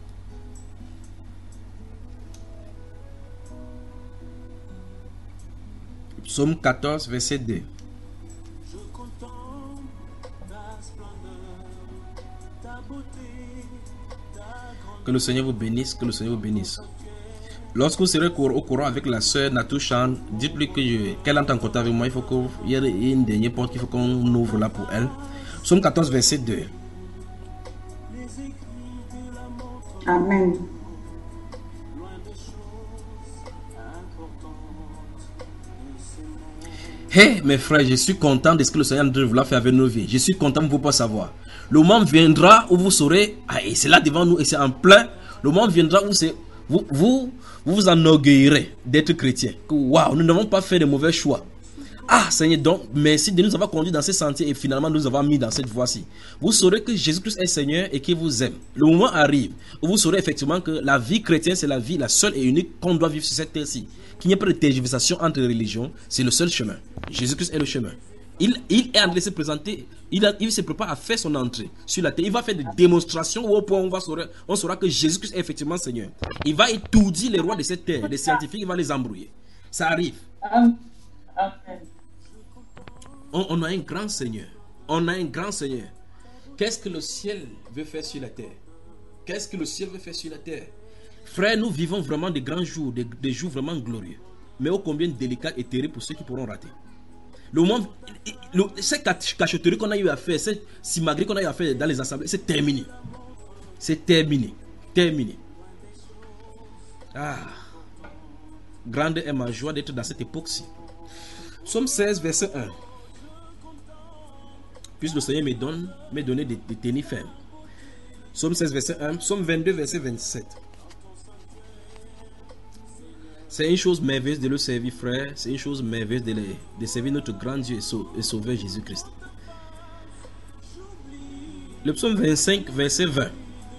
Psaume 14, verset 2. Que le Seigneur vous bénisse, que le Seigneur vous bénisse. Lorsque vous serez au courant avec la sœur Natouchan, dites-lui qu'elle entre en contact avec moi. Il faut qu'il y ait une dernière porte qu'il faut qu'on ouvre là pour elle. Psaume 14, verset 2. Amen. Hey, mes frères, je suis content de ce que le Seigneur de vouloir faire avec nos vies. Je suis content de vous pas savoir. Le moment viendra où vous saurez, et c'est là devant nous, et c'est en plein. Le moment viendra où vous enorgueillirez d'être chrétien. Waouh, nous n'avons pas fait de mauvais choix. Ah, Seigneur, donc, merci de nous avoir conduits dans ce sentier et finalement nous avoir mis dans cette voie-ci. Vous saurez que Jésus-Christ est Seigneur et qu'il vous aime. Le moment arrive où vous saurez effectivement que la vie chrétienne, c'est la vie, la seule et unique qu'on doit vivre sur cette terre-ci. Qu'il n'y ait pas de tergiversation entre les religions, c'est le seul chemin. Jésus-Christ est le chemin. Il est en train de se présenter, il se prépare à faire son entrée sur la terre. Il va faire des démonstrations au point où on saura que Jésus-Christ est effectivement Seigneur. Il va étourdir les rois de cette terre, les scientifiques, il va les embrouiller. Ça arrive. Amen. On a un grand Seigneur. On a un grand Seigneur. Qu'est-ce que le ciel veut faire sur la terre? Qu'est-ce que le ciel veut faire sur la terre? Frères, nous vivons vraiment des grands jours, des jours vraiment glorieux. Mais ô combien délicats et terribles pour ceux qui pourront rater. Le monde, cette cachotterie qu'on a eu à faire, cette simagrée qu'on a eu à faire dans les assemblées, c'est terminé. C'est terminé. Terminé. Ah. Grande est ma joie d'être dans cette époque-ci. Psaume 16, verset 1. Puisse le Seigneur me donner des tenir fermes. Psaume 16, verset 1. Psaume 22, verset 27. C'est une chose merveilleuse de le servir, frère. C'est une chose merveilleuse de servir notre grand Dieu et Sauveur Jésus-Christ. Le psaume 25, verset 20.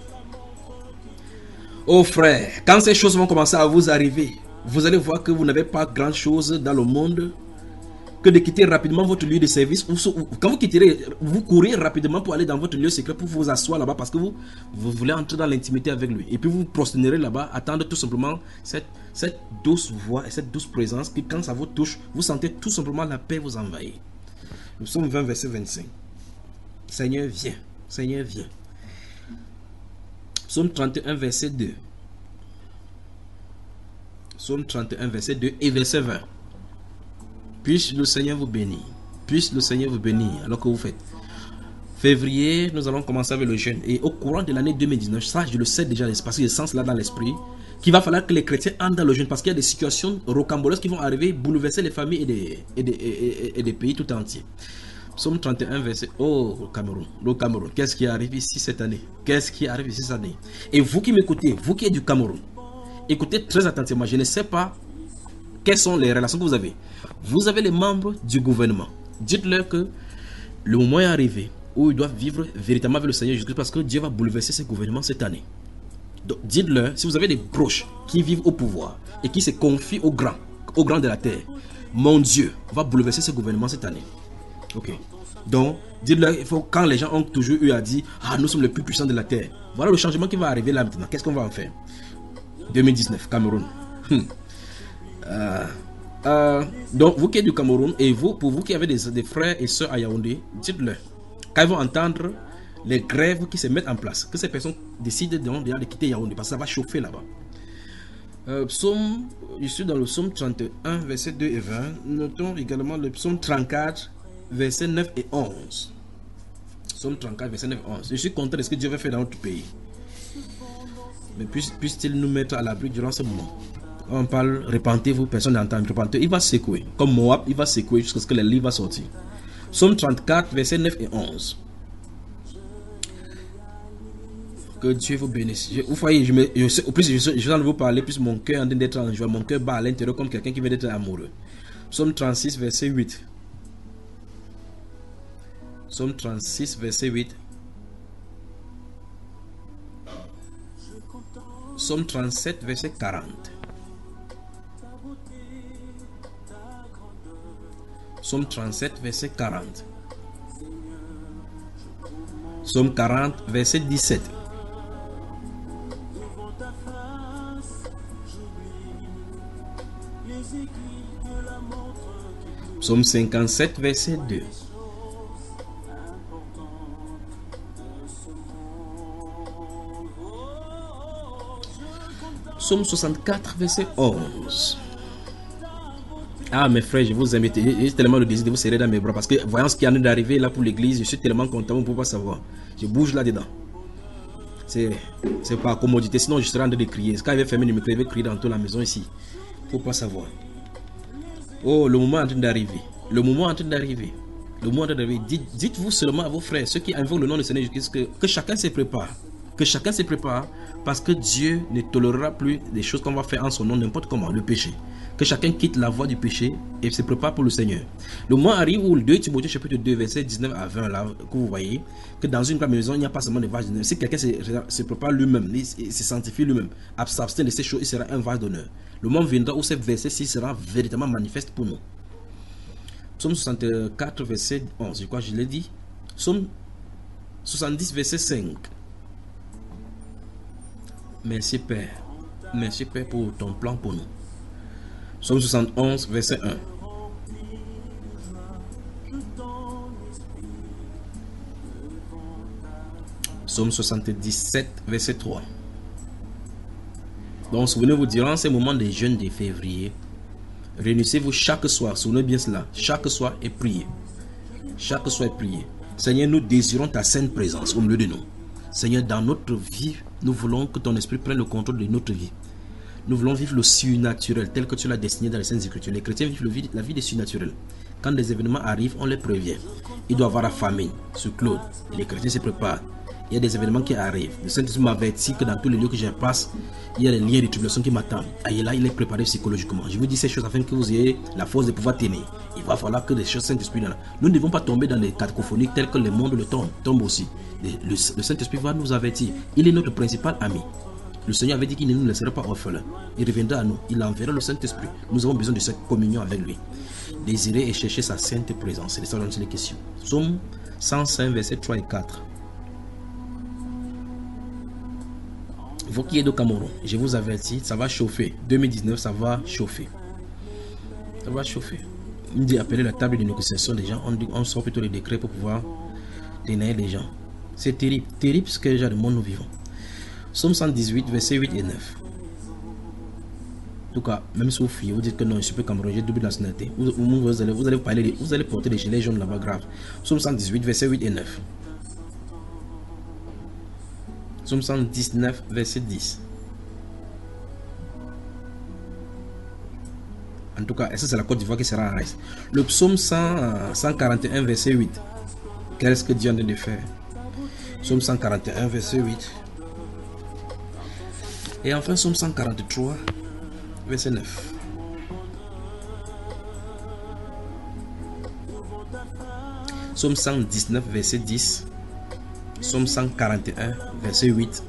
Oh frère, quand ces choses vont commencer à vous arriver, vous allez voir que vous n'avez pas grand chose dans le monde que de quitter rapidement votre lieu de service. Quand vous quitterez, vous courez rapidement pour aller dans votre lieu secret, pour vous asseoir là-bas parce que vous voulez entrer dans l'intimité avec lui. Et puis vous vous prosternerez là-bas, attendre tout simplement cette douce voix et cette douce présence qui, quand ça vous touche, vous sentez tout simplement la paix vous envahir. Nous sommes 20, verset 25. Seigneur, viens. Seigneur, viens. Psaume 31, verset 2. Psaume 31, verset 2 et verset 20. Puisse le Seigneur vous bénir. Puisse le Seigneur vous bénir alors que vous faites. Février, nous allons commencer avec le jeûne. Et au courant de l'année 2019, ça je le sais déjà, parce que je sens cela dans l'esprit, qu'il va falloir que les chrétiens entrent dans le jeûne parce qu'il y a des situations rocambolesques qui vont arriver, bouleverser les familles et des pays tout entiers. Psaume 31, verset... Oh, le Cameroun, qu'est-ce qui arrive ici cette année? Qu'est-ce qui arrive ici cette année? Et vous qui m'écoutez, vous qui êtes du Cameroun, écoutez très attentivement, je ne sais pas quelles sont les relations que vous avez. Vous avez les membres du gouvernement. Dites-leur que le moment est arrivé où ils doivent vivre véritablement avec le Seigneur Jésus-Christ parce que Dieu va bouleverser ce gouvernement cette année. Donc dites-leur, si vous avez des proches qui vivent au pouvoir et qui se confient au grand de la terre, mon Dieu va bouleverser ce gouvernement cette année. Ok. Donc, dites-leur, il faut, quand les gens ont toujours eu à dire, ah, nous sommes les plus puissants de la terre. Voilà le changement qui va arriver là maintenant. Qu'est-ce qu'on va en faire? 2019, Cameroun. Donc, vous qui êtes du Cameroun et vous, pour vous qui avez des frères et sœurs à Yaoundé, dites-leur, quand ils vont entendre les grèves qui se mettent en place, que ces personnes décident de quitter Yaoundé parce que ça va chauffer là-bas. Je suis dans le psaume 31, verset 2 et 20. Notons également le psaume 34, verset 9 et 11. Psaume 34, verset 9 et 11. Je suis content de ce que Dieu va faire dans notre pays. Mais puisse-t-il nous mettre à l'abri durant ce moment. Quand on parle, repentez-vous, personne n'entend. Repentez, il va secouer. Comme Moab, il va secouer jusqu'à ce que le livre va sortir. Psaume 34, verset 9 et 11. Que Dieu vous bénisse. Vous voyez, je suis en train de vous parler, plus mon cœur est en train d'être en joie. Mon cœur bat à l'intérieur comme quelqu'un qui vient d'être amoureux. Psaume 36, verset 8. Psaume 36, verset 8. Psaume 37, verset 40. Psaume 37, verset 40. Psaume 40, verset 17. Psaume 57, verset 2. Psaume 64, verset 11. Ah, mes frères, je vous aime. J'ai tellement le désir de vous serrer dans mes bras parce que voyant ce qui est en train d'arriver là pour l'église, je suis tellement content, vous ne pouvez pas savoir. Je bouge là-dedans. C'est pas commodité, sinon je serais en train de crier. Quand il va fermer le micro, il va crier dans toute la maison ici. Il ne faut pas savoir. Oh, le moment est en train d'arriver. Le moment est en train d'arriver. Le moment est en train d'arriver. Dites-vous seulement à vos frères, ceux qui invoquent le nom du Seigneur Jésus-Christ, que chacun se prépare. Que chacun se prépare parce que Dieu ne tolérera plus des choses qu'on va faire en son nom, n'importe comment, le péché. Que chacun quitte la voie du péché et se prépare pour le Seigneur. Le moment arrive où le 2 Timothée chapitre 2 verset 19 à 20 là, que vous voyez, que dans une grande maison il n'y a pas seulement des vaches d'honneur. Si quelqu'un se prépare lui-même, il se sanctifie lui-même, s'abstient de ces choses, il sera un vase d'honneur. Le moment viendra où ce verset-ci sera véritablement manifeste pour nous. Psaume 64 verset 11, je crois que je l'ai dit. Psaume 70 verset 5. Merci Père. Merci Père pour ton plan pour nous. Psaume 71 verset 1. Psaume 77 verset 3. Donc souvenez-vous, durant ces moments de jeûne de février, réunissez-vous chaque soir, souvenez bien cela, chaque soir et priez. Chaque soir et priez. Seigneur, nous désirons ta sainte présence au milieu de nous. Seigneur, dans notre vie, nous voulons que ton esprit prenne le contrôle de notre vie. Nous voulons vivre le surnaturel tel que tu l'as dessiné dans les Saintes Écritures. Les chrétiens vivent la vie des surnaturels. Quand des événements arrivent, on les prévient. Il doit y avoir la famine sur Claude. Et les chrétiens se préparent. Il y a des événements qui arrivent. Le Saint-Esprit m'avertit que dans tous les lieux que je passe, il y a des liens de tribulation qui m'attendent. Et là, il est préparé psychologiquement. Je vous dis ces choses afin que vous ayez la force de pouvoir tenir. Il va falloir que les choses Saint-Esprit là. Nous ne devons pas tomber dans les cacophonies telles que le monde le tombe aussi. Le Saint-Esprit va nous avertir. Il est notre principal ami. Le Seigneur avait dit qu'il ne nous laisserait pas orphelins. Il reviendra à nous. Il enverra le Saint-Esprit. Nous avons besoin de cette communion avec lui. Désirer et chercher sa sainte présence. C'est ça dont c'est les questions. Psaume 105, versets 3 et 4. Vous qui êtes au Cameroun, je vous avertis, ça va chauffer. 2019, ça va chauffer. Ça va chauffer. On dit appeler la table de négociation des gens. On sort plutôt les décrets pour pouvoir tenir les gens. C'est terrible. Terrible ce que les gens de monde nous vivons. Psaume 118, versets 8 et 9. En tout cas, même si vous fuyez, vous dites que non, je suis peu Cameroun, j'ai double nationalité. Vous allez parler, vous allez porter des gilets jaunes là-bas grave. Psaume 118, versets 8 et 9. Psaume 119, verset 10. En tout cas, et ça c'est la Côte d'Ivoire qui sera en reste. Le psaume 141, verset 8. Qu'est-ce que Dieu en train de faire? Psaume 141, verset 8. Et enfin, psaume 143, verset 9. Psaume 119, verset 10. Psaume 141, verset 8.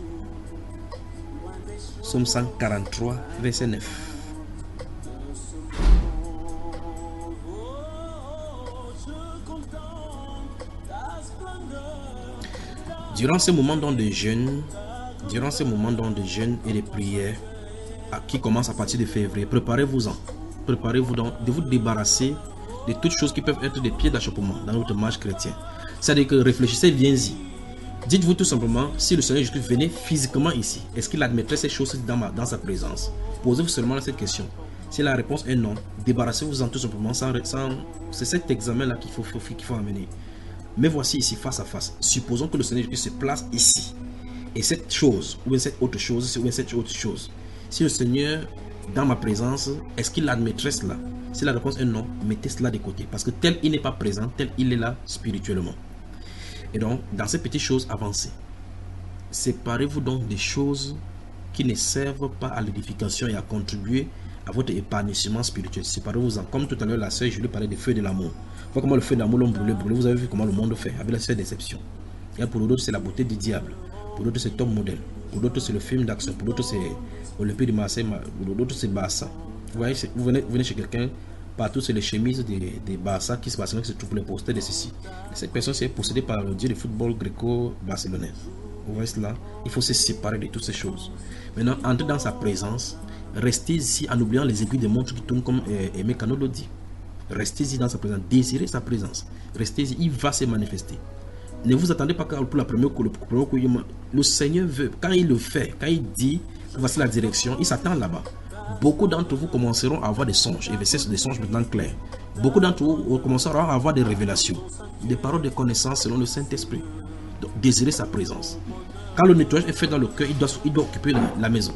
Psaume 143, verset 9. Durant ces moments de jeûne, et de prières qui commencent à partir de février, préparez-vous-en. Préparez-vous donc de vous débarrasser de toutes choses qui peuvent être des pieds d'achoppement dans notre marche chrétienne. C'est-à-dire que réfléchissez, viens-y. Dites-vous tout simplement, si le Seigneur Jésus venait physiquement ici, est-ce qu'il admettrait ces choses dans sa présence? Posez-vous seulement cette question. Si la réponse est non, débarrassez-vous-en tout simplement. C'est cet examen-là qu'il faut amener. Mais voici ici, face à face. Supposons que le Seigneur Jésus se place ici. Et cette chose, ou cette autre chose, si le Seigneur, dans ma présence, est-ce qu'il admettrait cela? Si la réponse est non, mettez cela de côté. Parce que tel il n'est pas présent, tel il est là spirituellement. Et donc, dans ces petites choses, avancez. Séparez-vous donc des choses qui ne servent pas à l'édification et à contribuer à votre épanouissement spirituel. Séparez-vous-en. Comme tout à l'heure, la sœur, je lui parlais du feu de l'amour. Voilà comment le feu de l'amour l'ont brûlé. Vous avez vu comment le monde fait, avec la seule déception. Et pour d'autres, c'est la beauté du diable. Pour d'autres, c'est Top Model. Pour d'autres, c'est le film d'action. Pour d'autres, c'est Olympique de Marseille. Pour d'autres, c'est Barça. Vous voyez, vous venez chez quelqu'un, partout, c'est les chemises des Barça qui se passent, qui se trouvent les posters de ceci. Et cette personne, c'est possédée par le dieu de football gréco-barcelonais. Vous voyez cela? Il faut se séparer de toutes ces choses. Maintenant, entrez dans sa présence. Restez ici en oubliant les aiguilles de montre qui tournent comme Aimé Cano le dit. Restez ici dans sa présence. Désirez sa présence. Restez ici. Il va se manifester. Ne vous attendez pas pour la première coup. Le Seigneur veut. Quand il le fait, quand il dit que voici la direction, il s'attend là-bas. Beaucoup d'entre vous commenceront à avoir des songes. Et c'est des songes maintenant clairs. Beaucoup d'entre vous commenceront à avoir des révélations. Des paroles de connaissance selon le Saint-Esprit. Donc, désirez sa présence. Quand le nettoyage est fait dans le cœur, il doit occuper la maison.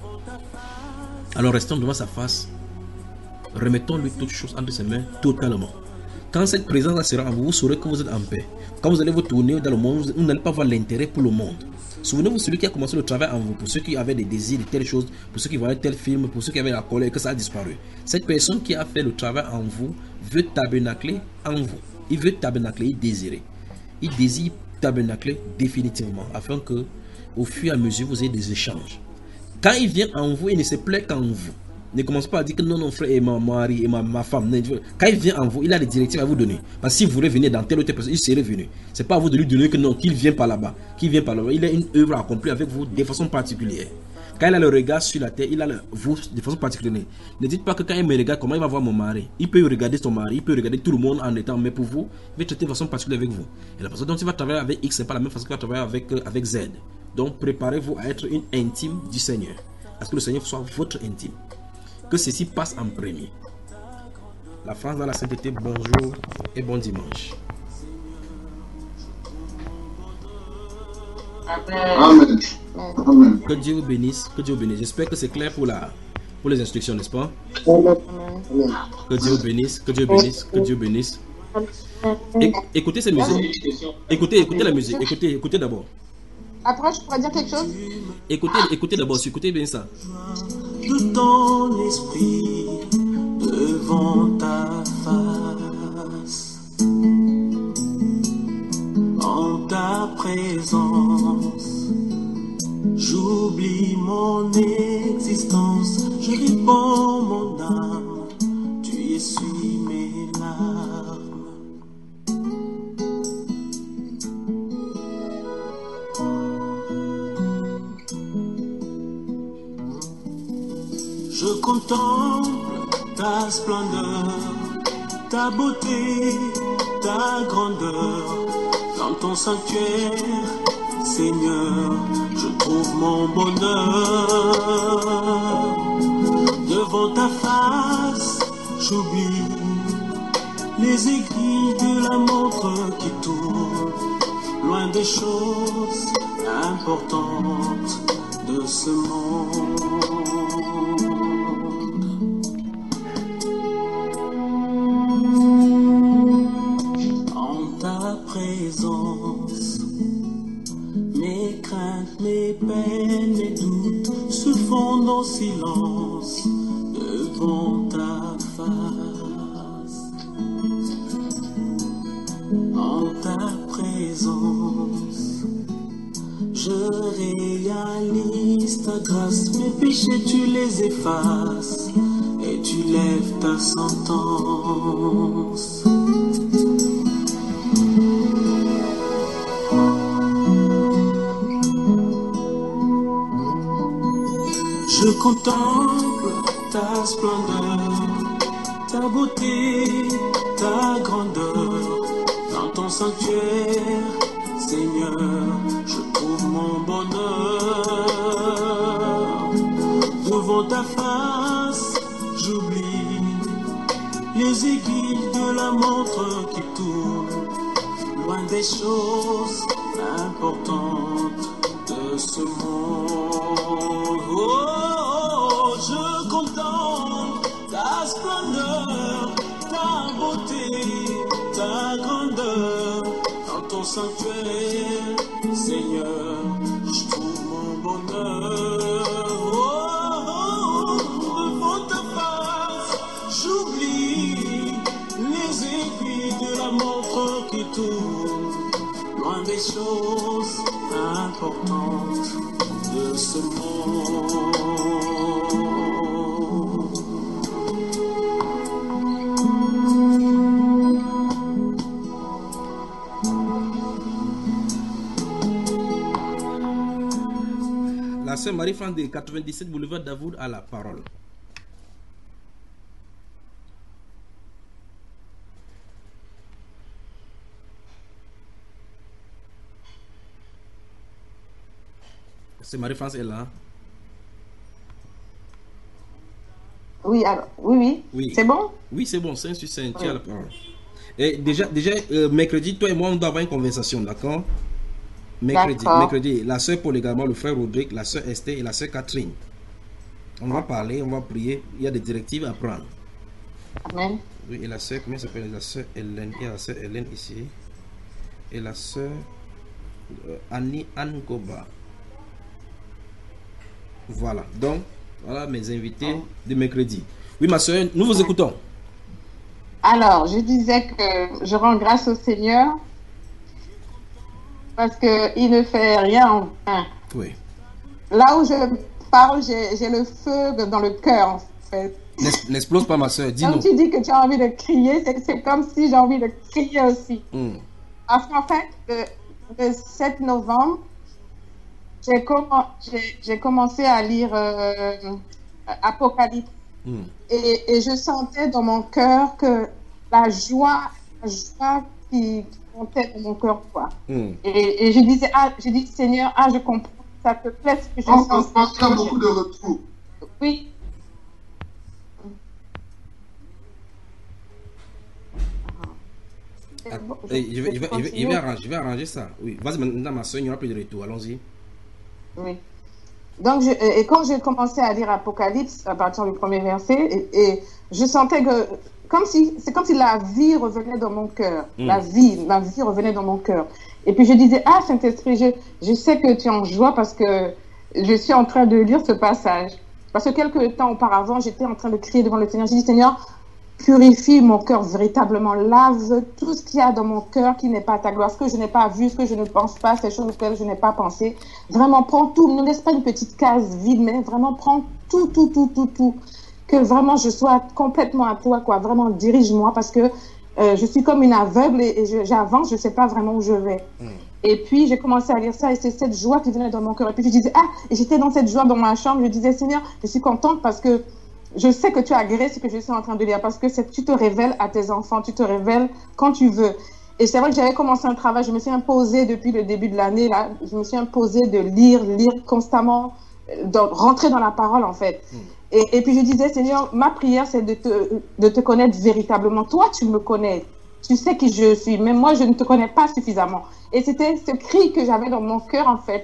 Alors restons devant sa face. Remettons-lui toutes choses entre ses mains totalement. Quand cette présence sera en vous, vous saurez que vous êtes en paix. Quand vous allez vous tourner dans le monde, vous n'allez pas voir l'intérêt pour le monde. Souvenez-vous, celui qui a commencé le travail en vous, pour ceux qui avaient des désirs de telles choses, pour ceux qui voyaient tel film, pour ceux qui avaient la colère et que ça a disparu. Cette personne qui a fait le travail en vous veut tabernacler en vous. Il veut tabernacler, il désire. Il désire tabernacler définitivement, afin que, au fur et à mesure, vous ayez des échanges. Quand il vient en vous, il ne se plaît qu'en vous. Ne commencez pas à dire que non, non, frère et ma mari et ma femme. Quand il vient en vous, il a des directives à vous donner. Parce que si vous voulez venir dans telle ou telle personne, il serait venu. C'est pas à vous de lui donner que non, qu'il vient par là-bas. Qu'il vient par là-bas. Il a une œuvre à accomplir avec vous de façon particulière. Quand il a le regard sur la terre, il a vous de façon particulière. Ne dites pas que quand il me regarde, comment il va voir mon mari. Il peut regarder son mari, il peut regarder tout le monde en étant, mais pour vous, il va traiter de façon particulière avec vous. Et la façon dont il va travailler avec X, c'est pas la même façon qu'il va travailler avec Z. Donc préparez-vous à être une intime du Seigneur. À ce que le Seigneur soit votre intime. Que ceci passe en premier. La France dans la sainteté, bonjour et bon dimanche. Amen. Amen. Que Dieu vous bénisse, que Dieu vous bénisse. J'espère que c'est clair pour les instructions, n'est-ce pas? Amen. Que Dieu vous bénisse, que Dieu bénisse, que Dieu bénisse. Écoutez cette musique. Écoutez la musique. Écoutez d'abord. Après, je pourrais dire quelque chose? Écoutez d'abord, écoutez bien ça. De ton esprit devant ta face, en ta présence, j'oublie mon existence, je répands mon âme, tu essuies mes larmes. Je contemple ta splendeur, ta beauté, ta grandeur. Dans ton sanctuaire, Seigneur, je trouve mon bonheur. Devant ta face, j'oublie les aiguilles de la montre qui tourne, loin des choses importantes de ce monde. nos silences devant ta face. En ta présence, je réalise ta grâce. Mes péchés, tu les effaces et tu lèves ta sentence. Je contemple ta splendeur, ta beauté, ta grandeur. Dans ton sanctuaire, Seigneur, je trouve mon bonheur. Devant ta face, j'oublie les aiguilles de la montre qui tourne, loin des choses importantes de ce monde. Oh, je contemple ta splendeur, ta beauté, ta grandeur. Dans ton sanctuaire, Seigneur, je trouve mon bonheur. Oh, devant ta face, j'oublie les aiguilles de la montre qui tourne, loin des choses importantes de ce monde. La sœur Marie-France de 97 boulevard Davoud a la parole. C'est Marie-France est là. Oui, alors, oui. C'est bon? Oui, c'est bon, c'est un succès, tu as la parole. Et déjà mercredi, toi et moi, on doit avoir une conversation, d'accord? Mercredi, la soeur Paul également, le frère Rodrigue, la soeur Esther et la soeur Catherine. On va parler, on va prier. Il y a des directives à prendre. Amen. Oui, et la soeur, comment s'appelle? La soeur Hélène. Il y a la soeur Hélène ici. Et la soeur Annie Angoba. Voilà, donc, voilà mes invités de mercredi. Oui, ma soeur, nous vous écoutons. Alors, je disais que je rends grâce au Seigneur parce qu'il ne fait rien en vain. Oui. Là où je parle, j'ai le feu dans le cœur, en fait. N'explose pas, ma soeur, dis-nous. Quand tu dis que tu as envie de crier, c'est comme si j'ai envie de crier aussi. Parce qu'en fait, le 7 novembre, j'ai commencé à lire Apocalypse et je sentais dans mon cœur que la joie qui montait dans mon cœur, quoi. Et je disais, j'ai dit, Seigneur, je comprends, ça te plaît ce que je sens. Il y a beaucoup de retours. Oui. Je vais arranger ça. Oui, vas-y maintenant, ma soeur, il n'y aura plus de retour. Allons-y. Oui. Donc, et quand j'ai commencé à lire Apocalypse à partir du premier verset, et je sentais que c'est comme si la vie revenait dans mon cœur. La vie revenait dans mon cœur. Et puis je disais, Saint-Esprit, je sais que tu es en joie parce que je suis en train de lire ce passage. Parce que quelques temps auparavant, j'étais en train de crier devant le Seigneur. J'ai dit, Seigneur, purifie mon cœur véritablement, lave tout ce qu'il y a dans mon cœur qui n'est pas ta gloire, ce que je n'ai pas vu, ce que je ne pense pas, ces choses auxquelles je n'ai pas pensé. Vraiment, prends tout, ne laisse pas une petite case vide, mais vraiment prends tout. Que vraiment je sois complètement à toi, quoi. Vraiment, dirige-moi parce que je suis comme une aveugle et j'avance, je ne sais pas vraiment où je vais. Et puis, j'ai commencé à lire ça et c'est cette joie qui venait dans mon cœur. Et puis, je disais, et j'étais dans cette joie dans ma chambre, je disais, Seigneur, je suis contente parce que je sais que tu agrées ce que je suis en train de lire parce que tu te révèles à tes enfants, tu te révèles quand tu veux. Et c'est vrai que j'avais commencé un travail, je me suis imposée depuis le début de l'année, là, je me suis imposée de lire constamment, de rentrer dans la parole en fait. Et puis je disais, Seigneur, ma prière c'est de te connaître véritablement. Toi, tu me connais, tu sais qui je suis, mais moi je ne te connais pas suffisamment. Et c'était ce cri que j'avais dans mon cœur en fait.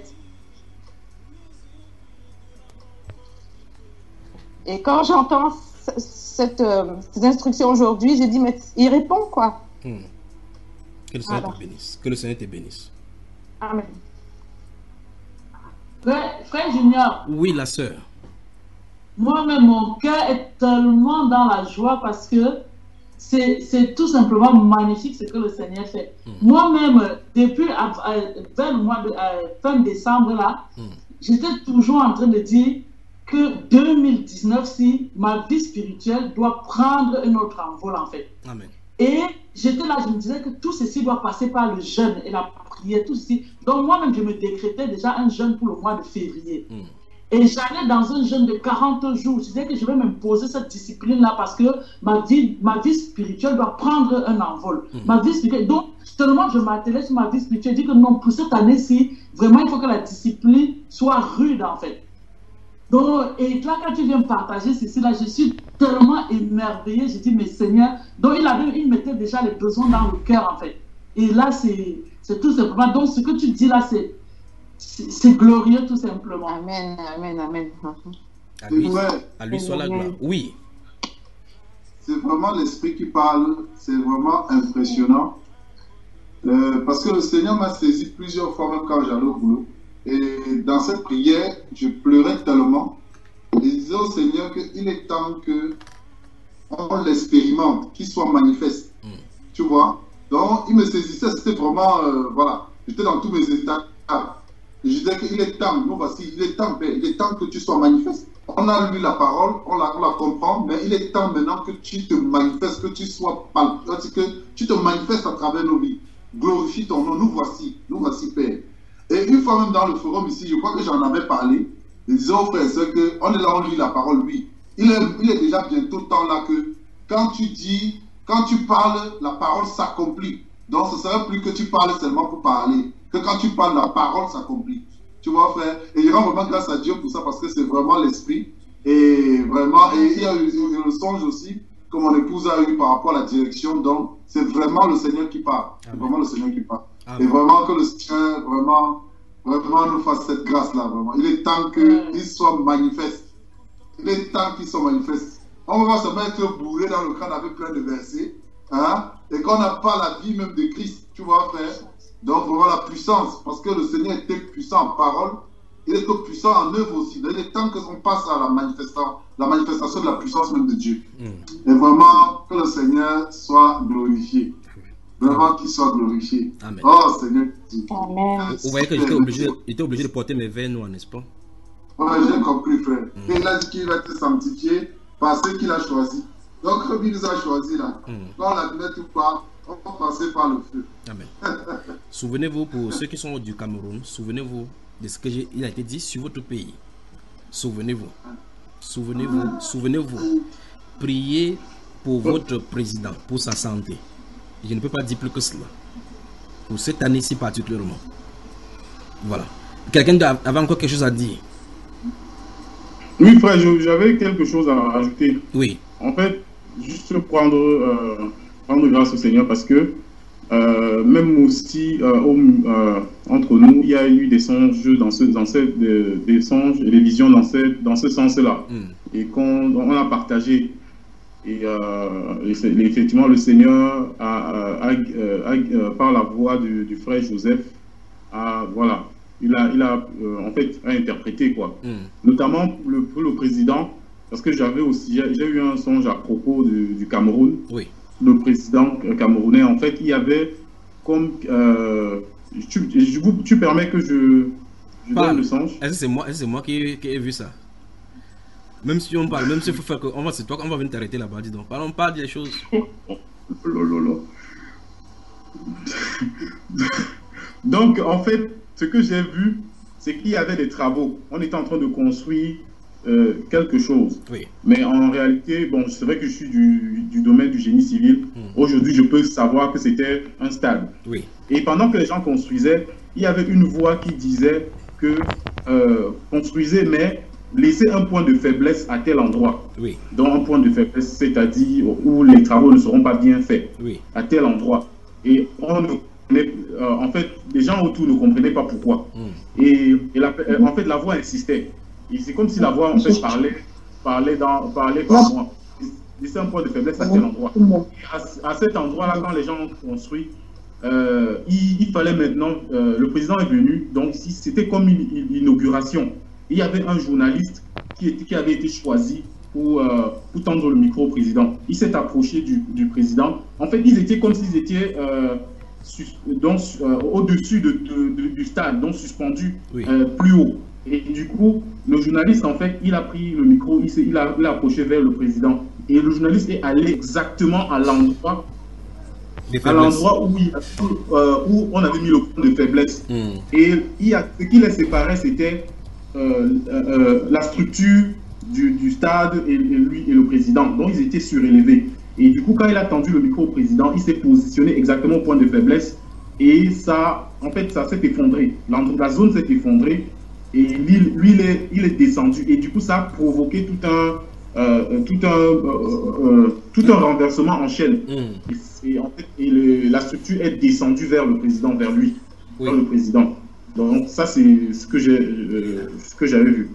Et quand j'entends cette instruction aujourd'hui, j'ai dit, mais il répond quoi? Que le Seigneur te bénisse. Que le Seigneur te bénisse. Amen. Frère Junior. Oui, la sœur. moi-même, mon cœur est tellement dans la joie parce que c'est tout simplement magnifique ce que le Seigneur fait. Moi-même, depuis vers le mois de fin décembre, là, j'étais toujours en train de dire que 2019, si ma vie spirituelle doit prendre un autre envol, en fait. Amen. Et j'étais là, je me disais que tout ceci doit passer par le jeûne et la prière, tout ceci. Donc moi-même, je me décrétais déjà un jeûne pour le mois de février. Et j'allais dans un jeûne de 40 jours. Je disais que je vais m'imposer cette discipline-là parce que ma vie spirituelle doit prendre un envol. Ma vie spirituelle. Donc, seulement je m'attelais sur ma vie spirituelle. Je dis que non, pour cette année-ci, vraiment, il faut que la discipline soit rude, en fait. Donc, et là, quand tu viens partager ceci, là, je suis tellement émerveillée. Je dis, mais Seigneur, donc il mettait déjà les besoins dans le cœur, en fait. Et là, c'est tout simplement. Donc, ce que tu dis là, c'est glorieux, tout simplement. Amen, amen, amen. À lui soit la gloire. Oui. C'est vraiment l'esprit qui parle. C'est vraiment impressionnant. Parce que le Seigneur m'a saisi plusieurs fois, même quand j'allais au boulot. Et dans cette prière, je pleurais tellement. Je disais au Seigneur qu'il est temps qu'on l'expérimente, qu'il soit manifeste. Tu vois? Donc, il me saisissait, c'était vraiment, voilà. J'étais dans tous mes états. Je disais qu'il est temps, nous voici, il est temps que tu sois manifeste. On a lu la parole, on la comprend, mais il est temps maintenant que tu te manifestes, que tu sois, que tu te manifestes à travers nos vies. Glorifie ton nom, nous voici, Père. Et une fois même dans le forum ici, je crois que j'en avais parlé, je disais aux frères et sœurs qu'on est là, on lit la parole, lui. Il est déjà bientôt temps là que quand tu parles, la parole s'accomplit. Donc ce ne serait plus que tu parles seulement pour parler, que quand tu parles, la parole s'accomplit. Tu vois, frère? Et il rend vraiment grâce à Dieu pour ça, parce que c'est vraiment l'esprit. Et vraiment, et il y a eu le songe aussi, que mon épouse a eu par rapport à la direction. Donc, c'est vraiment le Seigneur qui parle. C'est vraiment le Seigneur qui parle. Amen. Et vraiment que le Seigneur, vraiment nous fasse cette grâce-là. Vraiment. Il est temps qu'il soit manifeste. Il est temps qu'il soit manifeste. On va se mettre bourré dans le crâne avec plein de versets. Hein? Et qu'on n'a pas la vie même de Christ. Tu vois, frère? Donc, vraiment la puissance. Parce que le Seigneur était puissant en parole. Il est puissant en œuvre aussi. Donc, il est temps qu'on passe à la manifestation de la puissance même de Dieu. Et vraiment, que le Seigneur soit glorifié. Vraiment qu'il soit glorifié. Amen. Oh, Seigneur. Amen. Vous voyez que j'étais obligé de porter mes verres noirs, n'est-ce pas? Oui, j'ai compris, frère. Et il a dit qu'il va être sanctifié par ceux qu'il a choisi. Donc, comme il nous a choisi là, quand on l'admet ou pas, on va passer par le feu. Amen. Souvenez-vous, pour ceux qui sont du Cameroun, souvenez-vous de ce qu'il a été dit sur votre pays. Souvenez-vous. Souvenez-vous. Priez pour votre président, pour sa santé. Je ne peux pas dire plus que cela. Pour cette année-ci particulièrement. Voilà. Quelqu'un avait encore quelque chose à dire? Oui, frère, j'avais quelque chose à ajouter. Oui. En fait, juste prendre grâce au Seigneur parce que même aussi entre nous, il y a eu des songes des songes et des visions dans ce sens-là. Et qu'on a partagé. Et effectivement, le Seigneur par la voix du frère Joseph, il a en fait interprété quoi. Notamment pour le président, parce que j'ai eu un songe à propos du Cameroun. Oui. Le président camerounais, en fait, il y avait comme tu permets que je donne le songe. Est-ce que c'est moi qui ai vu ça? Même si on parle, même si il faut faire que on va venir t'arrêter là-bas, dis donc. Parlons pas des choses. Donc, en fait, ce que j'ai vu, c'est qu'il y avait des travaux. On était en train de construire quelque chose. Oui. Mais en réalité, bon, c'est vrai que je suis du domaine du génie civil. Aujourd'hui, je peux savoir que c'était un stade. Oui. Et pendant que les gens construisaient, il y avait une voix qui disait que construisez, mais laissez un point de faiblesse à tel endroit. Oui. Donc un point de faiblesse, c'est-à-dire où les travaux ne seront pas bien faits. Oui. À tel endroit. Et en fait, les gens autour ne comprenaient pas pourquoi. Et en fait, la voix insistait. Et c'est comme si la voix en fait parlait par moi. C'est un point de faiblesse à tel endroit. Et à cet endroit-là, quand les gens ont construit, il fallait maintenant, le président est venu, donc c'était comme une inauguration. Il y avait un journaliste qui avait été choisi pour tendre le micro au président. Il s'est approché du président. En fait, ils étaient comme s'ils étaient au-dessus du stade, donc suspendus plus haut. Et du coup, le journaliste, en fait, il a pris le micro, il l'a approché vers le président. Et le journaliste est allé exactement à l'endroit où on avait mis le point de faiblesse. Et ce qui les séparait, c'était la structure du stade et lui et le président. Donc, ils étaient surélevés. Et du coup, quand il a tendu le micro au président, il s'est positionné exactement au point de faiblesse. Et ça, en fait, ça s'est effondré. La zone s'est effondrée. Et lui, il est descendu. Et du coup, ça a provoqué tout un renversement en chaîne. Et en fait, la structure est descendue vers le président, vers lui, vers le président. Donc ça, c'est ce que j'avais vu.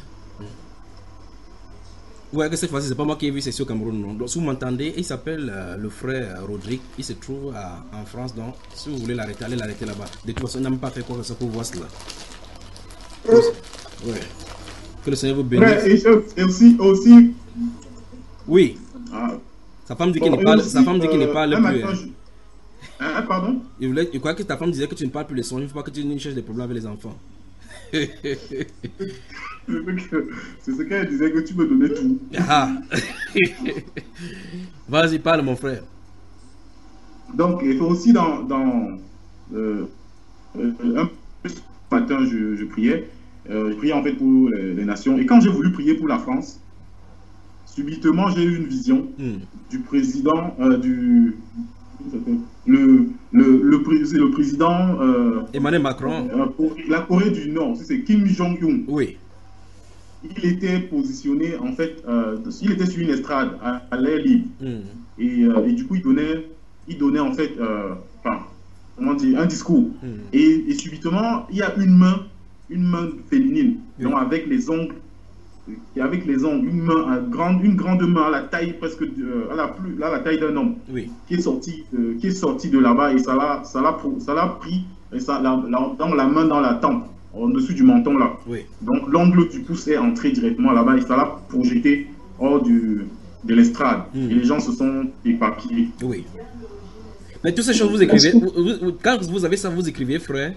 Ouais, que cette fois-ci, c'est pas moi qui ai vu, c'est au Cameroun. Non. Donc, si vous m'entendez, il s'appelle le frère Rodrigue. Il se trouve en France. Donc, si vous voulez l'arrêter, allez l'arrêter là-bas. De toute façon, il n'a même pas fait quoi que ça pour voir cela. Ouais. Que le Seigneur vous bénisse. Et aussi. Oui. Sa femme dit qu'il ne parle, sa femme dit qu'il ne parle plus. Pardon? Je crois que ta femme disait que tu ne parles plus les sons. Il ne faut pas que tu cherches des problèmes avec les enfants. C'est ce qu'elle disait, que tu me donnais tout. Vas-y, parle, mon frère. Donc, il faut aussi un matin, je priais. Je priais en fait pour les nations. Et quand j'ai voulu prier pour la France, subitement, j'ai eu une vision du président, le président Emmanuel Macron, la Corée du Nord, c'est Kim Jong-un. Oui. Il était positionné, en fait, il était sur une estrade à l'air libre. Et du coup, il donnait en fait, comment dire, un discours. Et subitement, il y a une main féminine, donc avec les ongles, une grande main à la taille presque à la taille d'un homme, qui est sorti de là-bas, et ça l'a pris dans la main, dans la tempe, en dessous du menton là. Donc l'ongle du pouce est entré directement là-bas et ça l'a projeté hors de l'estrade. Et les gens se sont éparpillés. Oui. Mais toutes ces choses vous écrivez, quand vous avez ça, vous écrivez, frère?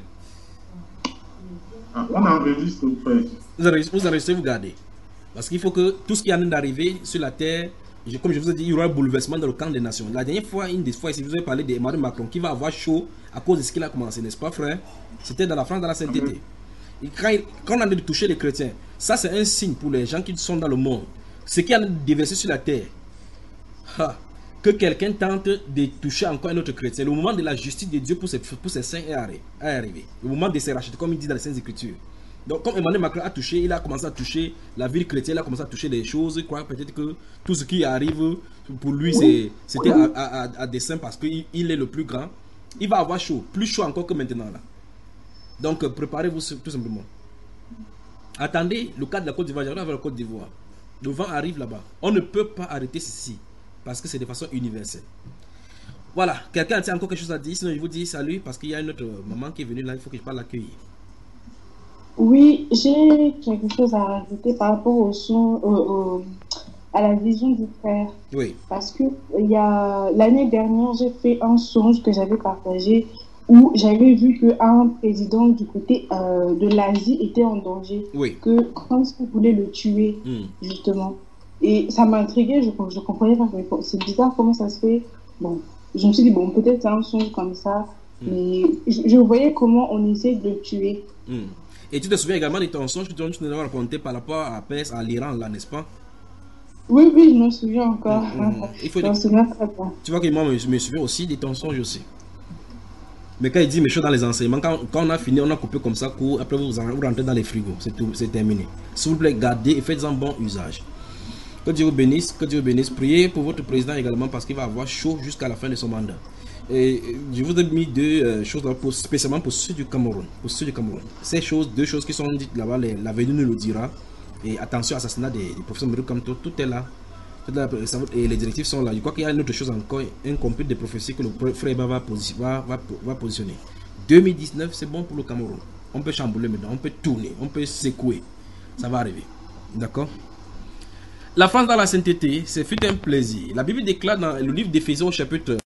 On enregistre, frère. Vous enregistrez, vous gardez. Parce qu'il faut que tout ce qui est en train d'arriver sur la terre, comme je vous ai dit, il y aura un bouleversement dans le camp des nations. La dernière fois, une des fois, ici, vous avez parlé d'Emmanuel Macron qui va avoir chaud à cause de ce qu'il a commencé, n'est-ce pas, frère? C'était dans la France, dans la sainteté. Et quand on a de toucher les chrétiens, ça c'est un signe pour les gens qui sont dans le monde. Ce qui a déversé sur la terre, que quelqu'un tente de toucher encore un autre chrétien. Le moment de la justice de Dieu pour ses saints est arrivé. Le moment de se racheter, comme il dit dans les Saintes Écritures. Donc, comme Emmanuel Macron a touché, il a commencé à toucher la ville chrétienne, il a commencé à toucher des choses. Il croit peut-être que tout ce qui arrive pour lui, c'était à dessein parce qu'il est le plus grand. Il va avoir chaud, plus chaud encore que maintenant là. Donc, préparez-vous tout simplement. Attendez le cas de la Côte d'Ivoire. J'arrive vers la Côte d'Ivoire. Le vent arrive là-bas. On ne peut pas arrêter ceci parce que c'est de façon universelle. Voilà, quelqu'un a encore quelque chose à dire, sinon je vous dis salut parce qu'il y a une autre maman qui est venue là, il faut que je parle l'accueillir. Oui, j'ai quelque chose à rajouter par rapport au son, à la vision du frère. Oui. Parce que l'année dernière, j'ai fait un songe que j'avais partagé où j'avais vu qu'un président du côté de l'Asie était en danger. Oui. Que France voulait le tuer, justement. Et ça m'intriguait, je comprenais pas, mais c'est bizarre comment ça se fait. Bon, je me suis dit, bon, peut-être c'est un songe comme ça, mais je voyais comment on essaie de le tuer. Et tu te souviens également de ton songe que tu nous avais raconté par rapport à Perse, à l'Iran, là, n'est-ce pas? Oui, je me souviens encore. Je me souviens très bien. Tu vois que moi, je me souviens aussi de ton songe aussi. Mais quand il dit mes choses dans les enseignements, quand on a fini, on a coupé comme ça, après vous rentrez dans les frigos, c'est terminé. S'il vous plaît, gardez et faites-en bon usage. Que Dieu vous bénisse, Priez pour votre président également parce qu'il va avoir chaud jusqu'à la fin de son mandat. Et je vous ai mis deux choses là, spécialement pour ceux du Cameroun. Ces choses, deux choses qui sont dites là-bas, l'avenir nous le dira. Et attention, assassinat des professeurs Meru Kamto, tout est là. Et les directives sont là. Je crois qu'il y a une autre chose encore, un compil de prophéties que le frère va positionner. 2019, c'est bon pour le Cameroun. On peut chambouler maintenant, on peut tourner, on peut secouer. Ça va arriver. D'accord. La France dans la sainteté, c'est fut un plaisir. La Bible déclare dans le livre d'Éphésiens au chapitre